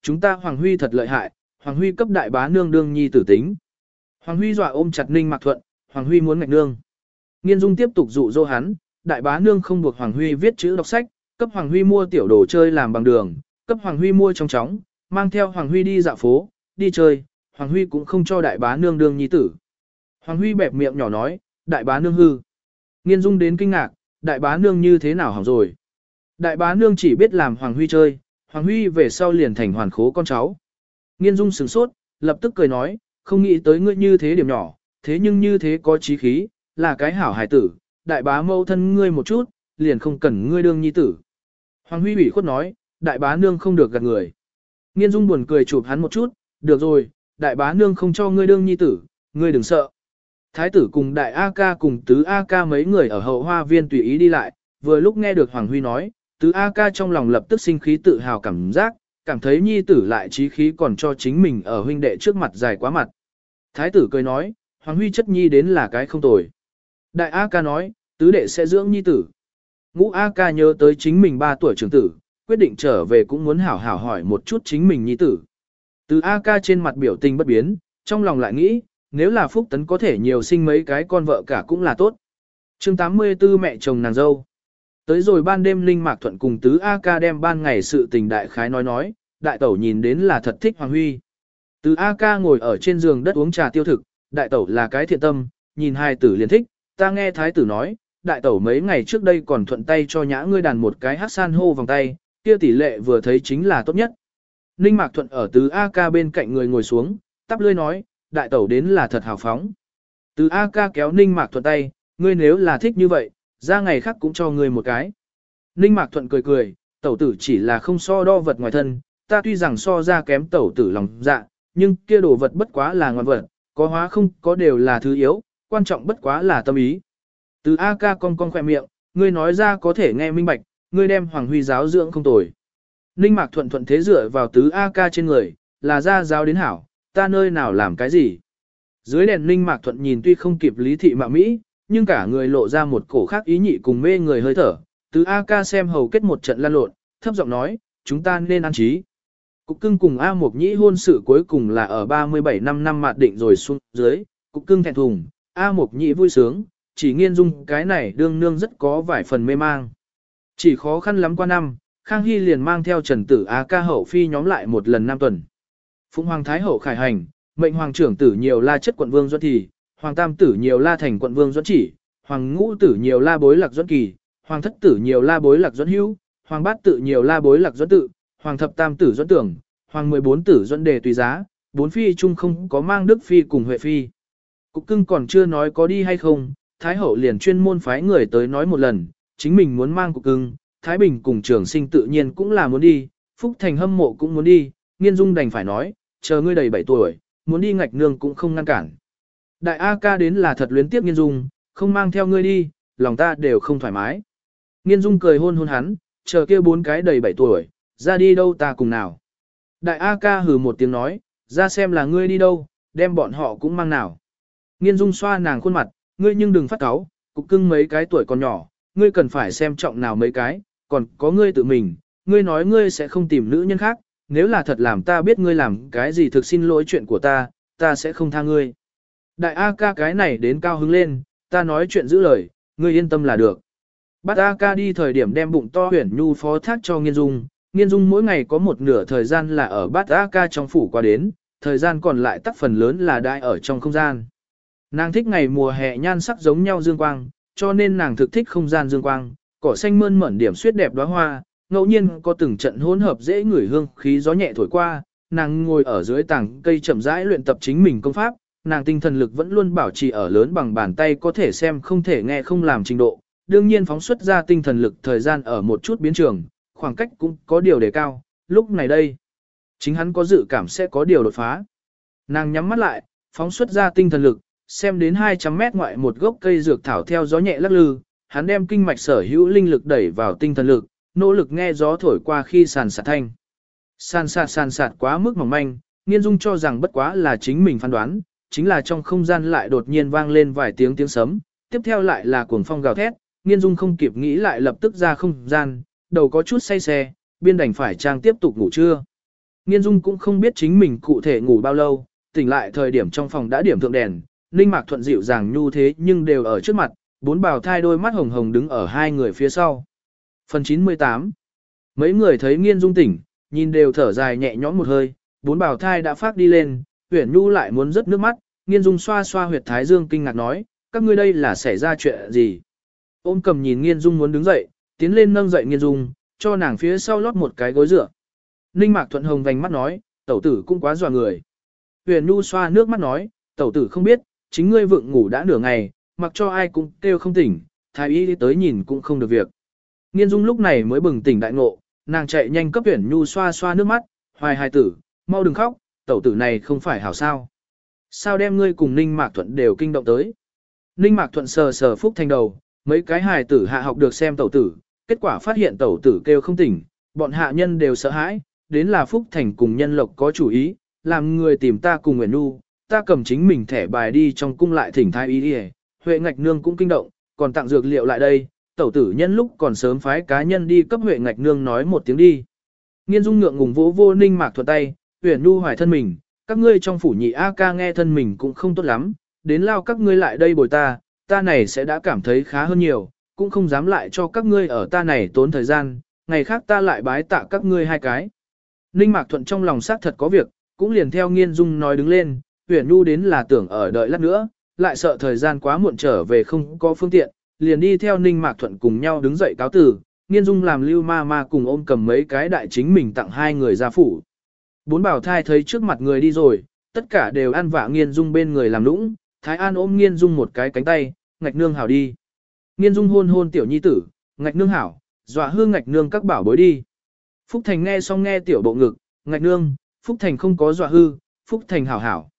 chúng ta Hoàng Huy thật lợi hại, Hoàng Huy cấp đại bá nương đương nhi tử tính. Hoàng Huy dọa ôm chặt Ninh Mạc Thuận, Hoàng Huy muốn ngạch nương. Nghiên Dung tiếp tục dụ dỗ hắn, đại bá nương không buộc Hoàng Huy viết chữ đọc sách, cấp Hoàng Huy mua tiểu đồ chơi làm bằng đường, cấp Hoàng Huy mua trong chóng, mang theo Hoàng Huy đi dạo phố, đi chơi, Hoàng Huy cũng không cho đại bá nương đương nhi tử. Hoàng Huy bẹp miệng nhỏ nói, đại bá nương hư. Nghiên Dung đến kinh ngạc, đại bá nương như thế nào hỏng rồi. Đại bá nương chỉ biết làm Hoàng Huy chơi, Hoàng Huy về sau liền thành hoàn khố con cháu. Nghiên Dung sửng sốt, lập tức cười nói, không nghĩ tới ngươi như thế điểm nhỏ, thế nhưng như thế có chí khí, là cái hảo hài tử, đại bá mâu thân ngươi một chút, liền không cần ngươi đương nhi tử. Hoàng Huy ủy khuất nói, đại bá nương không được gạt người. Nghiên Dung buồn cười chụp hắn một chút, được rồi, đại bá nương không cho ngươi đương nhi tử, ngươi đừng sợ. Thái tử cùng đại A ca cùng tứ A ca mấy người ở hậu hoa viên tùy ý đi lại, vừa lúc nghe được Hoàng Huy nói, tứ A ca trong lòng lập tức sinh khí tự hào cảm giác, cảm thấy nhi tử lại trí khí còn cho chính mình ở huynh đệ trước mặt dài quá mặt. Thái tử cười nói, Hoàng Huy chất nhi đến là cái không tồi. Đại A ca nói, tứ đệ sẽ dưỡng nhi tử. Ngũ A ca nhớ tới chính mình ba tuổi trưởng tử, quyết định trở về cũng muốn hảo hảo hỏi một chút chính mình nhi tử. Tứ A ca trên mặt biểu tình bất biến, trong lòng lại nghĩ, nếu là Phúc Tấn có thể nhiều sinh mấy cái con vợ cả cũng là tốt. chương tám mươi tư mẹ chồng nàng dâu. Tới rồi ban đêm Linh Mạc Thuận cùng Tứ A ca đem ban ngày sự tình đại khái nói nói, đại tẩu nhìn đến là thật thích Hoàng Huy. Tứ A ca ngồi ở trên giường đất uống trà tiêu thực, đại tẩu là cái thiện tâm, nhìn hai tử liền thích, ta nghe thái tử nói, đại tẩu mấy ngày trước đây còn thuận tay cho nhã ngươi đàn một cái hát san hô vòng tay, kia tỷ lệ vừa thấy chính là tốt nhất. Ninh Mạc Thuận ở Tứ A ca bên cạnh người ngồi xuống, tắp lươi nói, đại tẩu đến là thật hào phóng. Tứ A ca kéo Ninh Mạc Thuận tay, ngươi nếu là thích như vậy, ra ngày khác cũng cho ngươi một cái. Ninh Mạc Thuận cười cười, tẩu tử chỉ là không so đo vật ngoài thân, ta tuy rằng so ra kém tẩu tử lòng dạ, nhưng kia đồ vật bất quá là ngoan vật, có hóa không có đều là thứ yếu, quan trọng bất quá là tâm ý. Từ A ca cong cong khỏe miệng, ngươi nói ra có thể nghe minh bạch, ngươi đem Hoàng Huy giáo dưỡng không tồi. Ninh Mạc Thuận thuận thế dựa vào tứ A ca trên người, là ra giáo đến hảo, ta nơi nào làm cái gì. Dưới đèn Ninh Mạc Thuận nhìn tuy không kịp lý thị mạo Mỹ, nhưng cả người lộ ra một cổ khác ý nhị cùng mê người hơi thở. Tứ A ca xem hầu kết một trận lan lộn, thấp giọng nói, chúng ta nên ăn trí. Cục cưng cùng A Mộc Nhĩ hôn sự cuối cùng là ở ba mươi bảy năm năm mạt định rồi xuống dưới, cục cưng thẹn thùng, A Mộc Nhĩ vui sướng, chỉ Nghiên Dung cái này đương nương rất có vài phần mê mang. Chỉ khó khăn lắm qua năm, Khang Hy liền mang theo Trần Tử A ca hậu phi nhóm lại một lần năm tuần. Phụng Hoàng Thái hậu khải hành, mệnh Hoàng trưởng tử nhiều la chất quận vương Duẫn Thì, Hoàng tam tử nhiều la thành quận vương Duẫn Chỉ, Hoàng ngũ tử nhiều la bối lạc Duẫn Kỳ, Hoàng thất tử nhiều la bối lạc Duẫn Hữu, Hoàng bát tử nhiều la bối lạc Duẫn Tự, Hoàng thập tam tử Duẫn Tưởng, Hoàng mười bốn tử Duẫn Đề tùy giá, bốn phi chung không có mang Đức phi cùng Huệ phi. Cục cưng còn chưa nói có đi hay không, Thái hậu liền chuyên môn phái người tới nói một lần, chính mình muốn mang cục cưng, Thái Bình cùng Trường Sinh tự nhiên cũng là muốn đi, Phúc Thành hâm mộ cũng muốn đi, Nghiên Dung đành phải nói, chờ ngươi đầy bảy tuổi, muốn đi ngạch nương cũng không ngăn cản. Đại A ca đến là thật luyến tiếc Nghiên Dung, không mang theo ngươi đi, lòng ta đều không thoải mái. Nghiên Dung cười hôn hôn hắn, chờ kia bốn cái đầy bảy tuổi, ra đi đâu ta cùng nào. Đại A ca hừ một tiếng nói, ra xem là ngươi đi đâu, đem bọn họ cũng mang nào. Nghiên Dung xoa nàng khuôn mặt, ngươi nhưng đừng phát cáu, cục cưng mấy cái tuổi còn nhỏ, ngươi cần phải xem trọng nào mấy cái, còn có ngươi tự mình, ngươi nói ngươi sẽ không tìm nữ nhân khác, nếu là thật làm ta biết ngươi làm cái gì thực xin lỗi chuyện của ta, ta sẽ không tha ngươi. Đại A ca cái này đến cao hứng lên, ta nói chuyện giữ lời, ngươi yên tâm là được. Bát A ca đi thời điểm đem bụng to huyển nhu phó thác cho Nghiên Dung, Nghiên Dung mỗi ngày có một nửa thời gian là ở Bát A ca trong phủ qua đến, thời gian còn lại tắc phần lớn là đại ở trong không gian. Nàng thích ngày mùa hè nhan sắc giống nhau dương quang, cho nên nàng thực thích không gian dương quang, cỏ xanh mơn mởn điểm xuyết đẹp đóa hoa, ngẫu nhiên có từng trận hỗn hợp dễ ngửi hương khí gió nhẹ thổi qua, nàng ngồi ở dưới tảng cây chậm rãi luyện tập chính mình công pháp, nàng tinh thần lực vẫn luôn bảo trì ở lớn bằng bàn tay có thể xem không thể nghe không làm trình độ, đương nhiên phóng xuất ra tinh thần lực thời gian ở một chút biến trường, khoảng cách cũng có điều đề cao, lúc này đây, chính hắn có dự cảm sẽ có điều đột phá. Nàng nhắm mắt lại, phóng xuất ra tinh thần lực, xem đến hai trăm mét ngoại một gốc cây dược thảo theo gió nhẹ lắc lư, hắn đem kinh mạch sở hữu linh lực đẩy vào tinh thần lực, nỗ lực nghe gió thổi qua khi sàn sạt thanh. Sàn sạt sàn sạt quá mức mỏng manh, Nghiên Dung cho rằng bất quá là chính mình phán đoán, chính là trong không gian lại đột nhiên vang lên vài tiếng tiếng sấm, tiếp theo lại là cuồng phong gào thét, Nghiên Dung không kịp nghĩ lại lập tức ra không gian, đầu có chút say xe, biên đành phải trang tiếp tục ngủ trưa. Nghiên Dung cũng không biết chính mình cụ thể ngủ bao lâu, tỉnh lại thời điểm trong phòng đã điểm thượng đèn, Ninh Mạc Thuận dịu dàng nhu thế nhưng đều ở trước mặt, bốn bào thai đôi mắt hồng hồng đứng ở hai người phía sau. Phần chín mươi tám. Mấy người thấy Nghiên Dung tỉnh, nhìn đều thở dài nhẹ nhõm một hơi, bốn bào thai đã phát đi lên, Uyển Nhu lại muốn rớt nước mắt, Nghiên Dung xoa xoa huyệt thái dương kinh ngạc nói, các ngươi đây là xảy ra chuyện gì? Ôm cầm nhìn Nghiên Dung muốn đứng dậy, tiến lên nâng dậy Nghiên Dung, cho nàng phía sau lót một cái gối dựa. Ninh Mạc Thuận hồng vành mắt nói, tẩu tử cũng quá dọa người. Uyển Nhu xoa nước mắt nói, tẩu tử không biết, chính ngươi vượng ngủ đã nửa ngày, mặc cho ai cũng kêu không tỉnh, thái y tới nhìn cũng không được việc. Nghiên Dung lúc này mới bừng tỉnh đại ngộ, nàng chạy nhanh cấp Uyển Nhu xoa xoa nước mắt, hoài hài tử, mau đừng khóc, tẩu tử này không phải hảo sao. Sao đem ngươi cùng Ninh Mạc Thuận đều kinh động tới. Ninh Mạc Thuận sờ sờ Phúc Thành đầu, mấy cái hài tử hạ học được xem tẩu tử, kết quả phát hiện tẩu tử kêu không tỉnh, bọn hạ nhân đều sợ hãi, đến là Phúc Thành cùng nhân lộc có chủ ý, làm người tìm ta cùng Uyển Nhu, ta cầm chính mình thẻ bài đi trong cung lại thỉnh thái y đi. Huệ Ngạch Nương cũng kinh động, còn tặng dược liệu lại đây, tẩu tử nhân lúc còn sớm phái cá nhân đi cấp Huệ Ngạch Nương nói một tiếng đi. Nghiên Dung ngượng ngùng vỗ vô Ninh Mạc Thuận tay, Uyển Nhu hoài thân mình, các ngươi trong phủ nhị A ca nghe thân mình cũng không tốt lắm, đến lao các ngươi lại đây bồi ta, ta này sẽ đã cảm thấy khá hơn nhiều, cũng không dám lại cho các ngươi ở ta này tốn thời gian, ngày khác ta lại bái tạ các ngươi hai cái. Ninh Mạc Thuận trong lòng xác thật có việc, cũng liền theo Nghiên Dung nói đứng lên, Uyển Nhu đến là tưởng ở đợi lát nữa, lại sợ thời gian quá muộn trở về không có phương tiện, liền đi theo Ninh Mạc Thuận cùng nhau đứng dậy cáo từ, Nghiên Dung làm lưu ma ma cùng ôm cầm mấy cái đại chính mình tặng hai người ra phủ. Bốn bảo thai thấy trước mặt người đi rồi, tất cả đều ăn vạ Nghiên Dung bên người làm lũng, Thái An ôm Nghiên Dung một cái cánh tay, Ngạch Nương hảo đi. Nghiên Dung hôn hôn tiểu nhi tử, Ngạch Nương hảo, dọa hương Ngạch Nương các bảo bối đi. Phúc Thành nghe xong nghe tiểu bộ ngực, Ngạch Nương, Phúc Thành không có dọa hư, Phúc Thành hảo hảo.